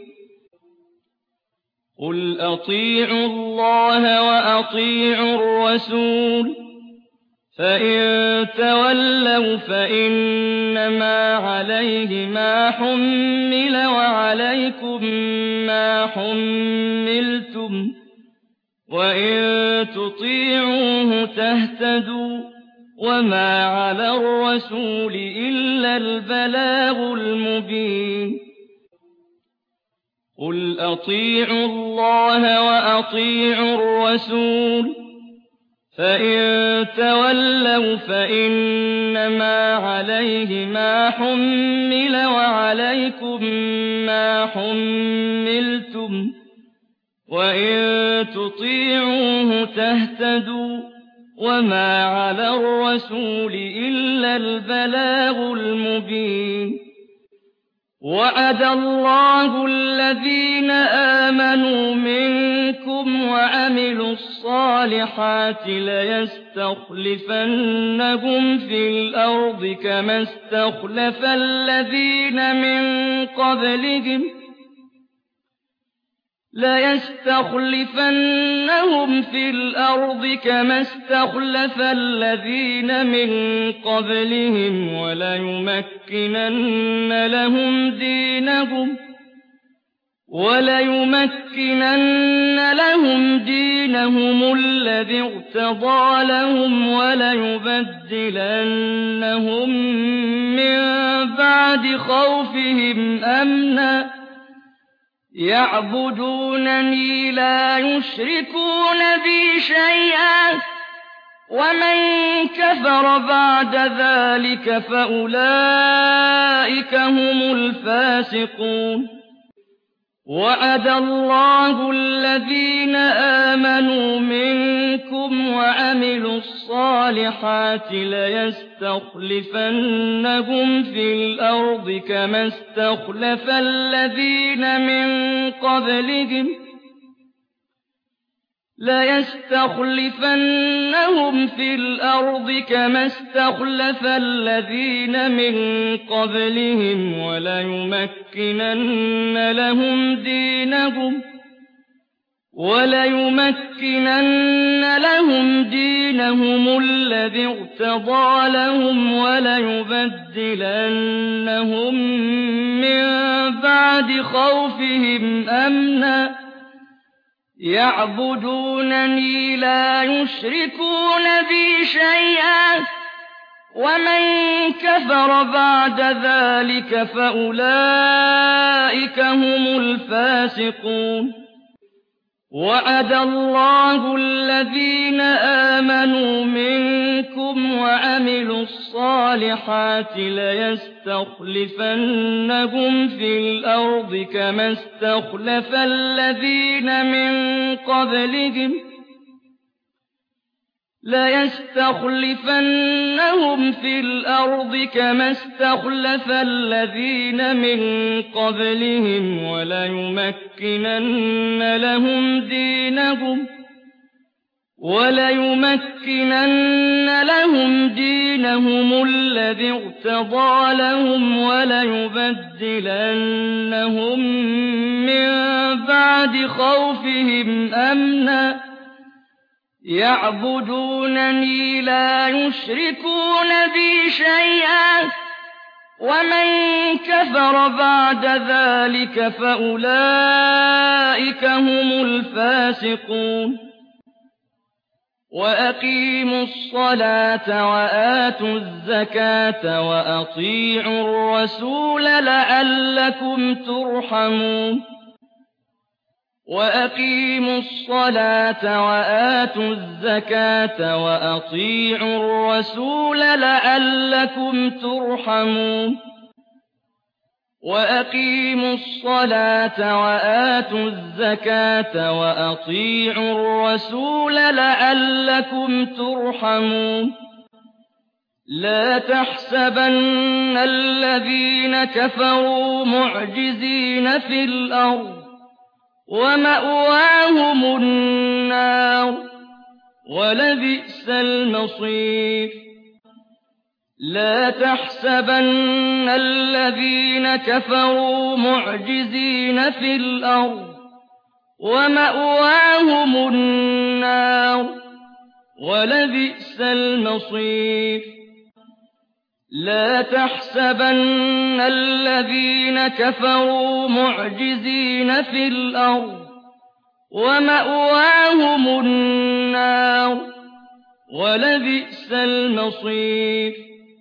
قُلْ أَطِيعُوا اللَّهَ وَأَطِيعُوا الرَّسُولَ ۖ فَإِن تَوَلَّوْا فَإِنَّمَا عَلَيْهِ مَا حُمِّلَ وَعَلَيْكُم مَّا حُمِّلْتُمْ ۖ وَإِن تُطِيعُوهُ تَهْتَدُوا ۚ وَمَا عَلَى الرَّسُولِ إِلَّا الْبَلَاغُ الْمُبِينُ. قُلْ أَطِيعُوا اللَّهَ وَأَطِيعُوا الرَّسُولَ ۖ فَإِن تَوَلَّوْا فَإِنَّمَا عَلَيْهِ مَا حُمِّلَ وَعَلَيْكُم مَّا حُمِّلْتُمْ ۖ وَإِن تُطِيعُوهُ تَهْتَدُوا ۚ وَمَا عَلَى الرَّسُولِ إِلَّا الْبَلَاغُ الْمُبِينُ. وَعَدَ اللَّهُ الَّذِينَ آمَنُوا مِنكُمْ وَعَمِلُوا الصَّالِحَاتِ لَيَسْتَخْلِفَنَّهُمْ فِي الْأَرْضِ كَمَا اسْتَخْلَفَ الَّذِينَ مِن قَبْلِهِمْ وَلَيُمَكِّنَنَّ لَهُمْ دِينَهُمُ الَّذِي ارْتَضَىٰ لَهُمْ وَلَيُبَدِّلَنَّهُم مِّن بَعْدِ خَوْفِهِمْ أَمْنًا يَعْبُدُونَنِي لَا يُشْرِكُونَ بِي شَيْئًا ۚ وَمَن كَفَرَ بَعْدَ ذَٰلِكَ فَأُولَٰئِكَ هُمُ الْفَاسِقُونَ. وَعَدَ اللَّهُ الَّذِينَ آمَنُوا مِنكُمْ وَعَمِلُوا الصَّالِحَاتِ لَيَسْتَخْلِفَنَّهُمْ فِي الْأَرْضِ كَمَا اسْتَخْلَفَ الَّذِينَ مِن لَيَسْتَخْلِفَنَّهُمْ فِي الْأَرْضِ كَمَا اسْتَخْلَفَ الَّذِينَ مِن قَبْلِهِمْ وَلَيُمَكِّنَنَّ لَهُمْ دِينَهُمُ الَّذِي ارْتَضَىٰ لَهُمْ وَلَيُبَدِّلَنَّهُم مِّن بَعْدِ خَوْفِهِمْ أَمْنًا ۚ يَعْبُدُونَنِي لَا يُشْرِكُونَ بِي شَيْئًا ۚ وَمَن كَفَرَ بَعْدَ ذَٰلِكَ فَأُولَٰئِكَ هُمُ الْفَاسِقُونَ وَعَدَ اللَّهُ الَّذِينَ آمَنُوا مِنكُمْ وَعَمِلُوا الصَّالِحَاتِ لَيَسْتَخْلِفَنَّهُمْ فِي الْأَرْضِ كَمَا اسْتَخْلَفَ الَّذِينَ مِن قَبْلِهِمْ وَلَيُمَكِّنَنَّ لَهُمْ دِينَهُمُ الَّذِي ارْتَضَىٰ لَهُمْ وَلَيُبَدِّلَنَّهُم مِّن بَعْدِ خَوْفِهِمْ أَمْنًا ۚ يَعْبُدُونَنِي لَا يُشْرِكُونَ بِي شَيْئًا ۚ وَمَن كَفَرَ بَعْدَ ذَٰلِكَ فَأُولَٰئِكَ هُمُ الْفَاسِقُونَ وَأَقِيمُوا الصَّلَاةَ وَآتُوا الزَّكَاةَ وَأَطِيعُوا الرَّسُولَ لَعَلَّكُمْ تُرْحَمُونَ وَأَقِيمُوا الصَّلَاةَ وَآتُوا الزَّكَاةَ وَأَطِيعُوا الرَّسُولَ لَعَلَّكُمْ تُرْحَمُونَ وَأَقِيمُوا الصَّلَاةَ وَآتُوا الزَّكَاةَ وَأَطِيعُوا الرَّسُولَ لَعَلَّكُمْ تُرْحَمُونَ لَا تَحْسَبَنَّ الَّذِينَ كَفَرُوا مُعْجِزِينَ فِي الْأَرْضِ ۚ وَمَأْوَاهُمُ النَّارُ ۖ وَلَبِئْسَ الْمَصِيرُ لَا تَحْسَبَنَّ الَّذِينَ كَفَرُوا مُعْجِزِينَ فِي الْأَرْضِ ۚ وَمَأْوَاهُمُ النَّارُ ۖ وَلَبِئْسَ الْمَصِيرُ لَا تَحْسَبَنَّ الَّذِينَ كَفَرُوا مُعْجِزِينَ فِي الْأَرْضِ ۚ وَمَأْوَاهُمُ النَّارُ ۖ وَلَبِئْسَ الْمَصِيرُ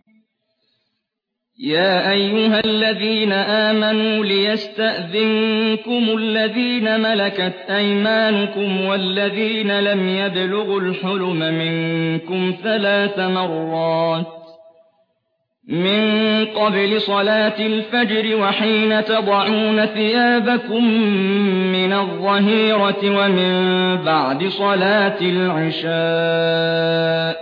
يَا أَيُّهَا الَّذِينَ آمَنُوا لِيَسْتَأْذِنكُمُ الَّذِينَ مَلَكَتْ أَيْمَانُكُمْ وَالَّذِينَ لَمْ يَبْلُغُوا الْحُلُمَ مِنكُمْ 3 مرات من قبل صلاة الفجر وحين تضعون ثيابكم من الظهيرة ومن بعد صلاة العشاء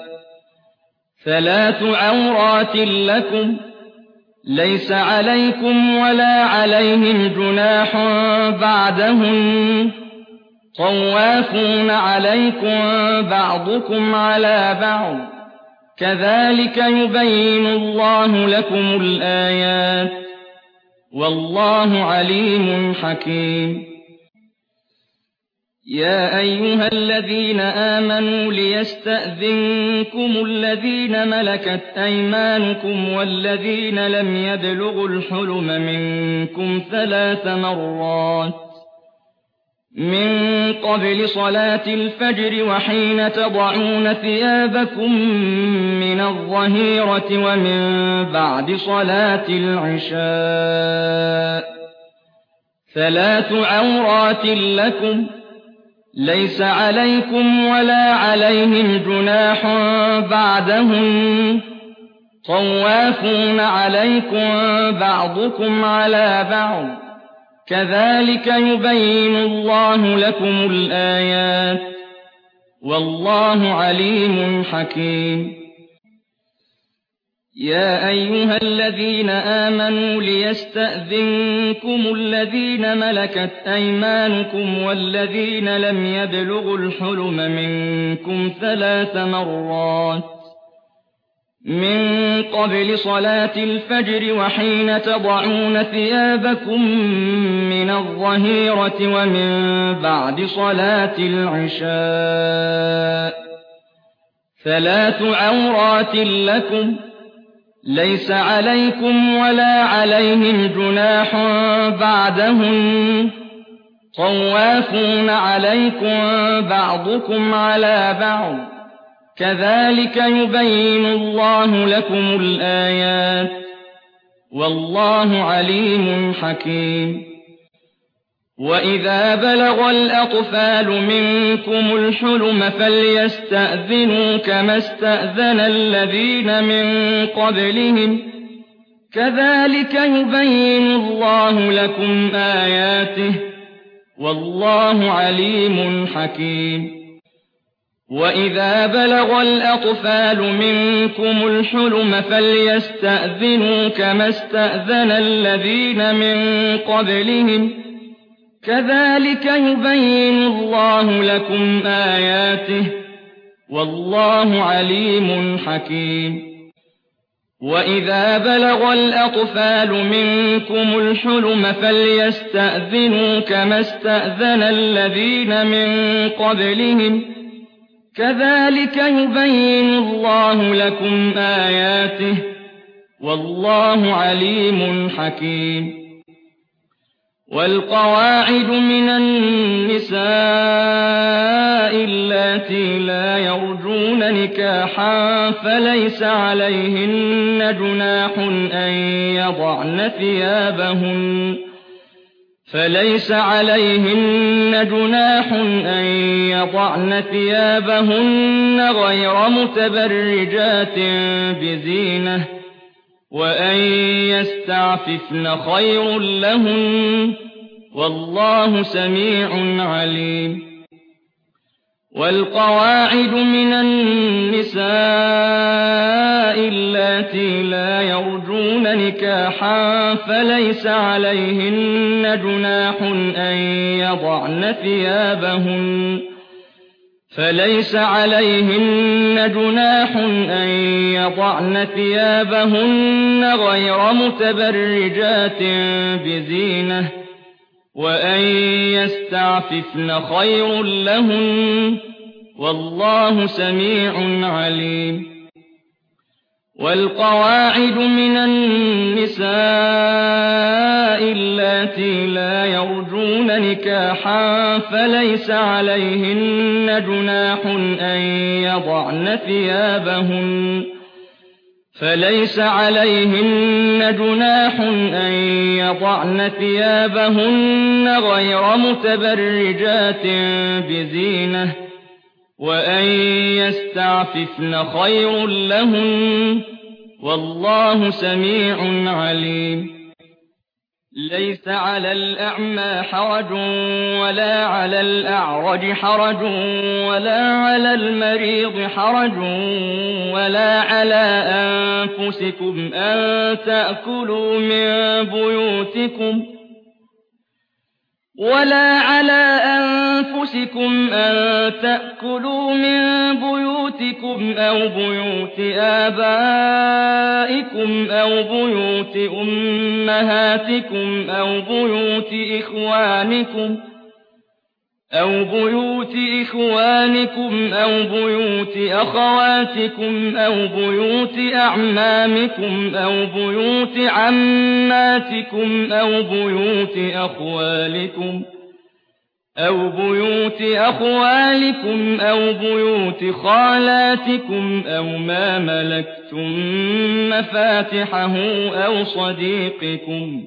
3 عورات لكم ليس عليكم ولا عليهم جناح بعدهن طوافون عليكم بعضكم على بعض كذلك يبين الله لكم الآيات والله عليم حكيم يا أيها الذين آمنوا ليستأذنكم الذين ملكت أيمانكم والذين لم يبلغوا الحلم منكم 3 مرات من قبل صلاة الفجر وحين تضعون ثيابكم من الظهيرة ومن بعد صلاة العشاء 3 عورات لكم ليس عليكم ولا عليهم جناح بعدهن طوافون عليكم بعضكم على بعض كذلك يبين الله لكم الآيات والله عليم حكيم يا أيها الذين آمنوا ليستأذنكم الذين ملكت أيمانكم والذين لم يبلغوا الحلم منكم 3 مرات من قبل صلاة الفجر وحين تضعون ثيابكم من الظهيرة ومن بعد صلاة العشاء 3 عورات لكم ليس عليكم ولا عليهم جناح بعدهن طوافون عليكم بعضكم على بعض كذلك يبين الله لكم الآيات والله عليم حكيم وإذا بلغ الأطفال منكم الحلم فليستأذنوا كما استأذن الذين من قبلهم كذلك يبين الله لكم آياته والله عليم حكيم وإذا بلغ الأطفال منكم الحلم فليستأذنوا كما استأذن الذين من قبلهم كذلك يبين الله لكم آياته والله عليم حكيم وإذا بلغ الأطفال منكم الحلم فليستأذنوا كما استأذن الذين من قبلهم كذلك يبين الله لكم آياته والله عليم حكيم والقواعد من النساء اللاتي لا يرجون نكاحا فليس عليهن جناح أن يضعن ثيابهن غير متبرجات بزينة وأن يستعففن خير لهن والله سميع عليم والقواعد من النساء اللاتي لا يرجون نكاحا فليس عليهن جناح أن يضعن ثيابهن غير متبرجات بزينة وأن يستعففن خير لهن والله سميع عليم والقواعد من النساء اللاتي لا يرجون نكاحا فليس عليهن جناح أن يضعن ثيابهن غير متبرجات بزينة وأن يستعففن خير لهن والله سميع عليم ليس على الأعمى حرج ولا على الأعرج حرج ولا على المريض حرج ولا على أنفسكم أن تأكلوا من بيوتكم أو بيوت آبائكم أو بيوت أمهاتكم أو بيوت إخوانكم أو بيوت أخواتكم أو بيوت أعمامكم أو بيوت عماتكم أو بيوت أخوالكم أو بيوت خالاتكم أو ما ملكتم مفاتحه أو صديقكم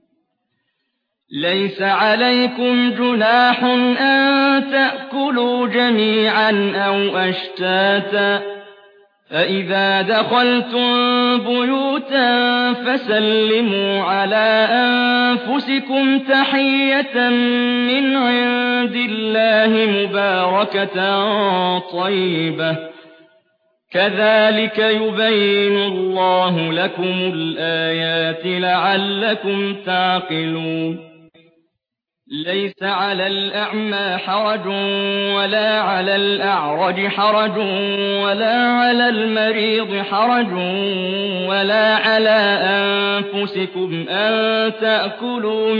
ليس عليكم جناح أن تأكلوا جميعا أو أشتاتا فإذا دخلتم بيوتا فسلموا على أنفسكم تحية من عند الله مباركة طيبة كذلك يبين الله لكم الآيات لعلكم تعقلون ليس على الأعمى حرج ولا على الأعرج حرج ولا على المريض حرج ولا على أنفسكم أن تأكلوا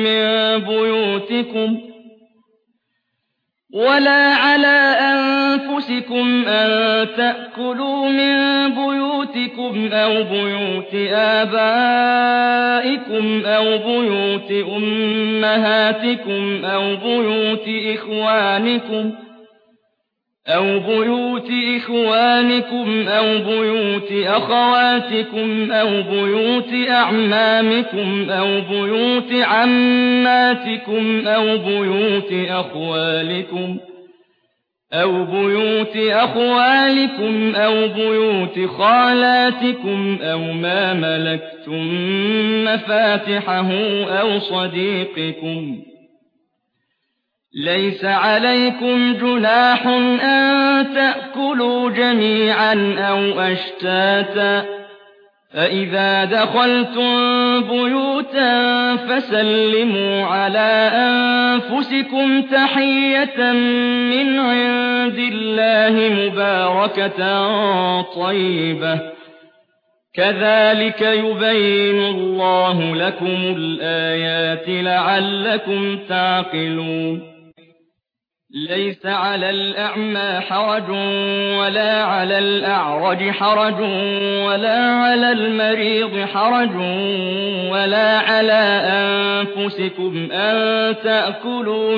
من بيوتكم أو بيوت آبائكم أو بيوت أمهاتكم أو بيوت إخوانكم أو بيوت أخواتكم أو بيوت أعمامكم أو بيوت عماتكم أو بيوت أخوالكم أو بيوت خالاتكم أو ما ملكتم مفاتحه أو صديقكم ليس عليكم جناح أن تأكلوا جميعا أو أشتاتا فإذا دخلتم بيوتا فسلموا على أنفسكم تحية من عند الله مباركة طيبة كذلك يبين الله لكم الآيات لعلكم تعقلون ليس على الأعمى حرج ولا على الأعرج حرج ولا على المريض حرج ولا على أنفسكم أن تأكلوا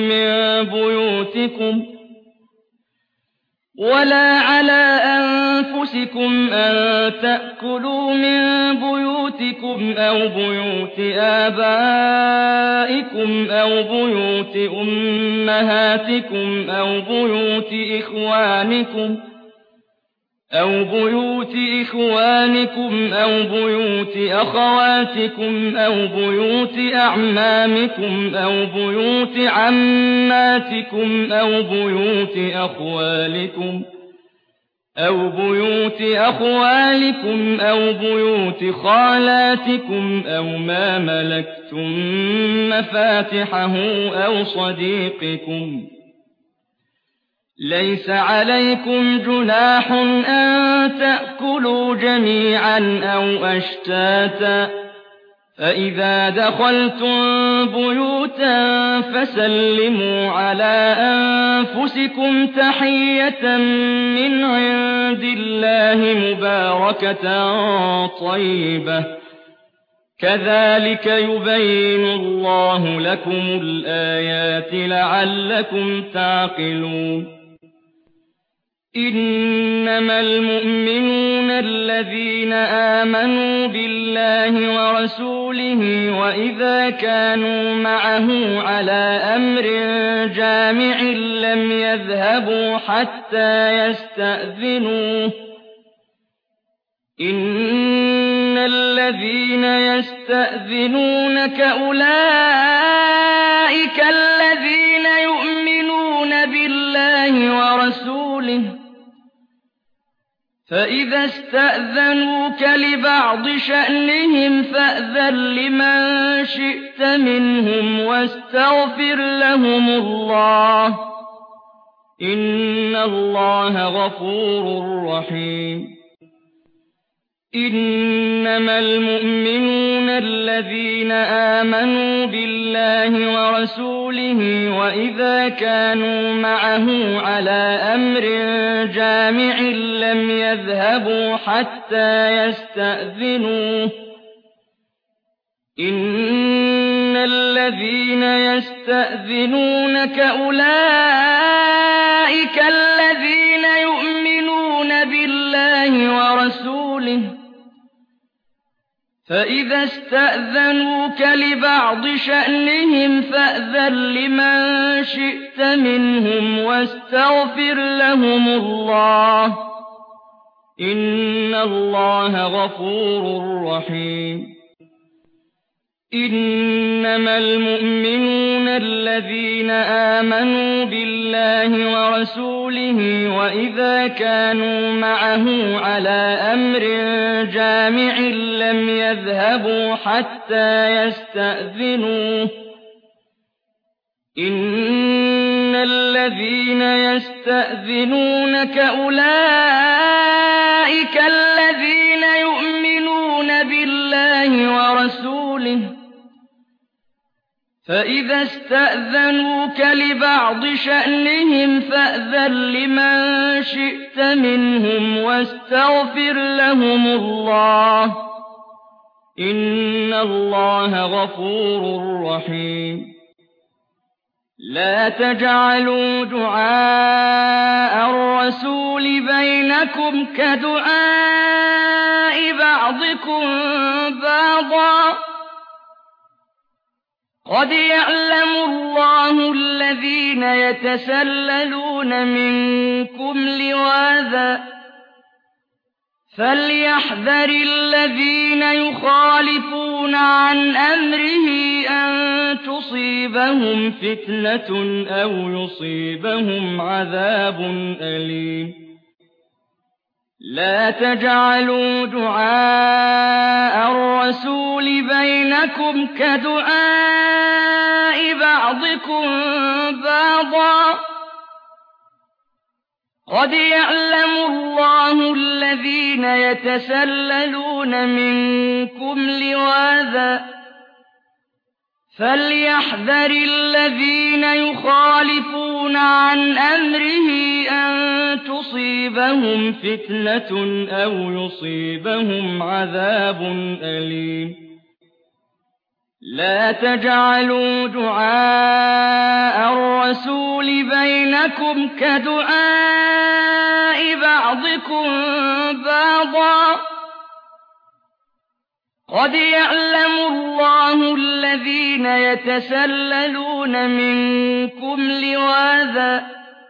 من بيوتكم أو بيوت آبائكم أو بيوت أمهاتكم أو بيوت إخوانكم أو بيوت أخواتكم أو بيوت أعمامكم أو بيوت عماتكم أو بيوت أخوالكم أو بيوت خالاتكم أو ما ملكتم مفاتحه أو صديقكم ليس عليكم جناح أن تأكلوا جميعا أو أشتاتا فإذا دخلتم بيوتا فسلموا على أنفسكم تحية من عند الله مباركة طيبة كذلك يبين الله لكم الآيات لعلكم تعقلون إنما المؤمنون الذين آمنوا بالله ورسوله وإذا كانوا معه على أمر جامع لم يذهبوا حتى يستأذنوه إن الذين يستأذنونك أولئك الذين يؤمنون بالله ورسوله فإذا استأذنوك لبعض شأنهم فأذن لمن شئت منهم واستغفر لهم الله إن الله غفور رحيم إنما المؤمنون الذين آمنوا بالله ورسوله وإذا كانوا معه على أمر جامع لم يذهبوا حتى يستأذنوه إن الذين يستأذنونك أولئك الذين يؤمنون بالله ورسوله فإذا استأذنوك لبعض شأنهم فأذن لمن شئت منهم واستغفر لهم الله إن الله غفور رحيم إنما المؤمنون الذين آمنوا بالله ورسوله وإذا كانوا معه على أمر جامع لم يذهبوا حتى يستأذنوه إن الذين يستأذنونك أولئك الذين يؤمنون بالله ورسوله فإذا استأذنوك لبعض شأنهم فأذن لمن شئت منهم واستغفر لهم الله إن الله غفور رحيم لا تجعلوا دعاء الرسول بينكم كدعاء بعضكم بعضا قد يعلم الله الذين يتسللون منكم لواذا فليحذر الذين يخالفون عن أمره أن تصيبهم فتنة أو يصيبهم عذاب أليم لا تجعلوا دعاء الرسول بينكم كدعاء بعضكم بعضا قد يعلم الله الذين يتسللون منكم لواذا فليحذر الذين يخالفون عن أمره أن تصيبهم فتنة أو يصيبهم عذاب أليم لا تجعلوا دعاء الرسول بينكم كدعاء بعضكم بعضا قد يعلم الله الذين يتسللون منكم لواذا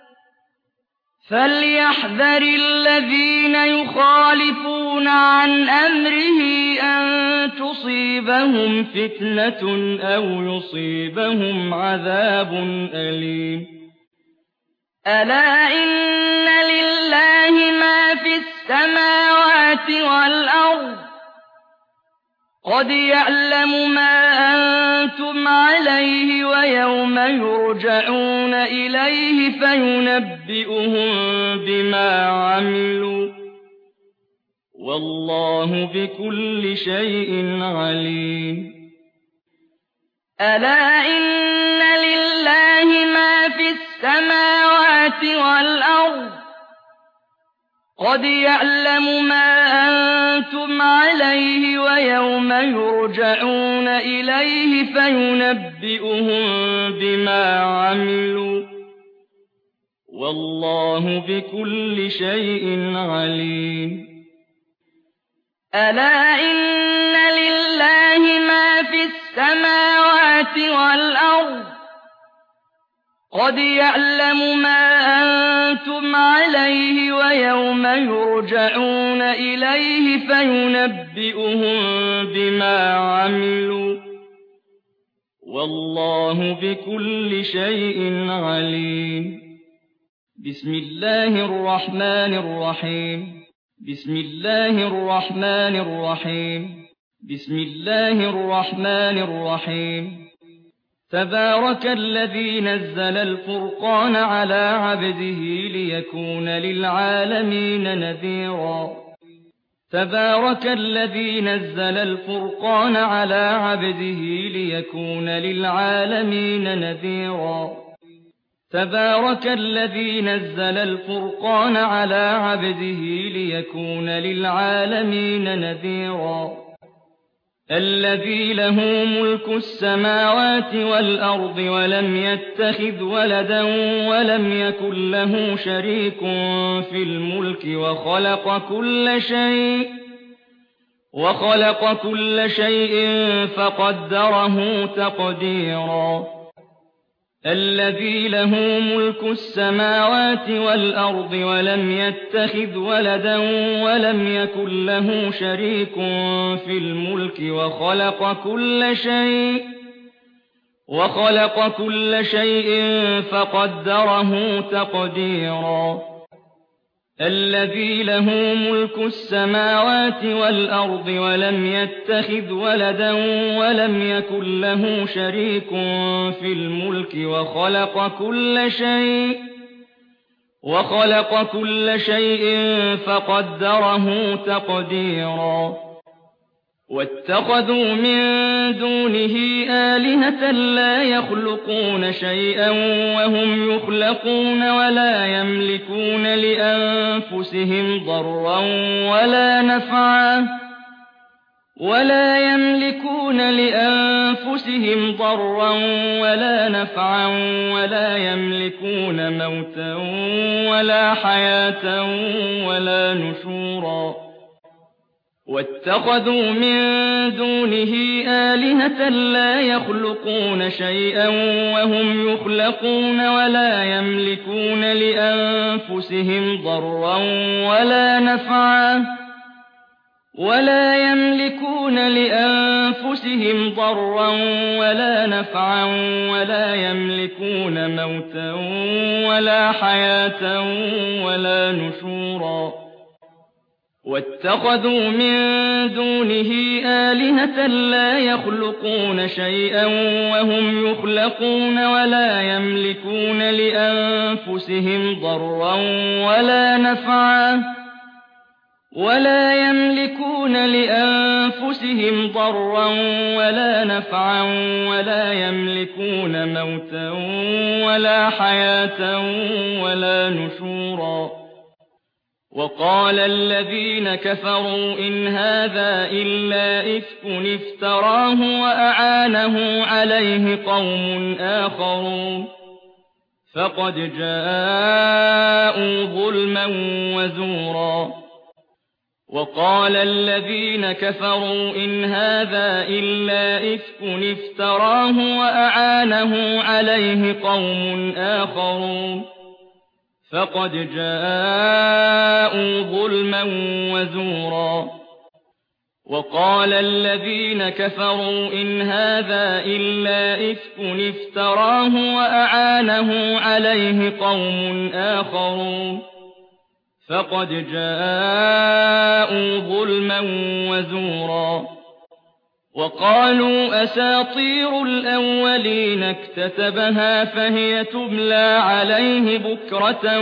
فليحذر الذين يخالفون عن أمره أن تصيبهم فتنة أو يصيبهم عذاب أليم ألا إن لله ما في السماوات والأرض قد يعلم ما أنتم عليه ويوم يرجعون إليه فينبئهم بما عملوا والله بكل شيء عليم ألا إن لله ما في السماوات والأرض قد يعلم ما أنتم عليه ويوم يرجعون إليه فينبئهم بما عملوا والله بكل شيء عليم ألا إن لله ما في السماوات والأرض قد يعلم ما أنتم عليه ويوم يرجعون إليه فينبئهم بما عملوا والله بكل شيء عليم بسم الله الرحمن الرحيم بسم الله الرحمن الرحيم بسم الله الرحمن الرحيم تبارك الذي نزل الفرقان على عبده ليكون للعالمين نذيرا تبارك الذي نزل الفرقان على عبده ليكون للعالمين نذيرا تبارك الذي نزل الفرقان على عبده ليكون للعالمين نذيرا الذي له ملك السماوات والأرض ولم يتخذ ولدا ولم يكن له شريك في الملك وخلق كل شيء فقدره تقديرا الذي له ملك السماوات والأرض ولم يتخذ ولدا ولم يكن له شريك في الملك وخلق كل شيء فقدره تقديرا الذي له ملك السماوات والأرض ولم يتخذ ولدا ولم يكن له شريك في الملك وخلق كل شيء فقدره تقديرا واتخذوا من دونه آلهة لا يخلقون شيئا وهم يخلقون ولا يملكون لأنفسهم ضرا ولا نفعا ولا يملكون موتا ولا حياة ولا نشورا واتخذوا من دونه آلهة لا يخلقون شيئا وهم يخلقون ولا يملكون لأنفسهم ضرا ولا نفعا ولا يملكون موتا ولا حياة ولا نشورا واتخذوا من دونه آلهة لا يخلقون شيئا وهم يخلقون ولا يملكون لأنفسهم ضرا ولا نفعا ولا يملكون موتا ولا حياة ولا نشورا وقال الذين كفروا إن هذا إلا إفك افتراه وأعانه عليه قوم آخرون فقد جاءوا ظلما وزورا وقال الذين كفروا إن هذا إلا إفك افتراه وأعانه عليه قوم آخرون فقد جاءوا ظلما وزورا وقال الذين كفروا إن هذا إلا إفك افتراه وأعانه عليه قوم آخرون فقد جاءوا ظلما وزورا وقالوا أساطير الأولين اكتتبها فهي تملى عليه بكرة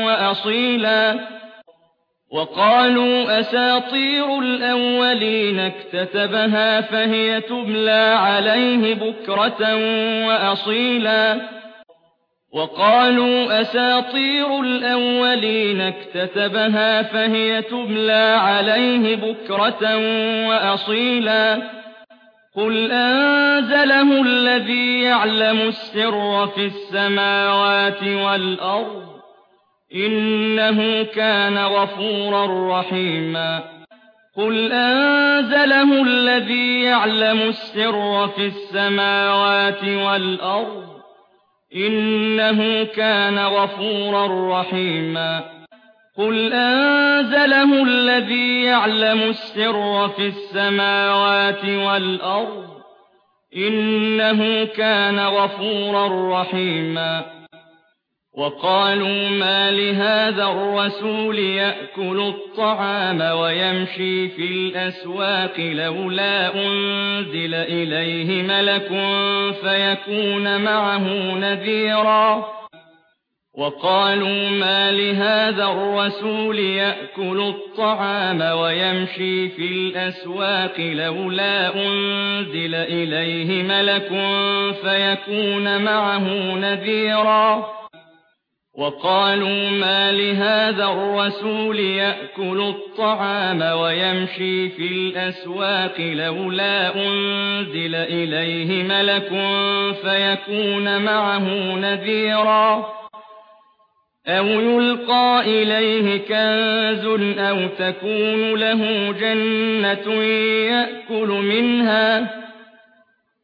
وأصيلا وقالوا أساطير الأولين اكتتبها فهي تملى عليه بكرة وأصيلا قل أنزله الذي يعلم السر في السماوات والأرض إنه كان غفورا رحيما قل أنزله الذي يعلم السر في السماوات والأرض إنه كان غفورا رحيما قل أنزله الذي يعلم السر في السماوات والأرض إنه كان غفورا رحيما وقالوا ما لهذا الرسول يأكل الطعام ويمشي في الأسواق لولا أنزل إليه ملك فيكون معه نذيرا وقالوا ما لهذا الرسول يأكل الطعام ويمشي في الأسواق لولا أنزل إليه ملك فيكون معه نذيرا وقالوا ما لهذا الرسول يأكل الطعام ويمشي في الأسواق لولا أنزل إليه ملك فيكون معه نذيرا أو يلقى إليه كنز أو تكون له جنة يأكل منها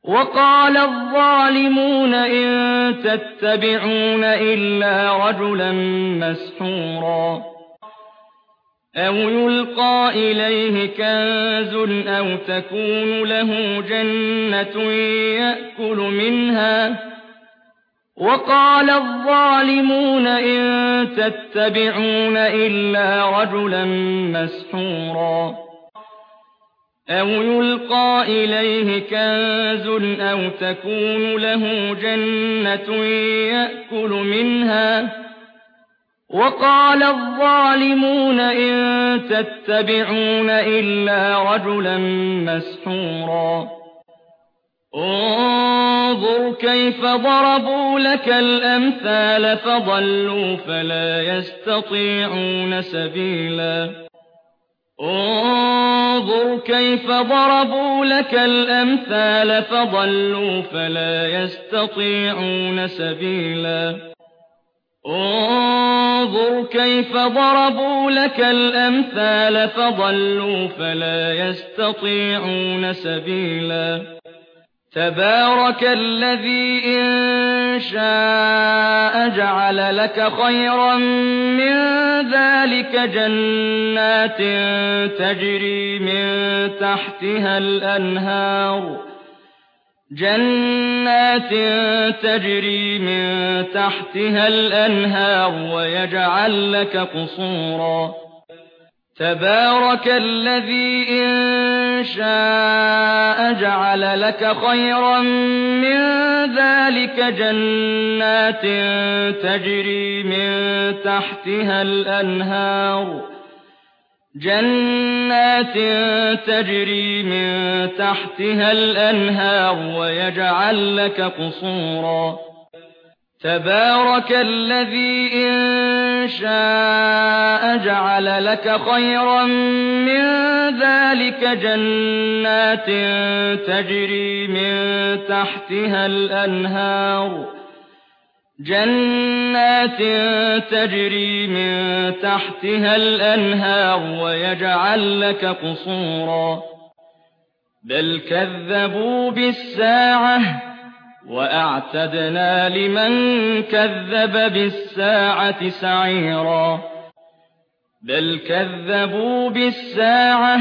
وقال الظالمون إن تتبعون إلا رجلا مسحورا أو يلقى إليه كنز أو تكون له جنة يأكل منها وقال الظالمون إن تتبعون إلا رجلا مسحورا أو يلقى إليه كنز أو تكون له جنة يأكل منها وقال الظالمون إن تتبعون إلا رجلا مسحورا انظر كيف ضربوا لك الأمثال فضلوا فلا يستطيعون سبيلا انظر كيف ضربوا لك الأمثال فضلوا فلا يستطيعون سبيلا انظر كيف ضربوا لك الأمثال فضلوا فلا يستطيعون سبيلا تبارك الذي إن شاء جعل لك خيرا من ذلك جنات تجري من تحتها الأنهار ويجعل لك قصورا تبارك الذي إن شاء جعل لك خيرا من ذلك جنات تجري من تحتها الأنهار ويجعل لك قصورا تبارك الذي إن شاء جعل لك خيرا من ذلك جنات تجري من تحتها الأنهار ويجعل لك قصورا بل كذبوا بالساعة وأعتدنا لمن كذب بالساعة سعيرا بل كذبوا بالساعة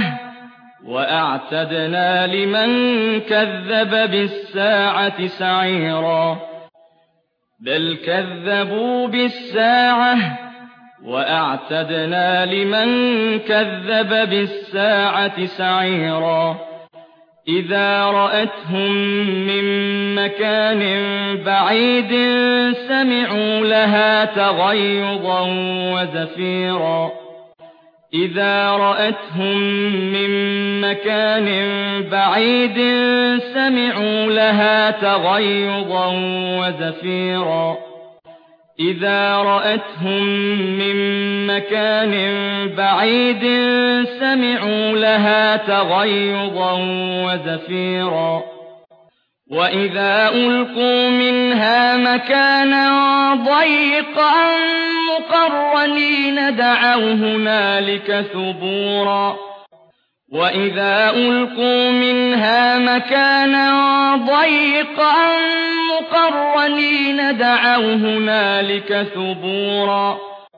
وأعتدنا لمن كذب بالساعة سعيرا بل كذبوا بالساعة وأعتدنا لمن كذب بالساعة سعيرا إذا رأتهم من مكان بعيد سمعوا لها تغيظا وزفيرا إذا رأتهم من مكان بعيد سمعوا لها تغيظا وزفيرا إذا رأتهم من مكان بعيد سمعوا لها تغيظا وزفيرا وإذا ألقوا منها مكانا ضيقا مقرنين دعوا هنالك ثبورا وإذا ألقوا منها مكانا ضيقا مقرنين دعوا هنالك ثبورا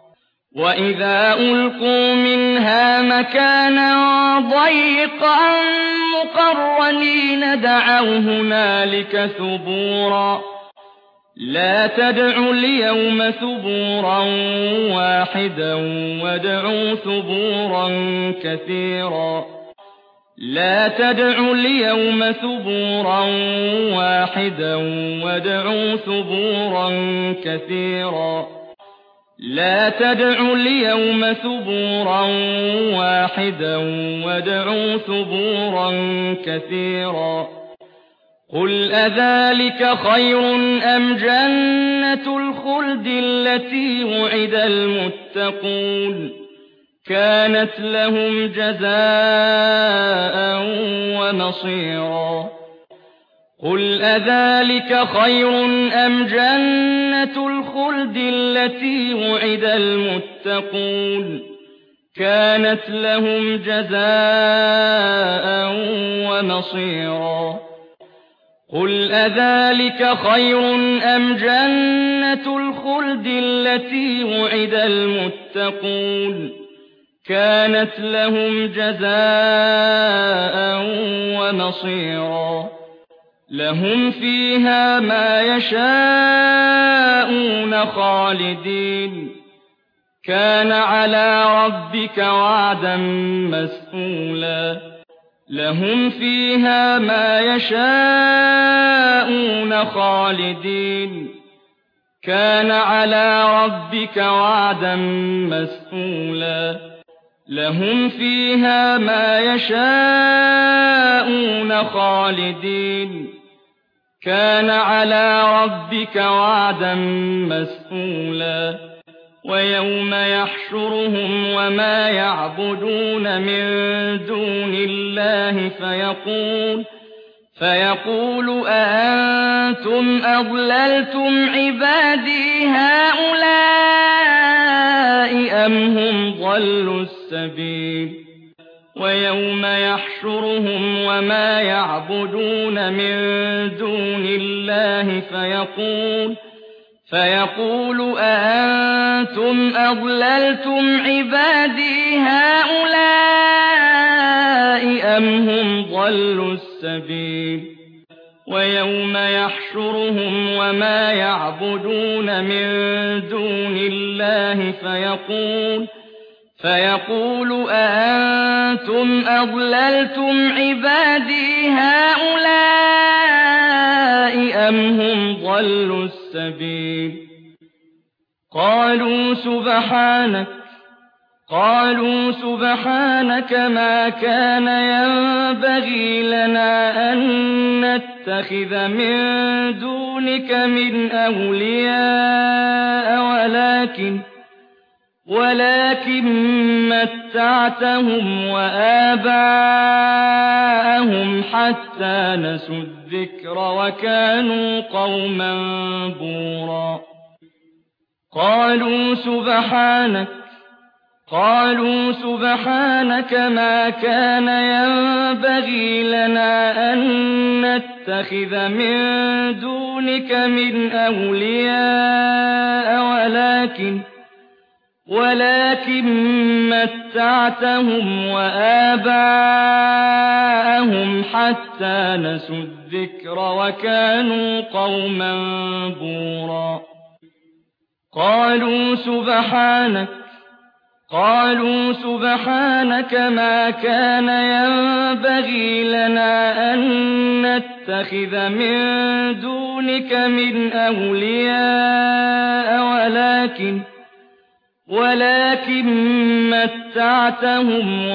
وإذا ألقوا منها مكانا ضيقا مقرنين دعوا هنالك ثبورا لا تدعوا اليوم ثبورا واحدا وادعوا ثبورا كثيرا لا تدعوا اليوم ثبورا واحدا وادعوا ثبورا كثيرا لا تدعوا اليوم ثبورا واحدا وادعوا ثبورا كثيرا قل أذلك خير أم جنة الخلد التي وعد المتقون كانت لهم جزاء ومصيرا قل أذلك خير أم جنة الخلد التي وعد المتقون كانت لهم جزاء ومصيرا قُلْ أَذَٰلِكَ خَيْرٌ أَمْ جَنَّةُ الْخُلْدِ الَّتِي وُعِدَ الْمُتَّقُونَ كَانَتْ لَهُمْ جَزَاءً وَمَصِيرًا لَهُمْ فِيهَا مَا يَشَاءُونَ خَالِدِينَ كَانَ عَلَىٰ رَبِّكَ وَعْدًا مَّسْئُولًا لَهُمْ فِيهَا مَا يَشَاءُونَ خَالِدِينَ كَانَ عَلَىٰ رَبِّكَ وَعْدًا مَّسْئُولًا لَهُمْ فِيهَا مَا يَشَاءُونَ خَالِدِينَ كَانَ عَلَىٰ رَبِّكَ وَعْدًا مَّسْئُولًا وَيَوْمَ يَحْشُرُهُمْ وَمَا يَعْبُدُونَ مِن دُونِ اللَّهِ فيقول أأنتم أضللتم عبادي هؤلاء أم هم ضلوا السبيل ويوم يحشرهم وما يعبدون من دون الله فيقول أأنتم أضللتم عبادي هؤلاء أم هم ضلوا السبيل ويوم يحشرهم وما يعبدون من دون الله فيقول أأنتم أضللتم عبادي هؤلاء أم هم ضلوا السبيل قالوا سبحانك ما كان ينبغي لنا أن نتخذ من دونك من أولياء ولكن متعتهم وآباءهم حتى نسوا الذكر وكانوا قوما بورا قالوا سبحانك ما كان ينبغي لنا أن نتخذ من دونك من أولياء ولكن متعتهم وآباءهم حتى نسوا الذكر وكانوا قوما بورا قالوا سبحانك ما كان ينبغي لنا أن نتخذ من دونك من أولياء ولكن متعتهم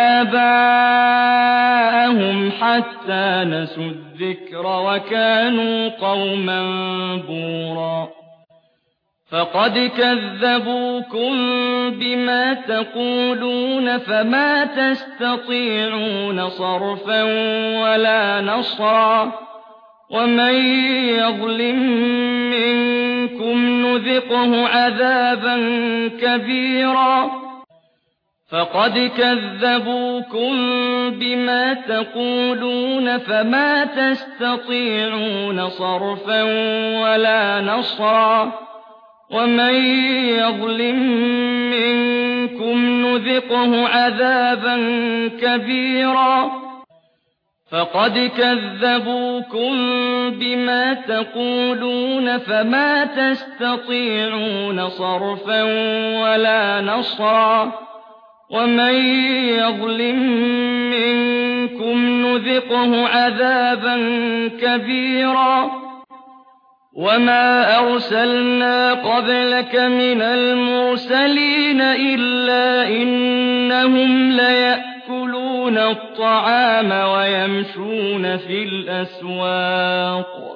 وآباءهم حتى نسوا الذكر وكانوا قوما بورا فقد كذبوكم بما تقولون فما تستطيعون صرفا ولا نصرا ومن يظلم منكم نذقه عذابا كبيرا فقد كذبوكم بما تقولون فما تستطيعون صرفا ولا نصرا ومن يظلم منكم نذقه عذابا كبيرا فقد كذبوكم بما تقولون فما تستطيعون صرفا ولا نصرا ومن يظلم منكم نذقه عذابا كبيرا وما أرسلنا قبلك من المرسلين إلا إنهم ليأكلون الطعام ويمشون في الأسواق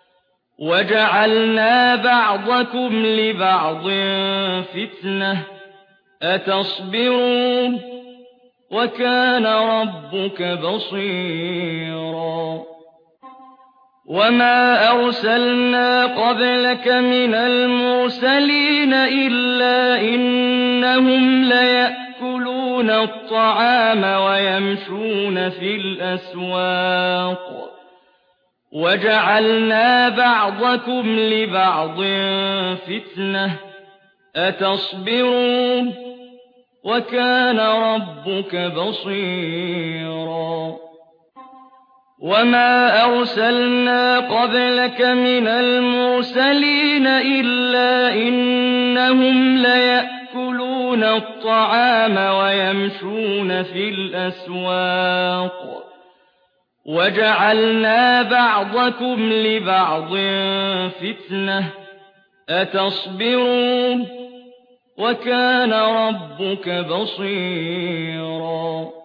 وجعلنا بعضكم لبعض فتنة أتصبرون وكان ربك بصيرا وما أرسلنا قبلك من المرسلين إلا إنهم ليأكلون الطعام ويمشون في الأسواق وَجَعَلْنَا بَعْضَكُمْ لِبَعْضٍ فِتْنَةً أَتَصْبِرُونَ وَكَانَ رَبُّكَ بَصِيرًا وَمَا أَرْسَلْنَا قَبْلَكَ مِنَ الْمُرْسَلِينَ إِلَّا إِنَّهُمْ لَيَأْكُلُونَ الطَّعَامَ وَيَمْشُونَ فِي الْأَسْوَاقِ وَجَعَلْنَا بَعْضَكُمْ لِبَعْضٍ فِتْنَةً أَتَصْبِرُونَ وَكَانَ رَبُّكَ بَصِيرًا